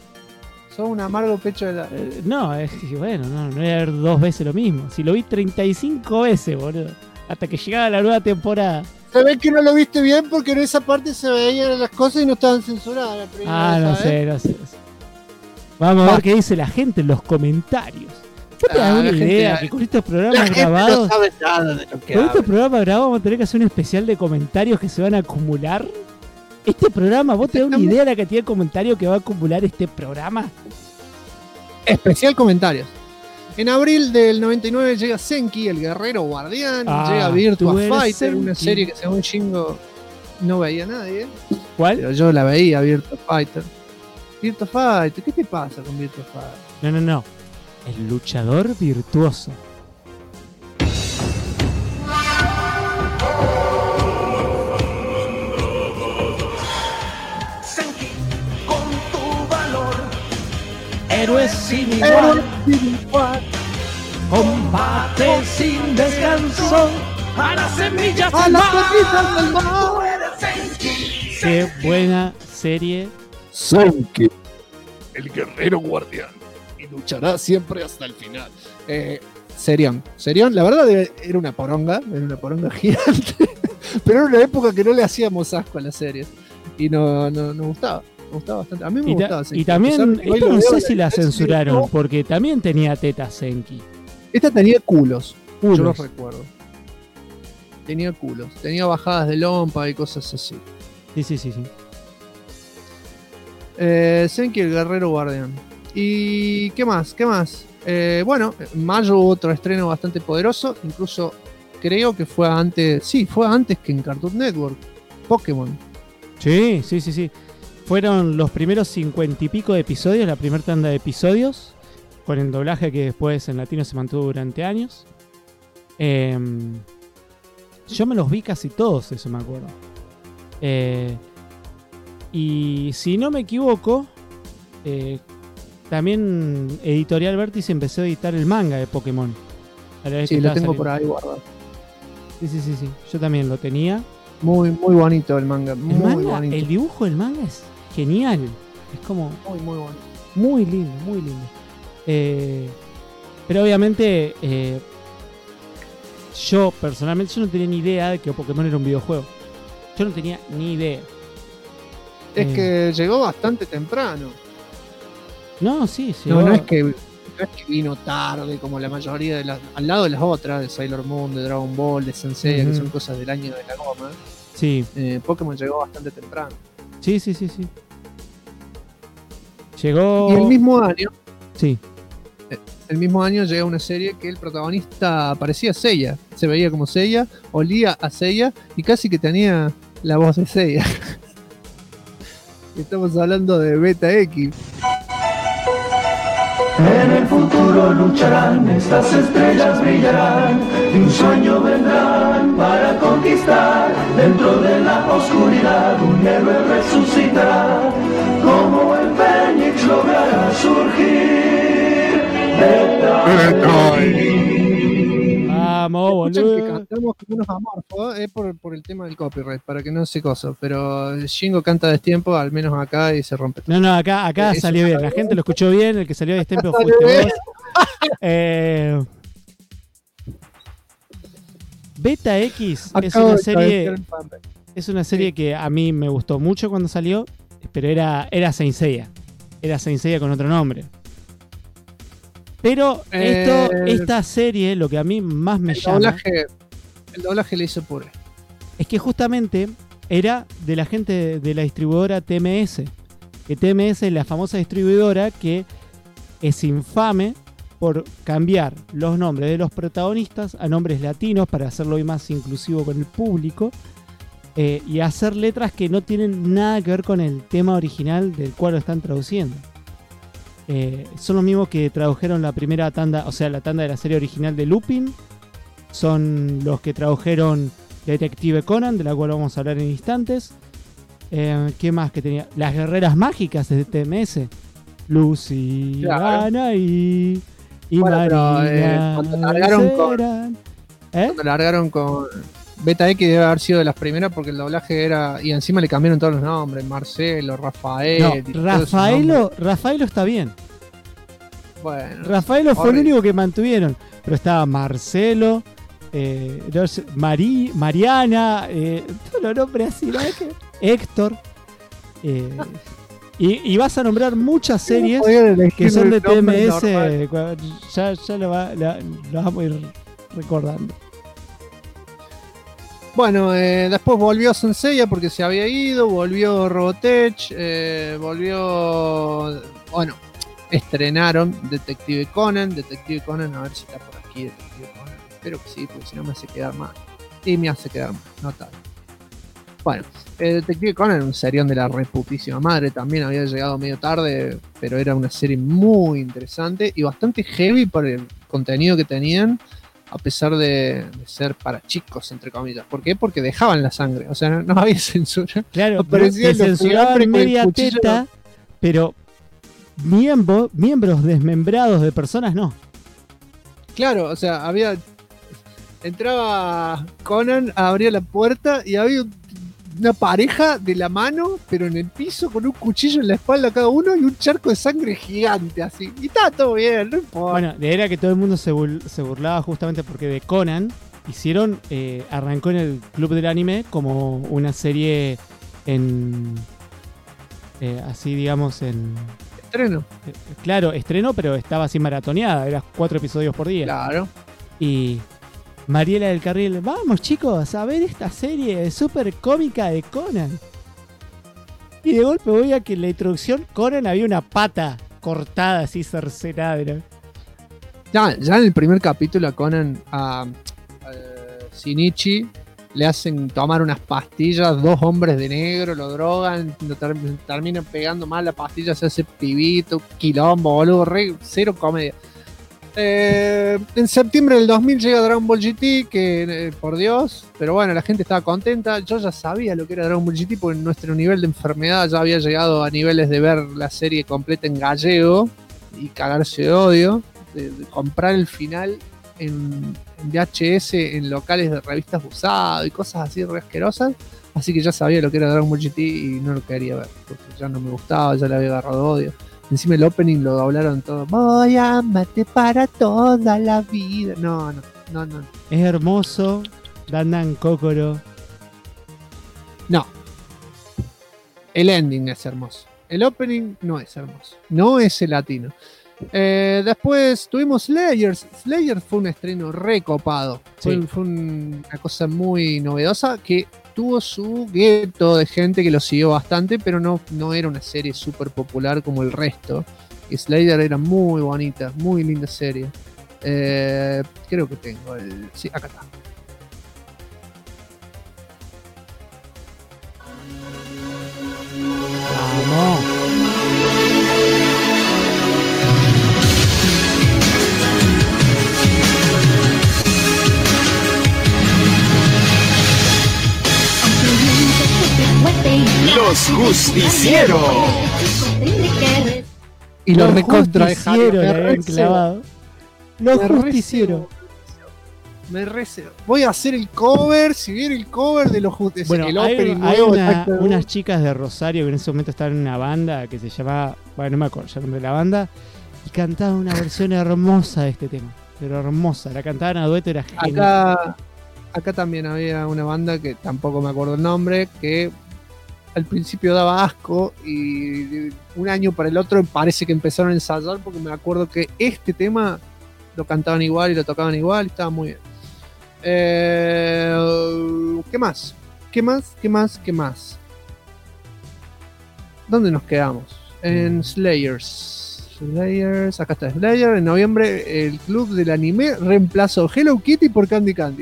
Sos un amargo pecho de helado. No, es que bueno, no voy a ver 2 veces lo mismo. Si lo vi 35 veces, boludo. Hasta que llegaba la nueva temporada. Se ve que no lo viste bien porque en esa parte se veían las cosas y no estaban censuradas. La primera vez, No ¿sabes? sé. Vamos a ver qué dice la gente en los comentarios. ¿Vos te das la una gente- idea que con estos La programas gente no grabados, sabe nada de lo que con estos habla. programas grabados vamos a tener que hacer un especial de comentarios que se van a acumular? Este programa, ¿vos te das una idea de la cantidad de comentarios que va a acumular este programa? Especial comentarios. En abril del 99 llega Senki, el guerrero guardián. Llega Virtua tú eres Fighter, una Senki. serie que según Shingo no veía nadie. ¿Cuál? Pero yo la veía, Virtua Fighter. Virtua Fighter, ¿qué te pasa con Virtua Fighter? No. El luchador virtuoso. Senki, con tu valor, Héroes sin Héroe igual, combate sin descanso. a las semillas ¡A del las mal. semillas del mal! Tú eres Senki. Qué buena serie. Senki, el guerrero guardián, y luchará siempre hasta el final. Serión, la verdad era una poronga gigante, pero era una época que no le hacíamos asco a las series y nos gustaba bastante. A mí me gustaba. Senki, Y a pesar también, de que hoy esto lo no veo sé en si la Netflix y censuraron, digo, porque también tenía tetas Senki. esta tenía culos, yo Culos. los recuerdo. Tenía culos, tenía bajadas de lompa y cosas así. Sí. Senki el guerrero guardián. ¿Y qué más? Bueno, en mayo hubo otro estreno bastante poderoso. Incluso creo que fue antes que en Cartoon Network. Pokémon. Sí. Fueron los primeros 50 y pico de episodios, la primera tanda de episodios, con el doblaje que después en latino se mantuvo durante años. Yo me los vi casi todos, eso me acuerdo. Y si no me equivoco, también Editorial Vértice empezó a editar el manga de Pokémon. A la vez Sí, que lo estaba tengo saliendo. por ahí guardado. Sí. Yo también lo tenía. Muy bonito el manga. El Muy manga, bonito. el dibujo del manga es genial. Es como Muy bonito. muy lindo. Pero obviamente yo personalmente no tenía ni idea de que Pokémon era un videojuego. Yo no tenía ni idea. Es que llegó bastante temprano. No, sí. No es que vino tarde como la mayoría de las. Al lado de las otras, de Sailor Moon, de Dragon Ball, de Sensei, que son cosas del año de la goma. Sí, Pokémon llegó bastante temprano. sí. Llegó. Y el mismo año, Sí. llega una serie que el protagonista parecía Seiya. Se veía como Seiya, olía a Seiya y casi que tenía la voz de Seiya. Estamos hablando de Beta X. En el futuro lucharán, estas estrellas brillarán, y un sueño vendrán para conquistar. Dentro de la oscuridad un héroe resucitará, como el Fénix logrará surgir. Beta X. Vamos, Escuchan que boludo. cantamos como unos amorfos, es por el tema del copyright, para que no se cosa. Pero Shingo canta a destiempo, al menos acá, y se rompe todo. No, acá Eso salió bien. La gente lo escuchó bien. El que salió de tiempo fuiste vos. Beta X es Acabo una de serie. caer en fanpage. Es una serie que a mí me gustó mucho cuando salió, pero era Saint Seiya. Era Saint Seiya con otro nombre. Pero esta serie, lo que a mí más me llama, El doblaje le hizo puré. es que justamente era de la gente de la distribuidora TMS. Que TMS es la famosa distribuidora que es infame por cambiar los nombres de los protagonistas a nombres latinos para hacerlo más inclusivo con el público. Y hacer letras que no tienen nada que ver con el tema original del cual lo están traduciendo. Son los mismos que tradujeron la primera tanda, o sea, la tanda de la serie original de Lupin. Son los que tradujeron Detective Conan, de la cual vamos a hablar en instantes. ¿Qué más que tenía? Las guerreras mágicas de TMS. Lucy, Claro. Ana y Bueno, Marina. pero, cuando largaron con- serán. Cuando largaron con Beta X debe haber sido de las primeras porque el doblaje era. Y encima le cambiaron todos los nombres: Marcelo, Rafael. No, y todos esos nombres. Rafaelo está bien. Bueno, Rafaelo fue el horrible. único que mantuvieron. Pero estaba Marcelo, no sé, Mariana, todos los nombres así, ¿no? Héctor. Y vas a nombrar muchas series Podían elegir que son de el nombre TMS. normal. Ya lo vamos a ir recordando. Bueno, después volvió Senseiya porque se había ido, volvió Robotech, volvió. Bueno, estrenaron Detective Conan, a ver si está por aquí Detective Conan. Espero que sí, porque si no me hace quedar mal. Y me hace quedar mal, no tal. Bueno, Detective Conan era un serión de la reputísima madre, también había llegado medio tarde, pero era una serie muy interesante y bastante heavy por el contenido que tenían, a pesar de ser para chicos, entre comillas. ¿Por qué? Porque dejaban la sangre, o sea, no había censura. Claro, Aparecían te los censuraban fiambres con el media cuchillo. teta, pero miembros desmembrados de personas no. Claro, o sea, había. Entraba Conan, abría la puerta y había una pareja de la mano, pero en el piso, con un cuchillo en la espalda cada uno y un charco de sangre gigante así. Y está todo bien, no importa. Bueno, era que todo el mundo se burlaba justamente porque de Conan hicieron, arrancó en el Club del Anime como una serie en, así digamos, en... Estreno. Claro, estreno, pero estaba así maratoneada, era 4 episodios por día. Claro. Y Mariela del Carril, vamos chicos a ver esta serie súper cómica de Conan. Y de golpe voy a que en la introducción Conan había una pata cortada así cercenada. ¿No? Ya en el primer capítulo a Conan, a Shinichi, le hacen tomar unas pastillas, 2 hombres de negro, lo drogan, terminan pegando mal la pastilla, se hace pibito, quilombo, boludo, cero comedia. En septiembre del 2000 llega Dragon Ball GT, que por Dios, pero bueno, la gente estaba contenta. Yo ya sabía lo que era Dragon Ball GT porque nuestro nivel de enfermedad ya había llegado a niveles de ver la serie completa en gallego y cagarse de odio, de comprar el final en VHS en locales de revistas usadas y cosas así re asquerosas. Así que ya sabía lo que era Dragon Ball GT y no lo quería ver porque ya no me gustaba, ya le había agarrado odio. Encima el opening lo doblaron todo. Voy a amarte para toda la vida. No. Es hermoso, Dandan Kokoro. No. El ending es hermoso. El opening no es hermoso. No es el latino. Después tuvimos Slayers. Slayers fue un estreno recopado. Sí. Fue una cosa muy novedosa que tuvo su gueto de gente que lo siguió bastante, pero no era una serie súper popular como el resto. Y Slayer era muy bonita, muy linda serie. Creo que tengo el... Sí, acá está. Vamos. Los Justicieros. Y lo recontra Justicieros le habían clavado. Los Justicieros. Voy a hacer el cover, si viene el cover de los Justicieros. Bueno, el hay opening nuevo, unas chicas de Rosario que en ese momento estaban en una banda que se llamaba, bueno, no me acuerdo ya el nombre de la banda, y cantaban una versión hermosa de este tema, pero hermosa, la cantaban a dueto, era genial. Acá también había una banda que tampoco me acuerdo el nombre, que al principio daba asco y de un año para el otro parece que empezaron a ensayar, porque me acuerdo que este tema lo cantaban igual y lo tocaban igual y estaba muy bien. ¿Qué más? ¿Dónde nos quedamos? En Slayers, acá está Slayer. En noviembre el club del anime reemplazó Hello Kitty por Candy Candy.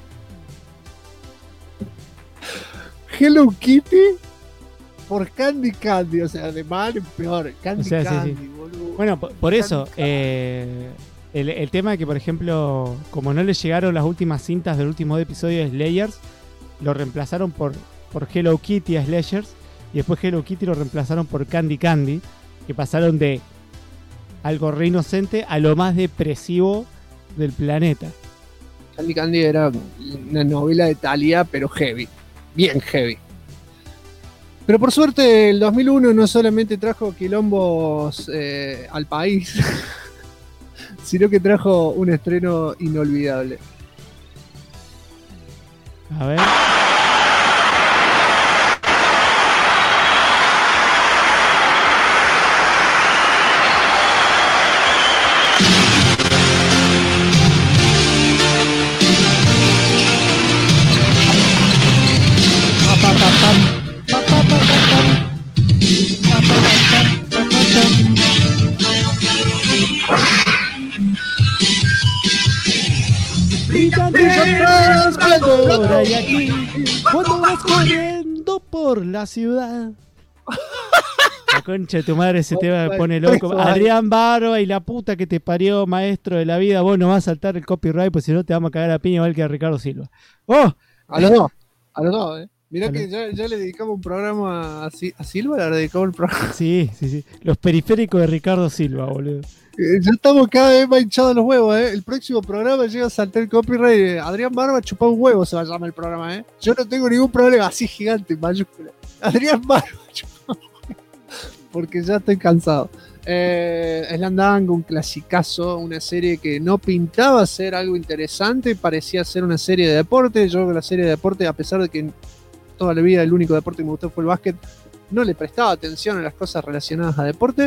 Hello Kitty por Candy Candy, o sea, de mal en peor. Candy Candy, sí. Boludo. Bueno, por eso, el tema de que, por ejemplo, como no le llegaron las últimas cintas del último episodio de Slayers, lo reemplazaron por Hello Kitty a Slayers, y después Hello Kitty lo reemplazaron por Candy Candy, que pasaron de algo re inocente a lo más depresivo del planeta. Candy Candy era una novela de Thalía, pero heavy, bien heavy. Pero por suerte el 2001 no solamente trajo quilombos al país, sino que trajo un estreno inolvidable. A ver. Y aquí, cuando vas corriendo por la ciudad. La concha de tu madre, ese tema me pone loco. Adrián Barba y la puta que te parió, maestro de la vida. Vos no vas a saltar el copyright, pues si no te vamos a cagar a piña igual que a Ricardo Silva. ¡Oh! A los dos. Mirá que ya le dedicamos un programa a Silva, le dedicamos el programa. Sí. Los periféricos de Ricardo Silva, boludo. Ya estamos cada vez más hinchados los huevos, El próximo programa llega a saltar el copyright. Adrián Barba chupá un huevo, se va a llamar el programa, Yo no tengo ningún problema así gigante, mayúscula. Adrián Barba chupá un huevo. Porque ya estoy cansado. Slam Dunk, un clasicazo, una serie que no pintaba ser algo interesante, parecía ser una serie de deporte. Yo la serie de deporte, a pesar de que toda la vida el único deporte que me gustó fue el básquet, no le prestaba atención a las cosas relacionadas a deporte.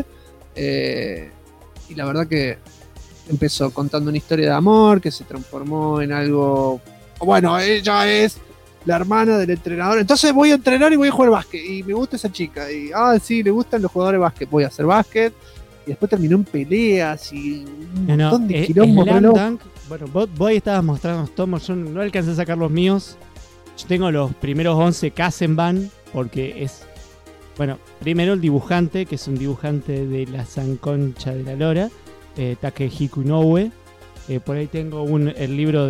Y la verdad que empezó contando una historia de amor que se transformó en algo... Bueno, ella es la hermana del entrenador. Entonces voy a entrenar y voy a jugar básquet. Y me gusta esa chica. Y, sí, le gustan los jugadores de básquet. Voy a hacer básquet. Y después terminó en peleas y un montón de quilombos. Bueno, vos ahí estabas mostrando los tomos. Yo no alcancé a sacar los míos. Yo tengo los primeros 11 Kazenban. Porque es... Bueno, primero el dibujante, que es un dibujante de la Sanconcha de la Lora, Takehiko Inoue. Por ahí tengo el libro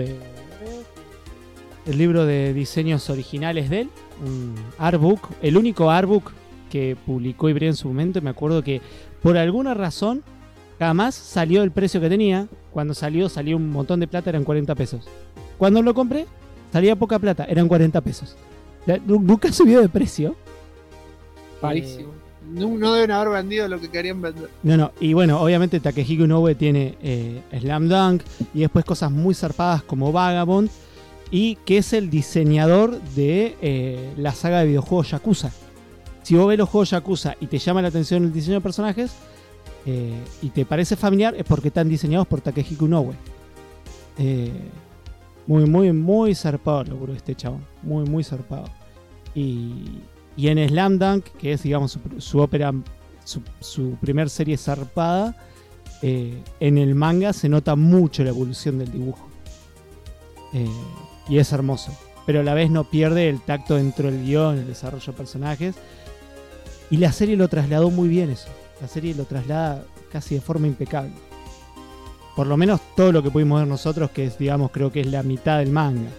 de diseños originales de él, un artbook, el único artbook que publicó Ibrea en su momento. Me acuerdo que por alguna razón jamás salió el precio que tenía. Cuando salió un montón de plata, eran 40 pesos. Cuando lo compré, salía poca plata, eran 40 pesos. Nunca subió de precio. Parísimo. No deben haber vendido lo que querían vender. No. Y bueno, obviamente Takehiko Inoue tiene Slam Dunk y después cosas muy zarpadas como Vagabond, y que es el diseñador de la saga de videojuegos Yakuza. Si vos ves los juegos Yakuza y te llama la atención el diseño de personajes y te parece familiar, es porque están diseñados por Takehiko Inoue. Muy zarpado logró este chabón. Muy zarpado. Y en Slam Dunk, que es, digamos, su ópera, su primer serie zarpada, en el manga se nota mucho la evolución del dibujo. Y es hermoso. Pero a la vez no pierde el tacto dentro del guión, el desarrollo de personajes. Y la serie lo trasladó muy bien eso. La serie lo traslada casi de forma impecable. Por lo menos todo lo que pudimos ver nosotros, que es, digamos, creo que es la mitad del manga.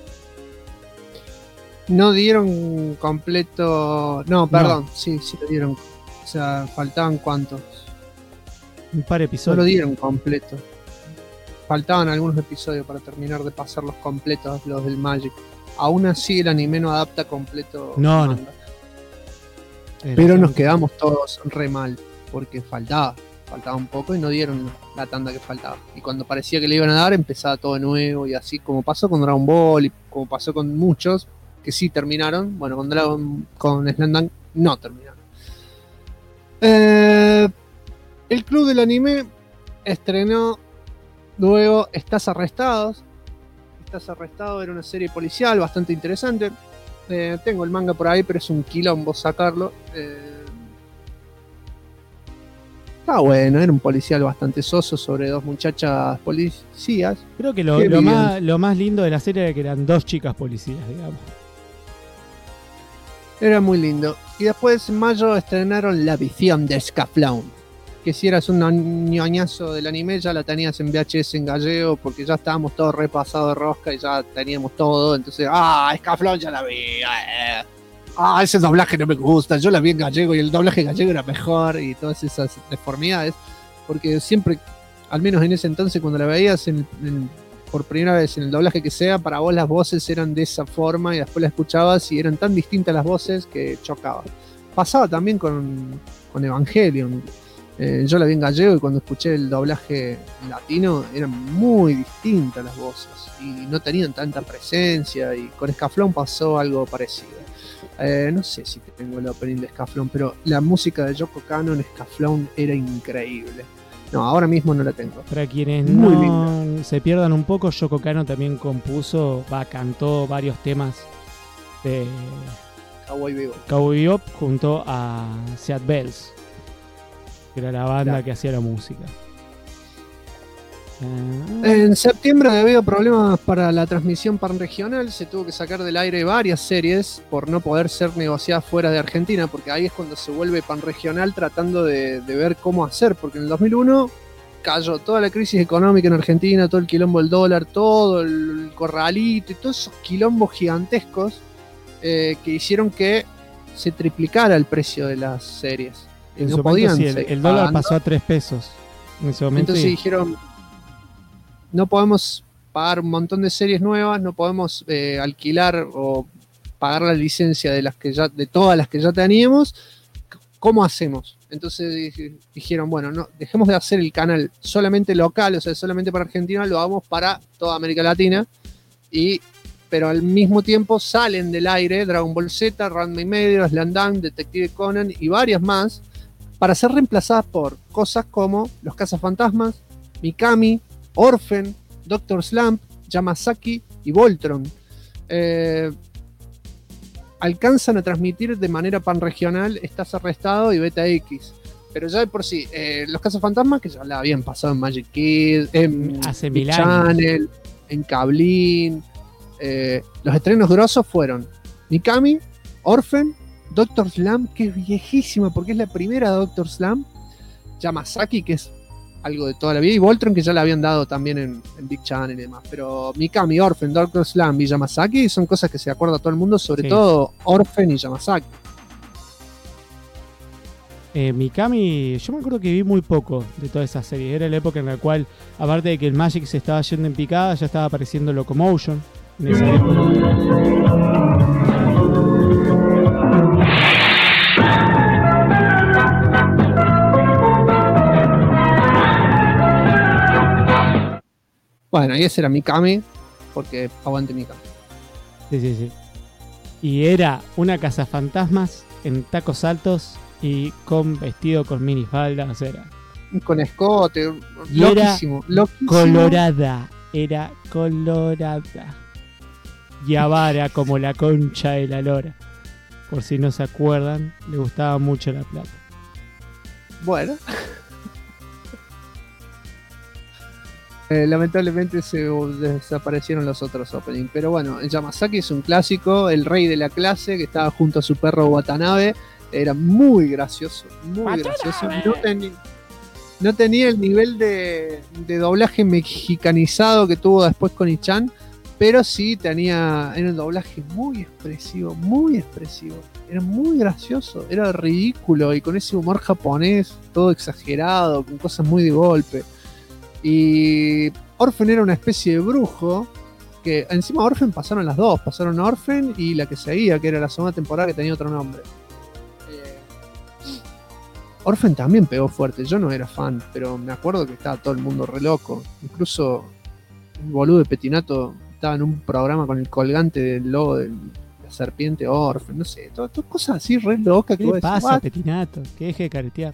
No dieron completo... No, perdón, sí lo dieron. O sea, faltaban ¿cuántos? Un par de No episodios. lo dieron completo. Faltaban algunos episodios para terminar de pasarlos completos, los del Magic. Aún así el anime no adapta completo No, el manga. Pero nos quedamos todos re mal, porque faltaba un poco y no dieron la tanda que faltaba. Y cuando parecía que le iban a dar, empezaba todo de nuevo, y así como pasó con Dragon Ball y como pasó con muchos que sí terminaron. Bueno, con Slam Dunk no terminaron. El club del anime estrenó luego Estás Arrestados. Estás Arrestado era una serie policial bastante interesante. Tengo el manga por ahí, pero es un quilombo sacarlo. Está bueno, era un policial bastante soso sobre dos muchachas policías. Creo que lo más lindo de la serie era que eran dos chicas policías, digamos. Era muy lindo. Y después en mayo estrenaron La Visión de Scaflón. Que si eras un ñoñazo del anime ya la tenías en VHS en gallego, porque ya estábamos todos repasados de rosca y ya teníamos todo. Entonces, Scaflón ya la vi. Ese doblaje no me gusta. Yo la vi en gallego y el doblaje gallego era mejor, y todas esas deformidades. Porque siempre, al menos en ese entonces, cuando la veías por primera vez en el doblaje que sea, para vos las voces eran de esa forma y después la escuchabas y eran tan distintas las voces que chocaba. Pasaba también con Evangelion. Yo la vi en gallego y cuando escuché el doblaje latino eran muy distintas las voces y no tenían tanta presencia, y con Scaflón pasó algo parecido. No sé si tengo el opening de Scaflón, pero la música de Yoko Kanno en Scaflón era increíble. No, ahora mismo no la tengo. Para quienes Muy no se pierdan un poco, Yoko Kanno también cantó varios temas de Cowboy Bebop junto a Seat Bells, que era la banda que hacía la música. En septiembre, debido a problemas para la transmisión panregional, se tuvo que sacar del aire varias series por no poder ser negociadas fuera de Argentina, porque ahí es cuando se vuelve panregional tratando de ver cómo hacer, porque en el 2001 cayó toda la crisis económica en Argentina, todo el quilombo del dólar, todo el corralito y todos esos quilombos gigantescos que hicieron que se triplicara el precio de las series. En no su podían momento, sí, el dólar pagando. pasó a 3 pesos en ese momento. Entonces dijeron, no podemos pagar un montón de series nuevas, no podemos alquilar o pagar la licencia de todas las que ya teníamos. ¿Cómo hacemos? Entonces dijeron, bueno, no, dejemos de hacer el canal solamente local, o sea, solamente para Argentina, lo hagamos para toda América Latina. Pero al mismo tiempo salen del aire Dragon Ball Z, Ranma y medio, Slam Dunk, Detective Conan y varias más, para ser reemplazadas por cosas como Los Cazafantasmas, Mikami, Orphan, Dr. Slump, Yamasaki y Voltron. Alcanzan a transmitir de manera panregional Estás Arrestado y Beta X. Pero ya de por sí, Los Cazafantasmas, que ya la habían pasado en Magic Kids, en hace Big 1000 años. Channel, en Cablin. Los estrenos grosos fueron Mikami, Orphan, Dr. Slump, que es viejísima porque es la primera de Dr. Slump, Yamasaki, que es algo de toda la vida, y Voltron, que ya la habían dado también en Big Channel y demás. Pero Mikami, Orphan, Dr. Slump y Yamasaki son cosas que se acuerda todo el mundo, sobre todo Orphan y Yamasaki. Mikami, yo me acuerdo que vi muy poco de toda esa serie. Era la época en la cual, aparte de que el Magic se estaba yendo en picada, ya estaba apareciendo Locomotion en esa época. Bueno, y ese era Mikami, porque aguante Mikami. Sí. Y era una cazafantasmas en tacos altos y con vestido con minifalda, o sea, con escote, y loquísimo. Era colorada. Y avara como la concha de la lora. por si no se acuerdan, le gustaba mucho La Plata. Bueno. Lamentablemente se desaparecieron los otros openings. Pero bueno, el Yamasaki es un clásico, el rey de la clase que estaba junto a su perro Watanabe. Era muy gracioso, muy gracioso. No tenía el nivel de doblaje mexicanizado que tuvo después con Ichan, pero sí era un doblaje muy expresivo, muy expresivo. Era muy gracioso, era ridículo y con ese humor japonés, todo exagerado, con cosas muy de golpe. Y Orphan era una especie de brujo, que encima Orphan pasaron las dos, pasaron Orphan y la que seguía, que era la segunda temporada que tenía otro nombre. Orphan también pegó fuerte, yo no era fan, pero me acuerdo que estaba todo el mundo re loco. Incluso el boludo de Petinato estaba en un programa con el colgante del logo de la serpiente Orphan, no sé, todas cosas así re locas. ¿Qué le pasa a Petinato? Que deje de caretear.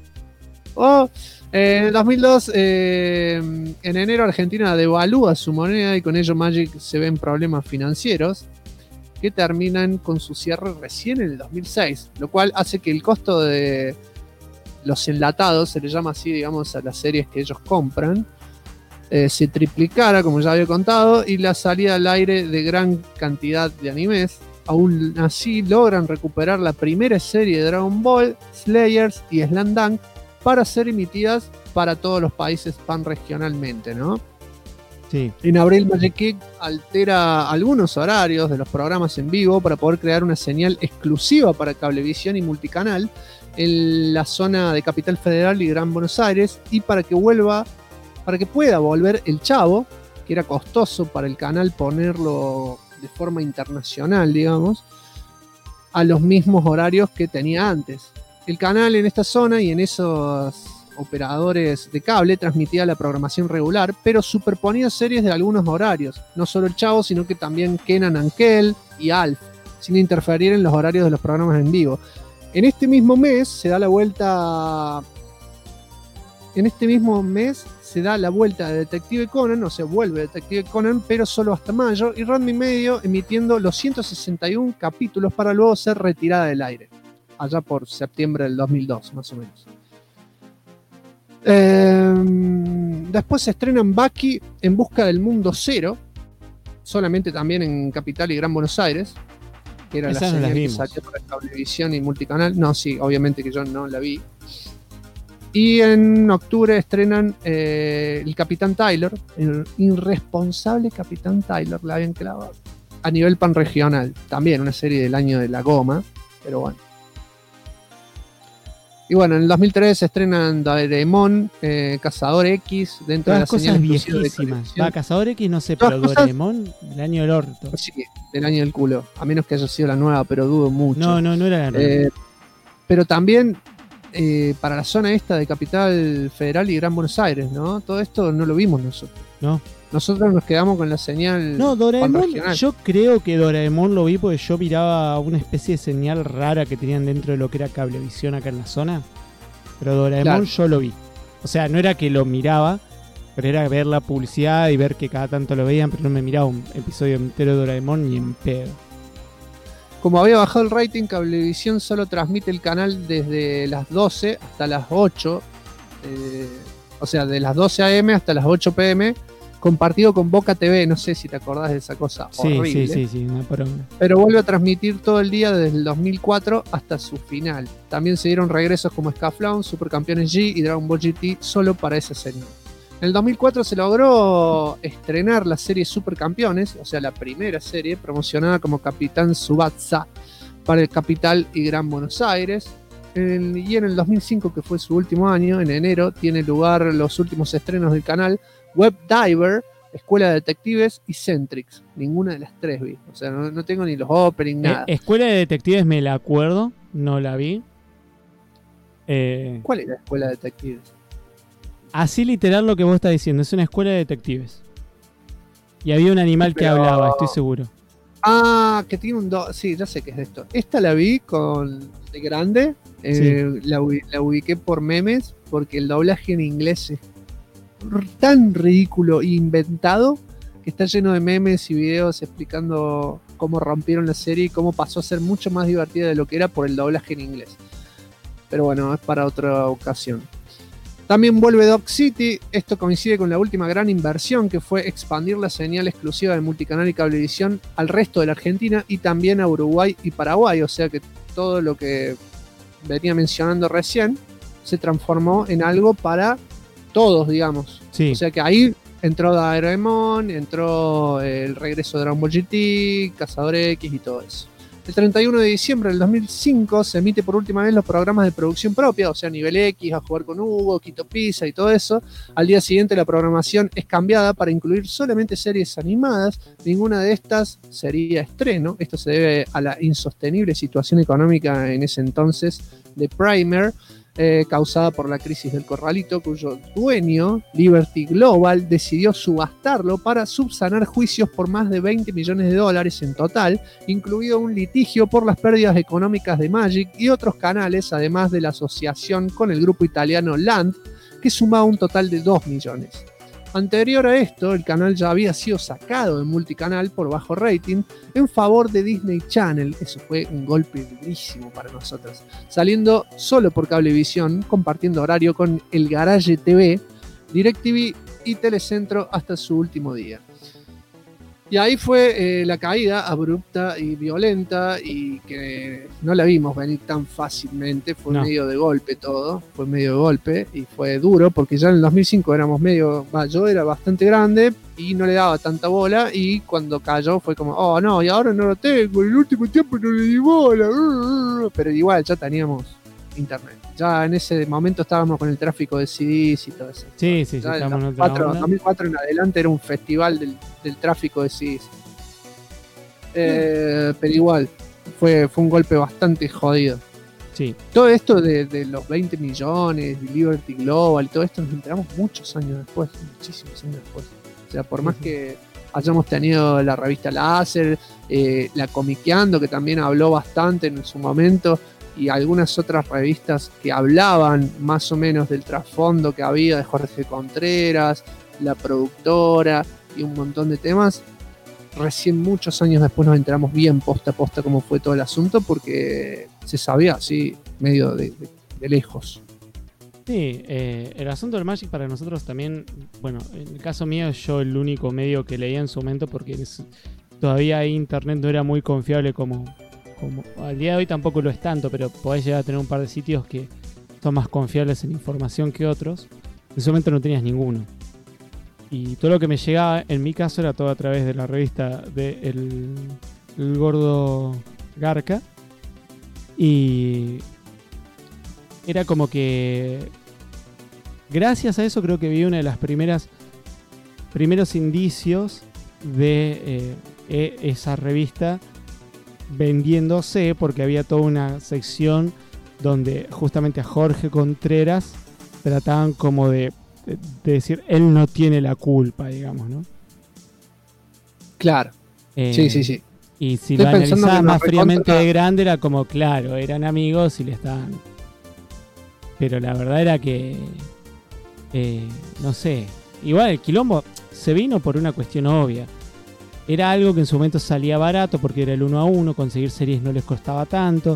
En el 2002, en enero, Argentina devalúa su moneda y con ello Magic se ven problemas financieros que terminan con su cierre recién en el 2006, lo cual hace que el costo de los enlatados, se le llama así, digamos, a las series que ellos compran, se triplicara, como ya había contado, y la salida al aire de gran cantidad de animes. Aún así logran recuperar la primera serie de Dragon Ball, Slayers y Slam Dunk para ser emitidas para todos los países panregionalmente, ¿no? Sí. En abril, Magic Kick altera algunos horarios de los programas en vivo para poder crear una señal exclusiva para Cablevisión y Multicanal en la zona de Capital Federal y Gran Buenos Aires, y para que pueda volver El Chavo, que era costoso para el canal ponerlo de forma internacional, digamos, a los mismos horarios que tenía antes. El canal en esta zona y en esos operadores de cable transmitía la programación regular, pero superponía series de algunos horarios, no solo El Chavo, sino que también Kenan and Kel y Alf, sin interferir en los horarios de los programas en vivo. En este mismo mes se da la vuelta de Detective Conan, o sea, vuelve Detective Conan, pero solo hasta mayo, y Ranma y medio emitiendo los 161 capítulos para luego ser retirada del aire, allá por septiembre del 2002, más o menos. Después se estrenan Baki en busca del mundo cero, solamente también en Capital y Gran Buenos Aires, que era Esas la no las serie que vimos. salió para Cablevisión y Multicanal. No, sí, obviamente que yo no la vi. Y en octubre estrenan el Capitán Tyler, el irresponsable Capitán Tyler, la habían clavado, a nivel panregional. También una serie del año de la goma, pero bueno. Y bueno, en el 2003 se estrenan Doraemon, Cazador X, dentro de Todas la cosas señal exclusiva de viejísimas. Cablevisión. Va, Cazador X no sé, Todas pero cosas- Doraemon, el año del orto. Sí, del año del culo. A menos que haya sido la nueva, pero dudo mucho. No era la nueva. Pero también para la zona esta de Capital Federal y Gran Buenos Aires, ¿no? Todo esto no lo vimos nosotros. No. Nosotros nos quedamos con la señal No, Doraemon, panregional. yo creo que Doraemon lo vi porque yo miraba una especie de señal rara que tenían dentro de lo que era Cablevisión acá en la zona. Pero Doraemon Claro. yo lo vi. O sea, no era que lo miraba, pero era ver la publicidad y ver que cada tanto lo veían, pero no me miraba un episodio entero de Doraemon ni en pedo. Como había bajado el rating, Cablevisión solo transmite el canal desde las 12 hasta las 8. O sea, de las 12 AM hasta las 8 PM, compartido con Boca TV. No sé si te acordás de esa cosa horrible. Sí, una poronga. Pero vuelve a transmitir todo el día desde el 2004 hasta su final. También se dieron regresos como Scaflón, Supercampeones G y Dragon Ball GT solo para esa serie. En el 2004 se logró estrenar la serie Supercampeones, o sea, la primera serie promocionada como Capitán Tsubasa para el Capital y Gran Buenos Aires. Y en el 2005, que fue su último año, en enero, tiene lugar los últimos estrenos del canal Web Diver, Escuela de Detectives y Centrix. Ninguna de las tres vi. O sea, no tengo ni los openings, nada. Escuela de Detectives me la acuerdo, no la vi. ¿Cuál era Escuela de Detectives? Así literal lo que vos estás diciendo, es una escuela de detectives. Y había un animal que Pero- hablaba, estoy seguro. Ah, que tiene un... Sí, ya sé que es de esto. Esta la vi de grande. La ubiqué por memes porque el doblaje en inglés es tan ridículo e inventado que está lleno de memes y videos explicando cómo rompieron la serie y cómo pasó a ser mucho más divertida de lo que era por el doblaje en inglés. Pero bueno, es para otra ocasión. También vuelve Dog City. Esto coincide con la última gran inversión, que fue expandir la señal exclusiva de multicanal y cablevisión al resto de la Argentina y también a Uruguay y Paraguay. O sea que todo lo que venía mencionando recién se transformó en algo para todos, digamos. Sí. O sea que ahí entró Doraemon, entró el regreso de Dragon Ball GT, Cazador X y todo eso. El 31 de diciembre del 2005 se emite por última vez los programas de producción propia, o sea, Nivel X, A Jugar con Hugo, Quito Pizza y todo eso. Al día siguiente la programación es cambiada para incluir solamente series animadas. Ninguna de estas sería estreno. Esto se debe a la insostenible situación económica en ese entonces de Primer, causada por la crisis del corralito, cuyo dueño, Liberty Global, decidió subastarlo para subsanar juicios por más de $20 millones en total, incluido un litigio por las pérdidas económicas de Magic y otros canales, además de la asociación con el grupo italiano Land, que sumaba un total de 2 millones. Anterior a esto, el canal ya había sido sacado de multicanal por bajo rating en favor de Disney Channel. Eso fue un golpe durísimo para nosotros. Saliendo solo por Cablevisión, compartiendo horario con El Garage TV, DirecTV y Telecentro hasta su último día. Y ahí fue la caída abrupta y violenta y que no la vimos venir tan fácilmente. Fue medio de golpe todo, fue medio de golpe y fue duro porque ya en el 2005 éramos yo era bastante grande y no le daba tanta bola, y cuando cayó fue como, oh no, y ahora no lo tengo, en el último tiempo no le di bola, pero igual ya teníamos internet. Ya en ese momento estábamos con el tráfico de CDs y todo eso. Sí, ya estamos en 2004 en adelante era un festival del tráfico de CDs. Pero igual, fue un golpe bastante jodido. Sí. Todo esto de los 20 millones, Liberty Global y todo esto nos enteramos muchos años después, muchísimos años después. O sea, por más que hayamos tenido la revista Láser, la Comiqueando, que también habló bastante en su momento, y algunas otras revistas que hablaban más o menos del trasfondo que había de Jorge Contreras, la productora y un montón de temas. Recién muchos años después nos enteramos bien posta a posta cómo fue todo el asunto, porque se sabía así medio de lejos. Sí, el asunto del Magic para nosotros también, bueno, en el caso mío, yo el único medio que leía en su momento, porque todavía ahí internet no era muy confiable como al día de hoy tampoco lo es tanto, pero podés llegar a tener un par de sitios que son más confiables en información que otros. En ese momento no tenías ninguno. Y todo lo que me llegaba, en mi caso, era todo a través de la revista de el Gordo Garca. Y era como que gracias a eso creo que vi una de las primeros indicios de esa revista vendiéndose, porque había toda una sección donde justamente a Jorge Contreras trataban como de decir, él no tiene la culpa, digamos, ¿no? Claro. Sí. Y si lo analizaba más fríamente de grande, era como, claro, eran amigos y le estaban... Pero la verdad era que... no sé. Igual el quilombo se vino por una cuestión obvia. Era algo que en su momento salía barato porque era el 1 a 1, conseguir series no les costaba tanto.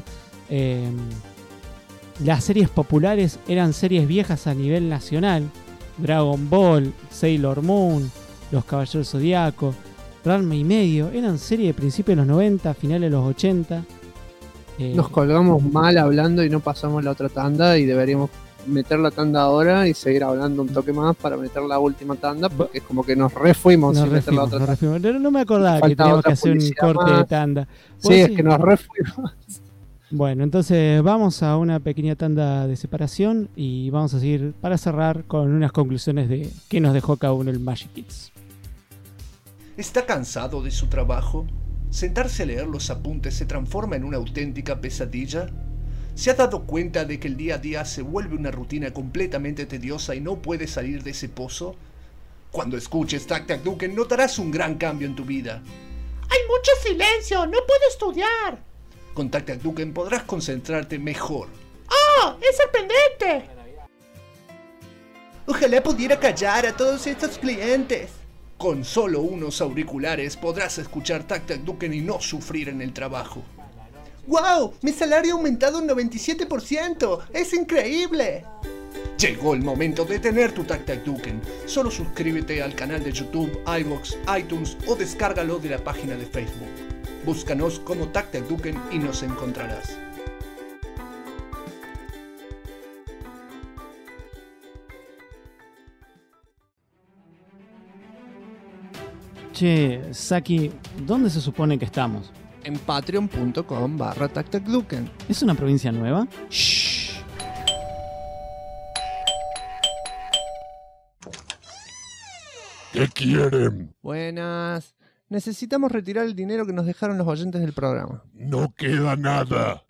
Las series populares eran series viejas a nivel nacional. Dragon Ball, Sailor Moon, Los Caballeros Zodiaco, Ranma y medio. Eran series de principios de los 90, finales de los 80. Nos colgamos mal hablando y no pasamos la otra tanda, y deberíamos meter la tanda ahora y seguir hablando un toque más para meter la última tanda, porque es como que nos refuimos sin meter la otra tanda. No me acordaba que teníamos que hacer un corte de tanda. Sí, es que nos refuimos. Bueno, entonces vamos a una pequeña tanda de separación y vamos a seguir para cerrar con unas conclusiones de qué nos dejó cada uno el Magic Kids. ¿Está cansado de su trabajo? ¿Sentarse a leer los apuntes se transforma en una auténtica pesadilla? ¿Se ha dado cuenta de que el día a día se vuelve una rutina completamente tediosa y no puede salir de ese pozo? Cuando escuches Tac Tac Duken notarás un gran cambio en tu vida. ¡Hay mucho silencio! ¡No puedo estudiar! Con Tac Tac Duken podrás concentrarte mejor. ¡Oh! ¡Es sorprendente! Ojalá pudiera callar a todos estos clientes. Con solo unos auriculares podrás escuchar Tac Tac Duken y no sufrir en el trabajo. ¡Wow! Mi salario ha aumentado un 97%. ¡Es increíble! Llegó el momento de tener tu Tac Tac Duken. Solo suscríbete al canal de YouTube, iVoox, iTunes o descárgalo de la página de Facebook. Búscanos como Tac Tac Duken y nos encontrarás. Che, Saki, ¿dónde se supone que estamos? En patreon.com/tactacduken. ¿Es una provincia nueva? Shh. ¿Qué quieren? Buenas. Necesitamos retirar el dinero que nos dejaron los oyentes del programa. No queda nada.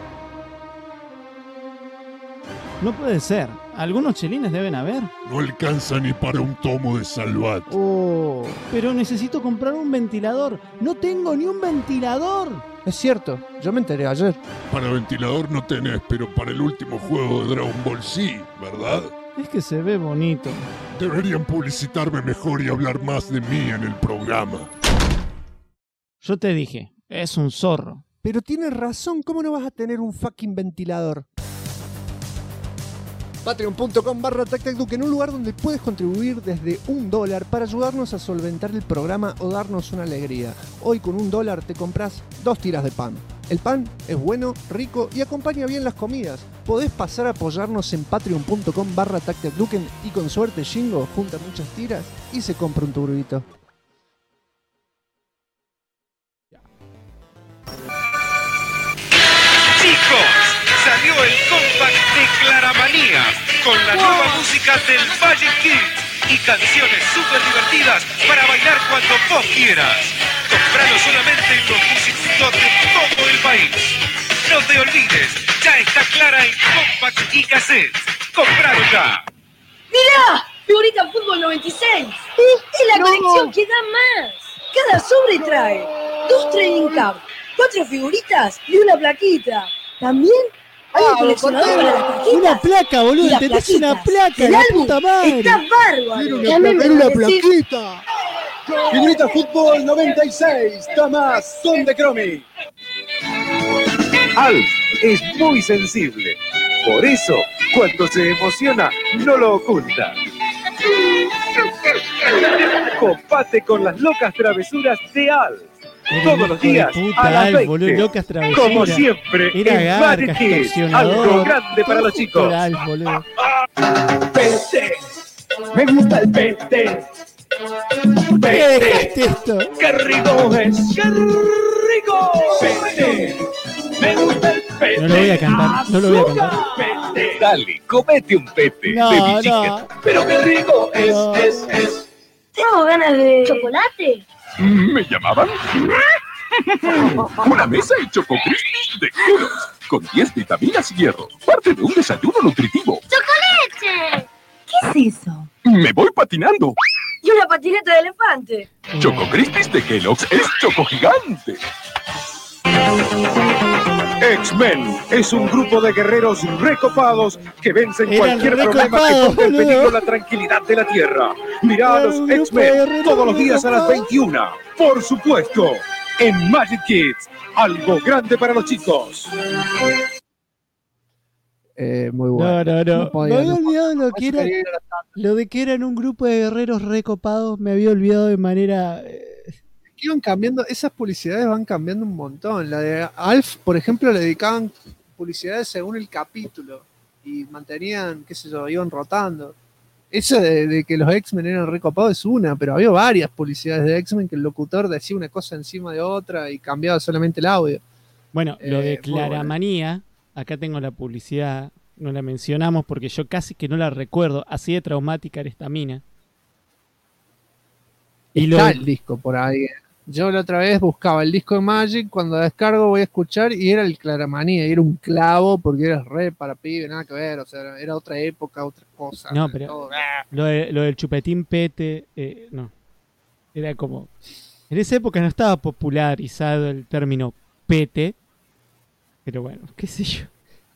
No puede ser. Algunos chelines deben haber. No alcanza ni para un tomo de Salvat. Oh. Pero necesito comprar un ventilador. No tengo ni un ventilador. Es cierto, yo me enteré ayer. Para ventilador no tenés, pero para el último juego de Dragon Ball sí, ¿verdad? Es que se ve bonito. Deberían publicitarme mejor y hablar más de mí en el programa. Yo te dije, es un zorro. Pero tienes razón, ¿cómo no vas a tener un fucking ventilador? Patreon.com/tactacduken, un lugar donde puedes contribuir desde $1 para ayudarnos a solventar el programa o darnos una alegría. Hoy con $1 te compras 2 tiras de pan. El pan es bueno, rico y acompaña bien las comidas. Podés pasar a apoyarnos en patreon.com/tactacduken y con suerte Shingo junta muchas tiras y se compra un turbito. Chicos, salió el compact de Claramanía con la nueva música del Magic Kids y canciones súper divertidas para bailar cuando vos quieras. Compralo solamente en los music stores de todo el país. No te olvides, ya está Clara en compact y cassette. ¡Compralo ya! ¡Mirá! ¡Figurita Fútbol 96! ¡Es la colección que da más! Cada sobre trae 2 trading cards, 4 figuritas y una plaquita. También hay un coleccionador para las tarjetas. Una placa, boludo, tenés una placa, el la álbum puta madre. está bárbaro. ¡Era una plaquita! Figurita Fútbol 96, Tomás, son de Cromi. Alf es muy sensible. Por eso, cuando se emociona, no lo oculta. Compate con las locas travesuras de Alf. Todos los días a las 20. Boludo, locas travesuras. Como siempre, Era en garca, Magic Kids, extorsionador. algo grande para los chicos. Era Alf, boludo. Pete, me gusta el pete. ¿Qué dejaste esto? ¡Qué rico es! ¡Qué rico! Pete, me gusta el pete. No lo voy a cantar, no lo voy a cantar. Pete. Dale, comete un pete. No, Baby chicken. no. Pero qué rico es, No. es. Tengo ganas de chocolate. ¿Me llamaban? Una mesa y Choco Crispis de Kellogg's, con 10 vitaminas y hierro. Parte de un desayuno nutritivo. ¡Chocolate! ¿Qué es eso? Me voy patinando. Y una patineta de elefante. Choco Crispis de Kellogg's es choco gigante. X-Men es un grupo de guerreros recopados que vencen Eran cualquier problema que recopados, ponga en boludo. peligro la tranquilidad de la Tierra. Mirá a Era los un grupo de X-Men guerreros todos los días a las recopados. 21. Por supuesto, en Magic Kids, algo grande para los chicos. Muy bueno. No. Me podía, había no olvidado lo que podía. era. Lo de que eran un grupo de guerreros recopados, me había olvidado de manera. Iban cambiando, esas publicidades van cambiando un montón. La de Alf, por ejemplo, le dedicaban publicidades según el capítulo y mantenían, qué sé yo, iban rotando. Eso de que los X-Men eran recopados es una, pero había varias publicidades de X-Men que el locutor decía una cosa encima de otra y cambiaba solamente el audio. Bueno, lo de muy bueno. Claramanía, acá tengo la publicidad, no la mencionamos porque yo casi que no la recuerdo, así de traumática era esta mina. Y Está el disco por ahí. Yo la otra vez buscaba el disco de Magic, cuando descargo voy a escuchar y era el Claramanía, y era un clavo porque era re para pibe, nada que ver, o sea, era otra época, otra cosa. No, pero todo. lo del chupetín pete, no. Era como. En esa época no estaba popularizado el término pete. Pero bueno, qué sé yo.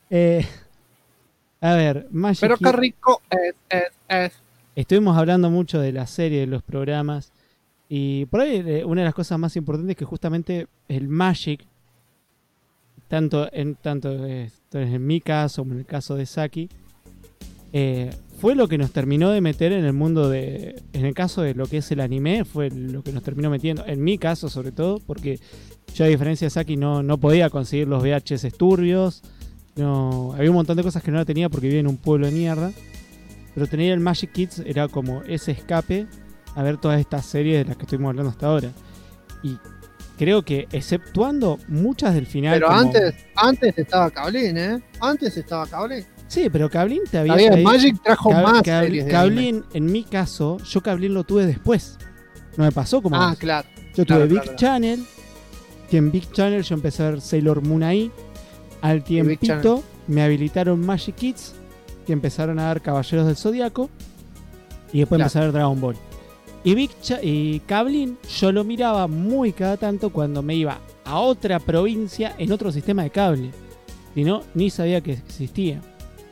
A ver, Magic Pero qué Kids. rico es. Estuvimos hablando mucho de la serie, de los programas. Y por ahí una de las cosas más importantes es que justamente el Magic, tanto en mi caso como en el caso de Saki, fue lo que nos terminó de meter en el mundo en el caso de lo que es el anime, fue lo que nos terminó metiendo, en mi caso sobre todo, porque yo a diferencia de Saki no podía conseguir los VHS turbios, había un montón de cosas que no la tenía porque vivía en un pueblo de mierda, pero tener el Magic Kids era como ese escape a ver todas estas series de las que estuvimos hablando hasta ahora. Y creo que, exceptuando muchas del final... Pero como... antes estaba Cablin, ¿eh? Antes estaba Cablin. Sí, pero Cablin te había... Había Magic trajo más series de Cablin, anime. en mi caso, yo Cablin lo tuve después. No me pasó como... vos. Claro. Yo claro, tuve Big claro. Channel, que en Big Channel yo empecé a ver Sailor Moon ahí. Al tiempito me habilitaron Magic Kids, que empezaron a dar Caballeros del Zodiaco. Y después empecé a ver Dragon Ball. Y Cablin yo lo miraba muy cada tanto cuando me iba a otra provincia en otro sistema de cable. Si no, ni sabía que existía.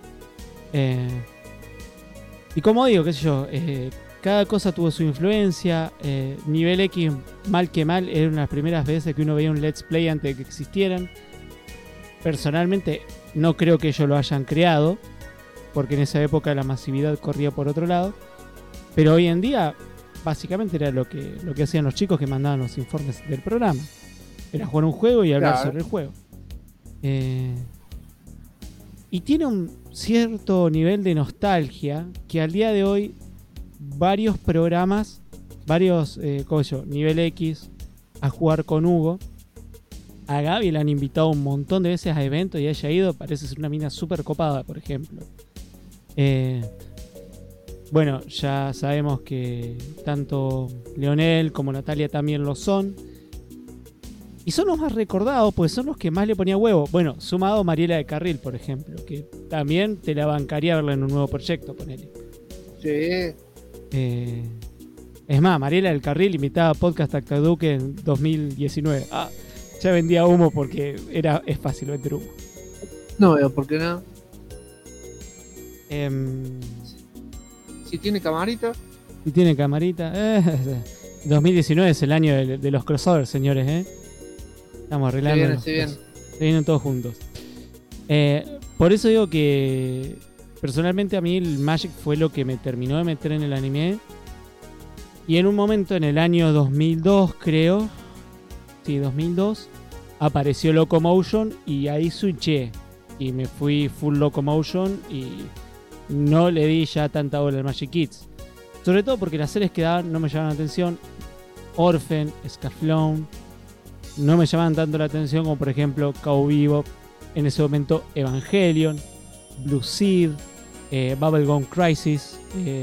Y como digo, qué sé yo, cada cosa tuvo su influencia. Nivel X, mal que mal, era una de las primeras veces que uno veía un Let's Play antes de que existieran. Personalmente no creo que ellos lo hayan creado, porque en esa época la masividad corría por otro lado. Pero hoy en día básicamente era lo que hacían los chicos que mandaban los informes del programa. Era jugar un juego y hablar sobre el juego. Y tiene un cierto nivel de nostalgia que al día de hoy varios programas, como yo, Nivel X, A Jugar con Hugo, a Gaby le han invitado un montón de veces a eventos y haya ido, parece ser una mina súper copada, por ejemplo. Bueno, ya sabemos que tanto Leonel como Natalia también lo son. Y son los más recordados, pues son los que más le ponía huevo. Bueno, sumado Mariela de Carril, por ejemplo, que también te la bancaría verla en un nuevo proyecto, ponele. Sí. Es más, Mariela del Carril imitaba Podcast Actaduque en 2019. Ya vendía humo porque es fácil vender humo. No veo por qué no. Si tiene camarita. Si tiene camarita. 2019 es el año de los crossovers, señores. Estamos arreglando. Se vienen todos juntos. Por eso digo que personalmente a mí el Magic fue lo que me terminó de meter en el anime. Y en un momento, en el año 2002, creo. Sí, 2002. Apareció Locomotion y ahí switché. Y me fui full Locomotion y no le di ya tanta bola al Magic Kids. Sobre todo porque las series que daban no me llamaban la atención. Orphan, Scaflón, no me llamaban tanto la atención como por ejemplo Cowboy Bebop, en ese momento Evangelion, Blue Seed, Bubblegum Crisis,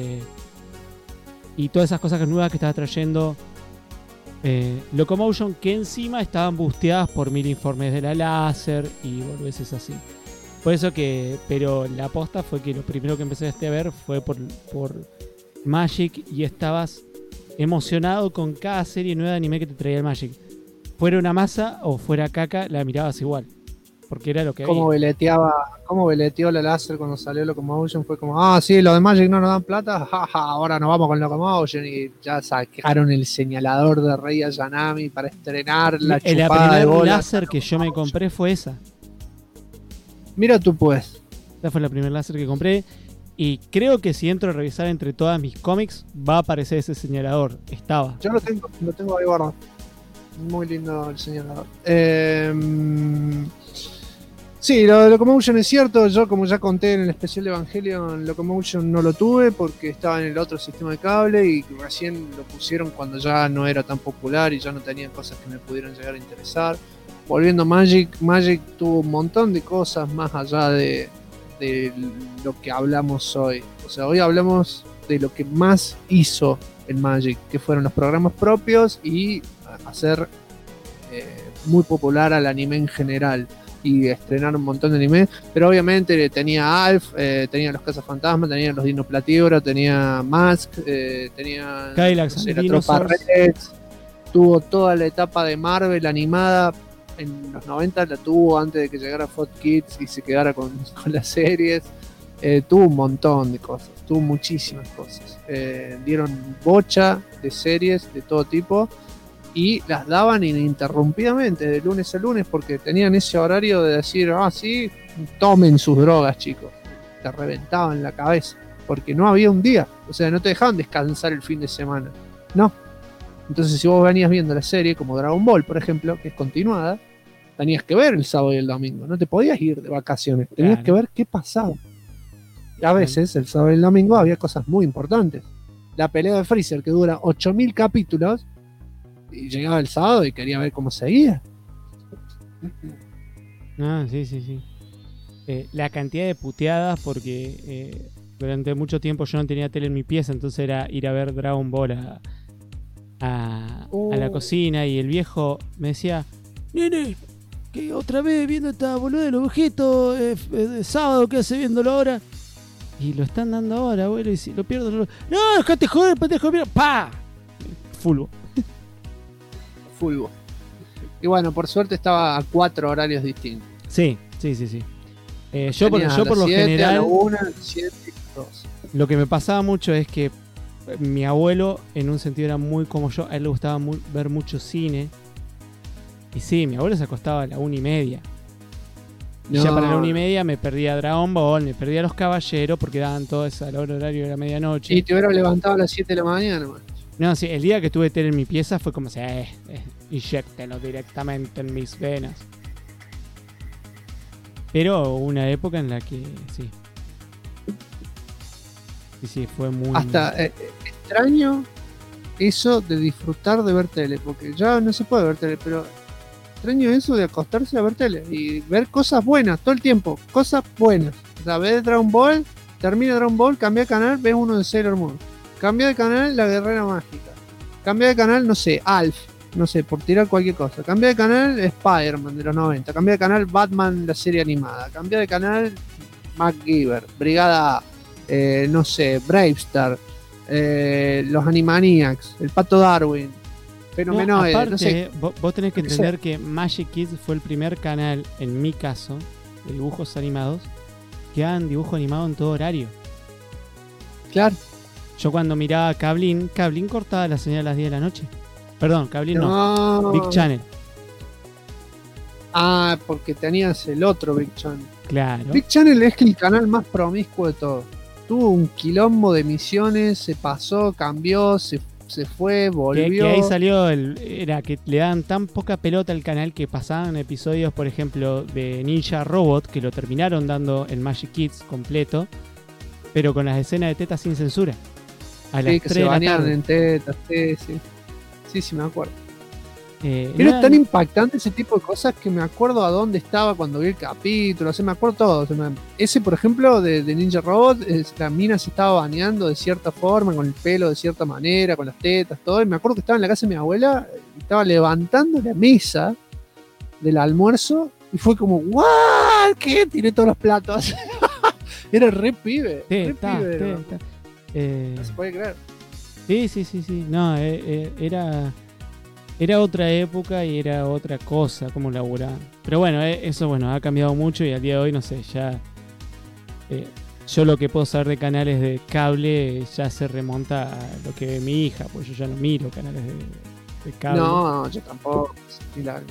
y todas esas cosas nuevas que estaba trayendo Locomotion, que encima estaban busteadas por 1000 informes de la láser y boludeces así. Por eso pero la aposta fue que lo primero que empecé a ver fue por Magic, y estabas emocionado con cada serie nueva de anime que te traía el Magic. Fuera una masa o fuera caca, la mirabas igual. Porque era lo que cómo veleteó la láser cuando salió Locomotion. Fue como, sí, los de Magic no nos dan plata, jaja, ahora nos vamos con Locomotion. Y ya sacaron el señalador de Rei Ayanami para estrenar la chupada de bola. La láser que yo me compré fue esa. Mira tú pues. Esa fue la primera láser que compré. Y creo que si entro a revisar entre todas mis cómics, va a aparecer ese señalador. Estaba. Yo lo tengo ahí guardado. Muy lindo el señalador. Sí, lo de Locomotion es cierto. Yo, como ya conté en el especial de Evangelion, Locomotion no lo tuve porque estaba en el otro sistema de cable y recién lo pusieron cuando ya no era tan popular y ya no tenía cosas que me pudieran llegar a interesar. Volviendo a Magic tuvo un montón de cosas más allá de lo que hablamos hoy. O sea, hoy hablamos de lo que más hizo el Magic, que fueron los programas propios y hacer muy popular al anime en general y estrenar un montón de anime. Pero obviamente tenía Alf, tenía los Cazafantasmas, tenía los Dino Platíbulos, tenía Mask, tenía Cadillac, la Tropa Rex. Tuvo toda la etapa de Marvel animada. En los 90 la tuvo antes de que llegara Fox Kids y se quedara con las series. Tuvo un montón de cosas, tuvo muchísimas cosas. Dieron bocha de series de todo tipo y las daban ininterrumpidamente de lunes a lunes porque tenían ese horario de decir, sí, tomen sus drogas, chicos. Te reventaban la cabeza porque no había un día, o sea, no te dejaban descansar el fin de semana, no. Entonces si vos venías viendo la serie como Dragon Ball, por ejemplo, que es continuada, tenías que ver el sábado y el domingo, no te podías ir de vacaciones, tenías que ver qué pasaba. Y a veces el sábado y el domingo había cosas muy importantes. La pelea de Freezer que dura 8000 capítulos y llegaba el sábado y quería ver cómo seguía. Sí. La cantidad de puteadas porque durante mucho tiempo yo no tenía tele en mi pieza, entonces era ir a ver Dragon Ball a la cocina y el viejo me decía, nene, que otra vez viendo esta boluda de los objetos, sábado, ¿qué hace viéndolo ahora? Y lo están dando ahora, abuelo, y si lo pierdo, no, dejate joder, pendejo, mira, ¡pa! Fulbo. Y bueno, por suerte estaba a 4 horarios distintos. Sí. Yo por lo 7, general, a la 1, 7 y 2. lo que me pasaba mucho es que mi abuelo, en un sentido, era muy como yo. A él le gustaba ver mucho cine. Y sí, mi abuelo se acostaba a la 1:30. Y ya para la 1:30 me perdía Dragon Ball, me perdía Los Caballeros, porque daban todo eso al horario de la medianoche. Y te hubiera levantado a las 7 de la mañana, man. No, sí, el día que tuve tele en mi pieza fue como si, inyéctelo directamente en mis venas. Pero una época en la que sí, fue muy... Hasta extraño eso de disfrutar de ver tele, porque ya no se puede ver tele, pero extraño eso de acostarse a ver tele y ver cosas buenas todo el tiempo, cosas buenas. O sea, ves Dragon Ball, termina Dragon Ball, cambia de canal, ves uno de Sailor Moon. Cambia de canal, La Guerrera Mágica. Cambia de canal, no sé, Alf. No sé, por tirar cualquier cosa. Cambia de canal, Spider-Man de los 90. Cambia de canal, Batman, la serie animada. Cambia de canal, MacGyver, Brigada A. No sé, Bravestar. Los Animaniacs. El Pato Darwin. Fenomenoide. Aparte, no sé. vos tenés que entender que Magic Kids fue el primer canal, en mi caso, de dibujos animados, que hagan dibujo animado en todo horario. Claro. Yo cuando miraba Cablin cortaba la señal a las 10 de la noche. Perdón, Cablin no. Big Channel. Porque tenías el otro Big Channel. Claro. Big Channel es el canal más promiscuo de todo. Tuvo un quilombo de emisiones, se pasó, cambió, se fue, volvió. Que ahí salió era que le daban tan poca pelota al canal que pasaban episodios, por ejemplo, de Ninja Robot, que lo terminaron dando en Magic Kids completo, pero con las escenas de tetas sin censura. A las 3 que se de la bañaron tarde. en tetas, sí, me acuerdo. Era tan impactante ese tipo de cosas que me acuerdo a dónde estaba cuando vi el capítulo, me acuerdo todo. Ese, por ejemplo, de Ninja Robot, la mina se estaba bañando de cierta forma, con el pelo de cierta manera, con las tetas, todo. Y me acuerdo que estaba en la casa de mi abuela, y estaba levantando la mesa del almuerzo, y fue como, ¡guau! ¿Qué? Tiré todos los platos. Era re pibe. No se puede creer. Sí. No, era otra época y era otra cosa como laburaban. Pero bueno, eso ha cambiado mucho y al día de hoy, no sé, ya... yo lo que puedo saber de canales de cable ya se remonta a lo que ve mi hija, pues yo ya no miro canales de cable. No, yo tampoco. Claro.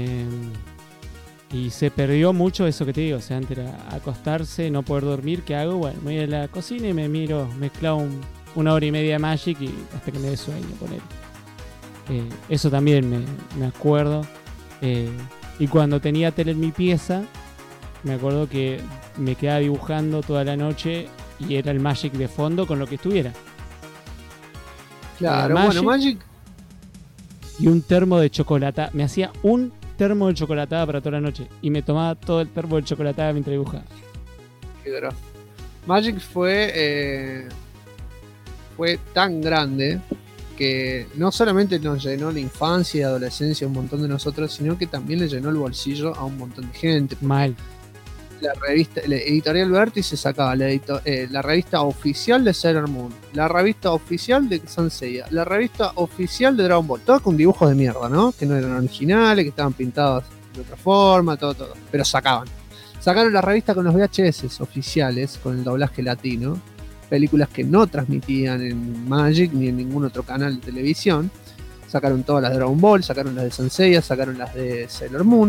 Y se perdió mucho eso que te digo, o sea, antes era acostarse, no poder dormir, ¿qué hago? Bueno, me voy a la cocina y me mezclado 1 hora y media de Magic y hasta que me dé sueño, poner. Eso también me acuerdo. Y cuando tenía tele en mi pieza, me acuerdo que me quedaba dibujando toda la noche y era el Magic de fondo con lo que estuviera. Claro, bueno, Magic. Y un termo de chocolatada. Me hacía un termo de chocolatada para toda la noche y me tomaba todo el termo de chocolatada mientras dibujaba. Qué grosso. Magic fue tan grande que no solamente nos llenó la infancia y adolescencia a un montón de nosotros, sino que también le llenó el bolsillo a un montón de gente. Mal. La editorial Vértice sacaba la revista oficial de Sailor Moon, la revista oficial de Saint Seiya, la revista oficial de Dragon Ball, todo con dibujos de mierda, ¿no? Que no eran originales, que estaban pintados de otra forma, todo. Pero sacaban. Sacaron la revista con los VHS oficiales, con el doblaje latino, películas que no transmitían en Magic ni en ningún otro canal de televisión. Sacaron todas las de Dragon Ball, sacaron las de Saint Seiya, sacaron las de Sailor Moon.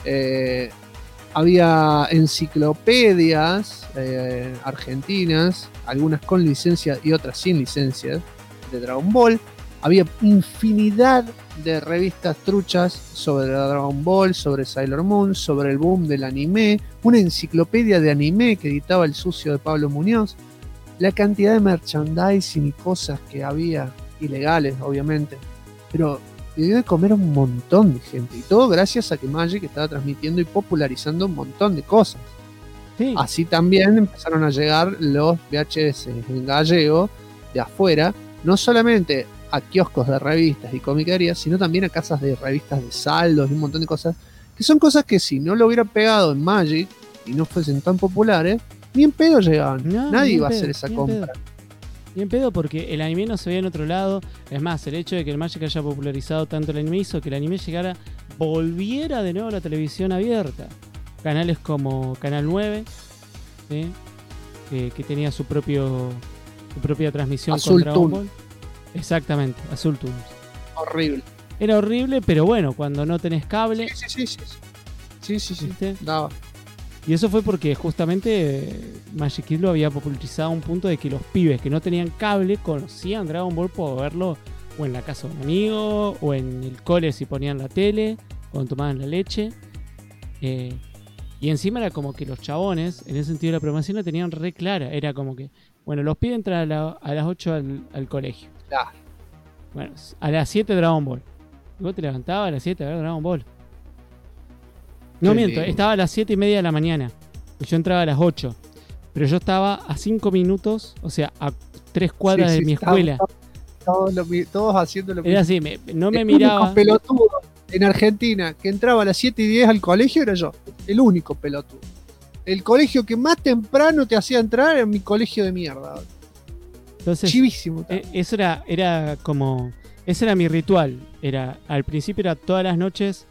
Había enciclopedias argentinas, algunas con licencia y otras sin licencia, de Dragon Ball. Había infinidad de revistas truchas sobre Dragon Ball, sobre Sailor Moon, sobre el boom del anime, una enciclopedia de anime que editaba el sucio de Pablo Muñoz. La cantidad de merchandising y cosas que había, ilegales obviamente, pero le dio de comer a un montón de gente, y todo gracias a que Magic estaba transmitiendo y popularizando un montón de cosas. Sí. Así también empezaron a llegar los VHS en gallego de afuera, no solamente a kioscos de revistas y comiquerías, sino también a casas de revistas de saldos y un montón de cosas, que son cosas que si no lo hubieran pegado en Magic y no fuesen tan populares, ni en pedo llegaban. No, nadie ni iba a en hacer pedo, esa ni en compra. pedo. Y en pedo porque el anime no se veía en otro lado. Es más, el hecho de que el Magic haya popularizado tanto el anime hizo que el anime volviera de nuevo a la televisión abierta. Canales como Canal 9, ¿sí? Que tenía su propia transmisión Azul con Dragon Toon. Ball. Exactamente, Azul Toon. Horrible. Era horrible, pero bueno, cuando no tenés cable. Sí. Daba. Y eso fue porque justamente Magic Kid lo había popularizado a un punto de que los pibes que no tenían cable conocían Dragon Ball por verlo o en la casa de un amigo o en el cole si ponían la tele, cuando tomaban la leche. Y encima era como que los chabones, en ese sentido la programación la tenían re clara. Era como que, bueno, los pibes entran a las 8 al colegio. Claro. Bueno, a las 7 Dragon Ball. Y vos te levantabas a las 7 a ver Dragon Ball. No Qué miento, lindo. estaba a las 7:30 de la mañana. Y yo entraba a las 8. Pero yo estaba a 5 minutos, o sea, a 3 cuadras de mi escuela. Todos haciendo lo mismo. Era así, no me el miraba. único pelotudo en Argentina que entraba a las 7:10 al colegio era yo. El único pelotudo. El colegio que más temprano te hacía entrar era mi colegio de mierda. Entonces, chivísimo. Eso era como. Ese era mi ritual. Al principio era todas las noches.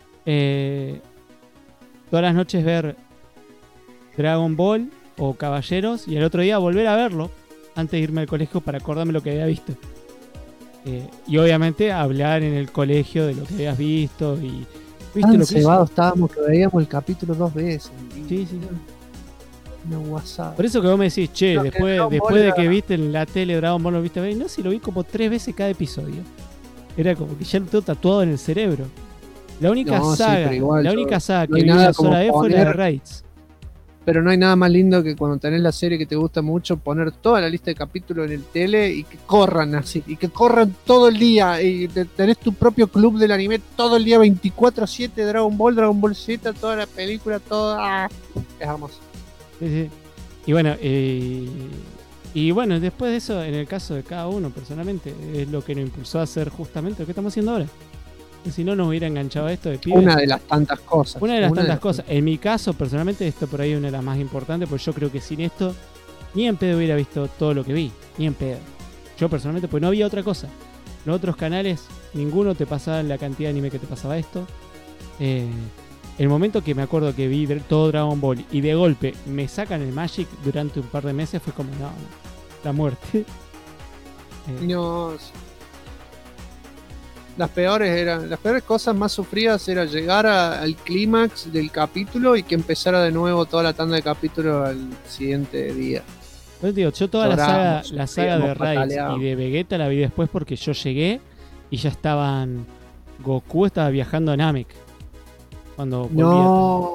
Todas las noches ver Dragon Ball o Caballeros. Y el otro día volver a verlo. Antes de irme al colegio para acordarme lo que había visto. Y obviamente hablar en el colegio de lo que habías visto. Y ¿viste lo que cebados estábamos que veíamos el capítulo 2 veces. Sí. Una WhatsApp. Por eso que vos me decís, che, No, después de que viste en la tele Dragon Ball, ¿lo viste a ver? No, si lo vi como 3 veces cada episodio. Era como que ya lo tengo tatuado en el cerebro. La única saga que vi una sola vez fue la de Raids. Pero no hay nada más lindo que cuando tenés la serie que te gusta mucho, poner toda la lista de capítulos en el tele y que corran así, y que corran todo el día, y tenés tu propio club del anime todo el día, 24/7, Dragon Ball Z, toda la película, toda. Es hermoso. Sí. Y bueno, después de eso, en el caso de cada uno, personalmente, es lo que nos impulsó a hacer justamente lo que estamos haciendo ahora. Que si no nos hubiera enganchado a esto de pibes. Una de las tantas cosas. Una de las tantas cosas. En mi caso, personalmente, esto por ahí es una de las más importantes, porque yo creo que sin esto, ni en pedo hubiera visto todo lo que vi. Ni en pedo. Yo personalmente, pues no había otra cosa. Los otros canales, ninguno te pasaba la cantidad de anime que te pasaba esto. El momento que me acuerdo que vi todo Dragon Ball y de golpe me sacan el Magic durante un par de meses fue como, no, la muerte. No. Las peores cosas más sufridas era llegar al clímax del capítulo y que empezara de nuevo toda la tanda de capítulos al siguiente día. Pues digo, yo toda la saga de Raids y de Vegeta la vi después porque yo llegué y ya estaban. Goku estaba viajando a Namek. Cuando No.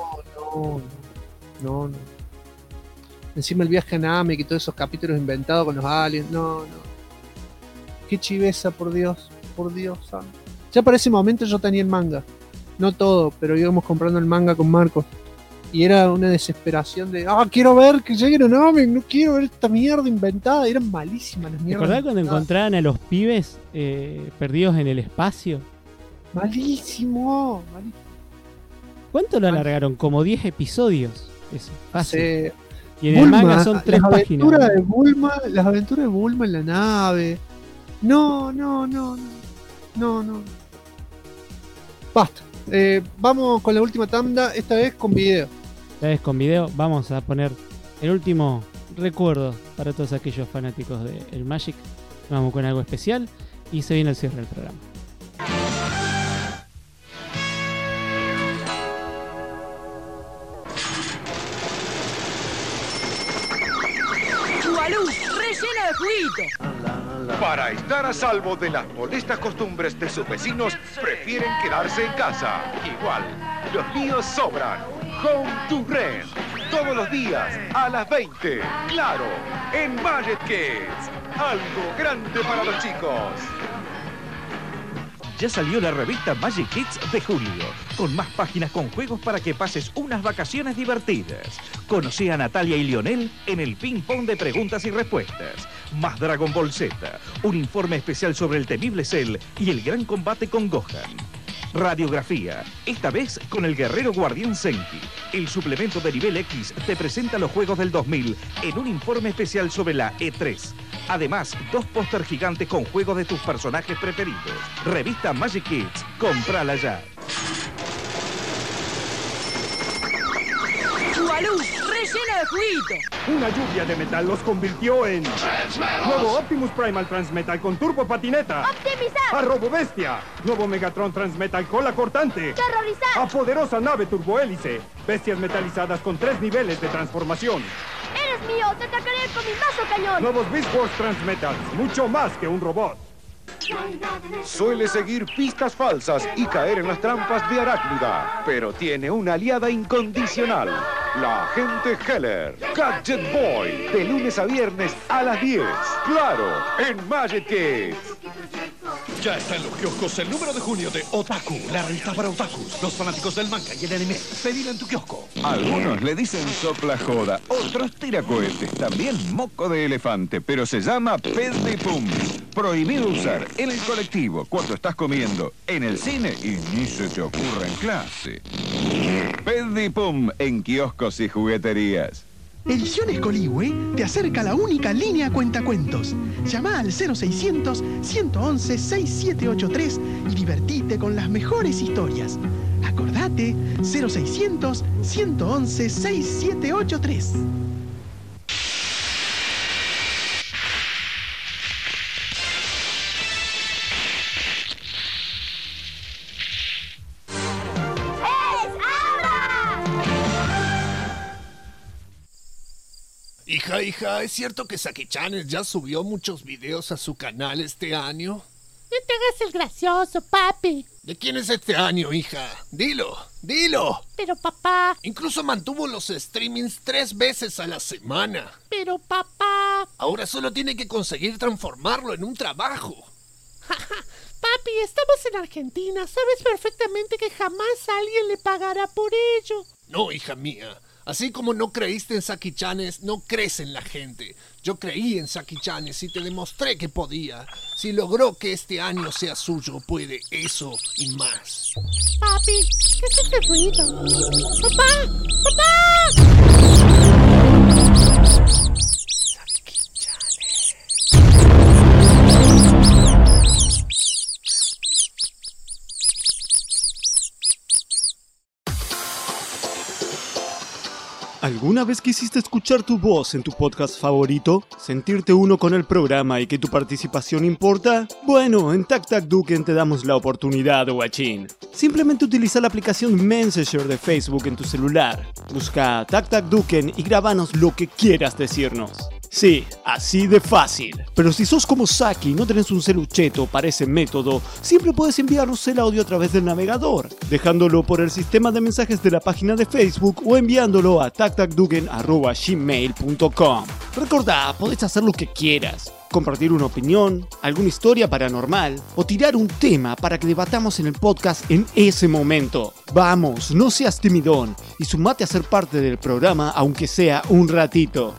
Encima el viaje a Namek y todos esos capítulos inventados con los aliens. No. Qué chiveza, por Dios. Santo. Ya para ese momento yo tenía el manga. No todo, pero íbamos comprando el manga con Marcos. Y era una desesperación de, quiero ver que lleguen a Namek, no quiero ver esta mierda inventada. Eran malísimas las ¿Te mierdas. acordás cuando encontraban a los pibes perdidos en el espacio? Malísimo. ¿Cuánto lo alargaron? Como 10 episodios. Eso, fácil. Sí. Y en el manga son 3 páginas. Las aventuras de Bulma en la nave. No. Basta. Vamos con la última tanda, esta vez con video. esta vez con video, vamos a poner el último recuerdo para todos aquellos fanáticos del Magic. Vamos con algo especial y se viene el cierre del programa. Chubalú, rellena de juguito. Para estar a salvo de las molestas costumbres de sus vecinos, prefieren quedarse en casa. Igual, los míos sobran. Home to Rent. Todos los días a las 20. Claro, en Magic Kids. Algo grande para los chicos. Ya salió la revista Magic Kids de julio, con más páginas con juegos para que pases unas vacaciones divertidas. Conocí a Natalia y Lionel en el ping-pong de preguntas y respuestas. Más Dragon Ball Z, un informe especial sobre el temible Cell y el gran combate con Gohan. Radiografía, esta vez con el guerrero guardián Senki. El suplemento de nivel X te presenta los juegos del 2000 en un informe especial sobre la E3. Además, 2 póster gigantes con juegos de tus personajes preferidos. Revista Magic Kids, cómprala ya. Chubalú, rellena de juguito. Una lluvia de metal los convirtió en... Nuevo Optimus Primal Transmetal con turbo patineta. ¡Optimizar! A Robobestia. Nuevo Megatron Transmetal cola cortante. ¡Terrorizar! A poderosa nave turbohélice. Bestias metalizadas con 3 niveles de transformación. ¡Eres mío! ¡Te atacaré con mi mazo cañón! Nuevos Beast Wars Transmetals. Mucho más que un robot. Suele seguir pistas falsas y caer en las trampas de Arácnida, pero tiene una aliada incondicional, la agente Heller. Gadget Boy, de lunes a viernes a las 10. Claro, en Magic Kids. Ya está en los kioscos el número de junio de Otaku, la revista para otakus, los fanáticos del manga y el anime. Pedila en tu kiosco. Algunos le dicen sopla joda, otros tiracohetes, también moco de elefante, pero se llama pez de pum. Prohibido usar en el colectivo, cuando estás comiendo, en el cine y ni se te ocurra en clase. Pez de pum en kioscos y jugueterías. Ediciones Coligüe te acerca a la única línea cuentacuentos. Llama al 0600 111 6783 y divertite con las mejores historias. Acordate, 0600 111 6783. Hija, ¿es cierto que Saki Channel ya subió muchos videos a su canal este año? No te hagas el gracioso, papi. ¿De quién es este año, hija? Dilo. Pero papá. Incluso mantuvo los streamings 3 veces a la semana. Pero papá. Ahora solo tiene que conseguir transformarlo en un trabajo. Papi, estamos en Argentina. Sabes perfectamente que jamás alguien le pagará por ello. No, hija mía. Así como no creíste en Saki Chanes, no crees en la gente. Yo creí en Saki Chanes y te demostré que podía. Si logró que este año sea suyo, puede eso y más. Papi, ¿qué es este ruido? ¡Papá! Saki Chanes. ¿Alguna vez quisiste escuchar tu voz en tu podcast favorito? ¿Sentirte uno con el programa y que tu participación importa? Bueno, en Tac Tac Duken te damos la oportunidad, guachín. Simplemente utiliza la aplicación Messenger de Facebook en tu celular. Busca Tac Tac Duken y grábanos lo que quieras decirnos. Sí, así de fácil. Pero si sos como Saki y no tenés un celucheto para ese método, siempre puedes enviarnos el audio a través del navegador, dejándolo por el sistema de mensajes de la página de Facebook o enviándolo a tactacduken@gmail.com. Recordá, podés hacer lo que quieras. Compartir una opinión, alguna historia paranormal o tirar un tema para que debatamos en el podcast en ese momento. Vamos, no seas timidón y sumate a ser parte del programa aunque sea un ratito.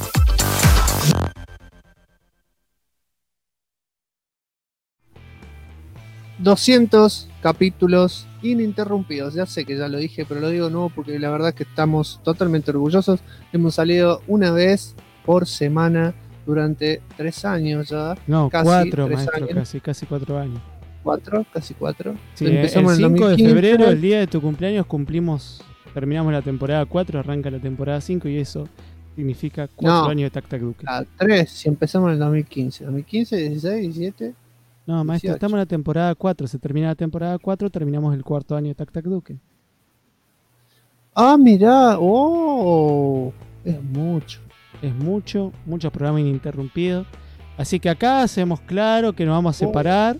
...200 capítulos ininterrumpidos. Ya sé que ya lo dije, pero lo digo de nuevo porque la verdad es que estamos totalmente orgullosos. Hemos salido una vez por semana durante 3 años ya. No, casi 4, 3 maestro, años. casi 4 años. ¿4? Casi 4. Sí, el 5 de febrero, el día de tu cumpleaños, cumplimos Terminamos la temporada 4, arranca la temporada 5 y eso significa 4 años de Tac Tac Duque. 3, si empezamos en el 2015. 2015, 16, 17. No, maestro, 18. estamos en la temporada 4. Se termina la temporada 4, terminamos el 4º año de Tac Tac Duque. Ah, mirá. Oh, es mucho. Es mucho, muchos programas ininterrumpidos. Así que acá hacemos claro que nos vamos a separar.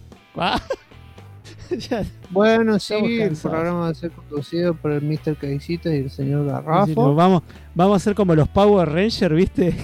Bueno, sí, el cansados. programa va a ser conducido por el Mr. Caicitas y el señor Garrafo. Sí, vamos a hacer como los Power Rangers, ¿viste?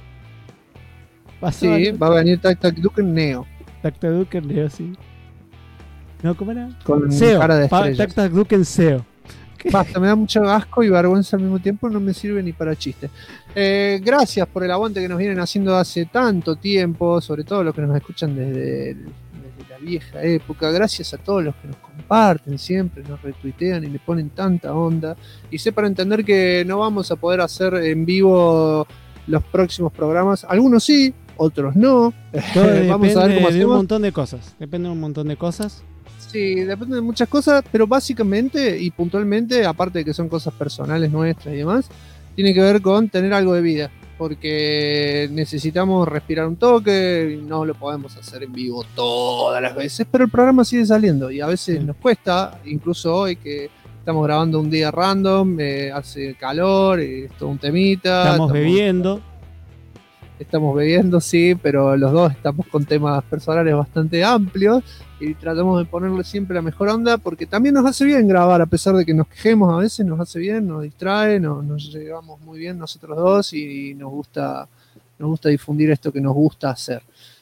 Sí, va a venir Tac Tac Duque Neo. Tac Tac Duque Neo, sí. No, ¿cómo era? Con SEO. cara de estrellas. Tac Tac Duque en SEO. Basta, me da mucho asco y vergüenza al mismo tiempo, no me sirve ni para chistes. Gracias por el aguante que nos vienen haciendo hace tanto tiempo, sobre todo los que nos escuchan desde la vieja época. Gracias a todos los que nos comparten siempre, nos retuitean y le ponen tanta onda. Y sé para entender que no vamos a poder hacer en vivo los próximos programas. Algunos sí, otros no. Vamos a ver cómo de un hacemos. montón de cosas. Depende de un montón de cosas. Sí, depende de muchas cosas, pero básicamente y puntualmente, aparte de que son cosas personales nuestras y demás, tiene que ver con tener algo de vida, porque necesitamos respirar un toque, no lo podemos hacer en vivo todas las veces, pero el programa sigue saliendo y a veces nos cuesta, incluso hoy que estamos grabando un día random, hace calor, es todo un temita. Estamos bebiendo. Estamos bebiendo, sí, pero los dos estamos con temas personales bastante amplios y tratamos de ponerle siempre la mejor onda porque también nos hace bien grabar, a pesar de que nos quejemos a veces, nos hace bien, nos distrae, nos llevamos muy bien nosotros dos y nos gusta difundir esto que nos gusta hacer.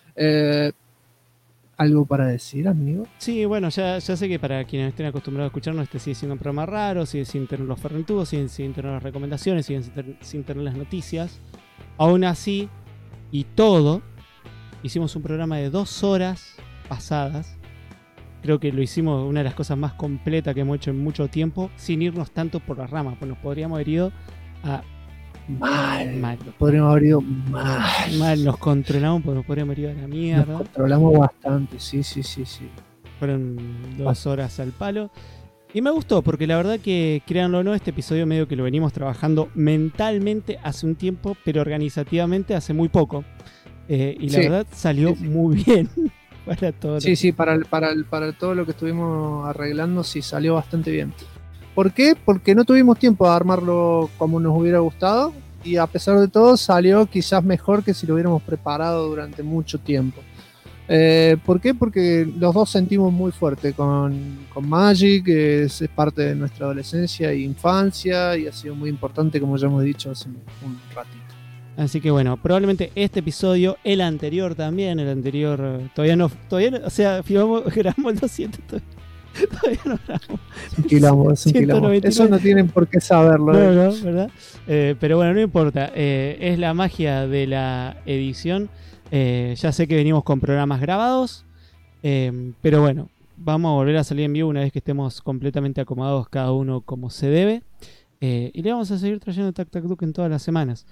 ¿Algo para decir, amigo? Sí, bueno, ya sé que para quienes estén acostumbrados a escucharnos, este sigue siendo un programa raro, sigue sin tener los ferrentudos, sigue sin tener las recomendaciones, sigue sin tener las noticias. Aún así, y todo, hicimos un programa de 2 horas pasadas. Creo que lo hicimos una de las cosas más completas que hemos hecho en mucho tiempo, sin irnos tanto por las ramas, pues nos podríamos haber ido a... Mal. Podríamos haber ido mal. Nos controlamos, pues nos podríamos haber ido a la mierda. Nos controlamos bastante, sí. Fueron 2 horas al palo. Y me gustó, porque la verdad que, créanlo o no, este episodio medio que lo venimos trabajando mentalmente hace un tiempo, pero organizativamente hace muy poco. Y la verdad salió muy bien para todo. Sí, para todo lo que estuvimos arreglando, sí salió bastante bien. ¿Por qué? Porque no tuvimos tiempo de armarlo como nos hubiera gustado y a pesar de todo salió quizás mejor que si lo hubiéramos preparado durante mucho tiempo. ¿Por qué? Porque los dos sentimos muy fuerte con Magic, que es parte de nuestra adolescencia e infancia y ha sido muy importante, como ya hemos dicho hace un ratito. Así que bueno, probablemente este episodio, el anterior también, todavía no, o sea, grabamos el 200 todavía no grabamos. Senquilamos. Eso no tienen por qué saberlo. No, ¿verdad? Pero bueno, no importa, es la magia de la edición. Ya sé que venimos con programas grabados, pero bueno, vamos a volver a salir en vivo una vez que estemos completamente acomodados cada uno como se debe, y le vamos a seguir trayendo Tac Tac Duque en todas las semanas.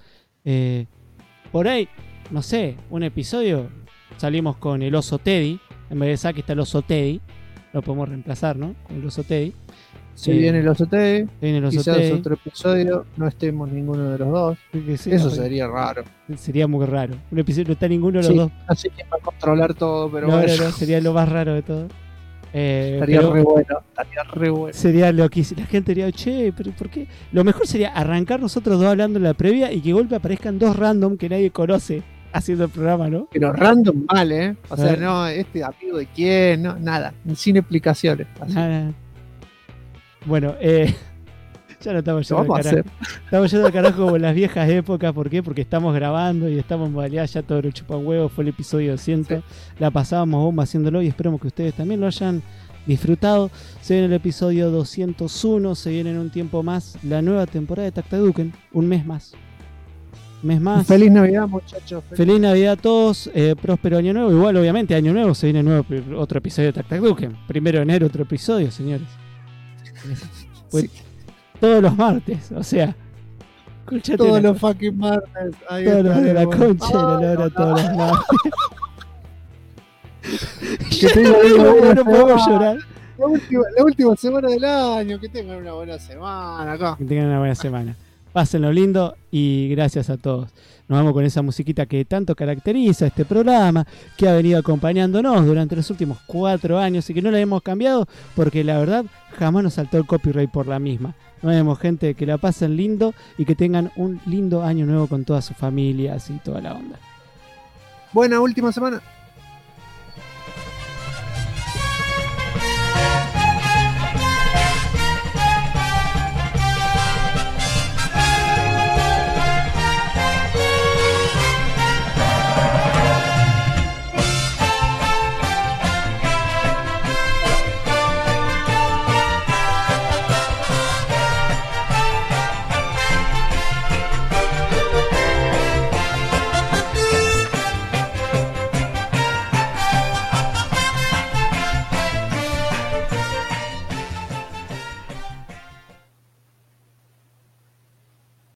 Por ahí, no sé, un episodio salimos con el oso Teddy, en vez de Zack está el oso Teddy, lo podemos reemplazar, ¿no? Con el oso Teddy. Si viene el oso Teddy, quizás otro episodio no estemos ninguno de los dos. Sí, eso sería raro. Sería muy raro. Un episodio no está ninguno de los dos. Así que va a controlar todo, pero no, sería lo más raro de todo. Estaría re bueno. Sería lo que la gente diría, che, pero ¿por qué? Lo mejor sería arrancar nosotros dos hablando en la previa y que de golpe aparezcan 2 random que nadie conoce haciendo el programa, ¿no? Pero random mal, ¿eh? O sea, no, amigo de quién, no, nada, sin explicaciones. Nada. Bueno, ya no estamos yendo al carajo. Estamos yendo al carajo como en las viejas épocas. ¿Por qué? Porque estamos grabando y estamos en modalidad ya todo lo chupan huevo. Fue el episodio 200. La pasábamos bomba haciéndolo y esperemos que ustedes también lo hayan disfrutado. Se viene el episodio 201. Se viene en un tiempo más la nueva temporada de Tac Tac Duque. Un mes más. Feliz Navidad, muchachos. Feliz Navidad a todos. Próspero Año Nuevo. Igual, obviamente, Año Nuevo se viene otro episodio de Tac Tac Duque. 1 de enero, otro episodio, señores. Pues, todos los martes, o sea, todos los fucking martes. Todos los de la concha de la hora, todos los martes. Que tengo no podemos llorar. La última semana del año, que tengan una buena semana acá. Que tengan una buena semana. Pásenlo lindo y gracias a todos. Nos vamos con esa musiquita que tanto caracteriza este programa, que ha venido acompañándonos durante los últimos 4 años y que no la hemos cambiado porque la verdad jamás nos saltó el copyright por la misma. Nos vemos, gente, que la pasen lindo y que tengan un lindo año nuevo con todas sus familias y toda la onda. Buena última semana.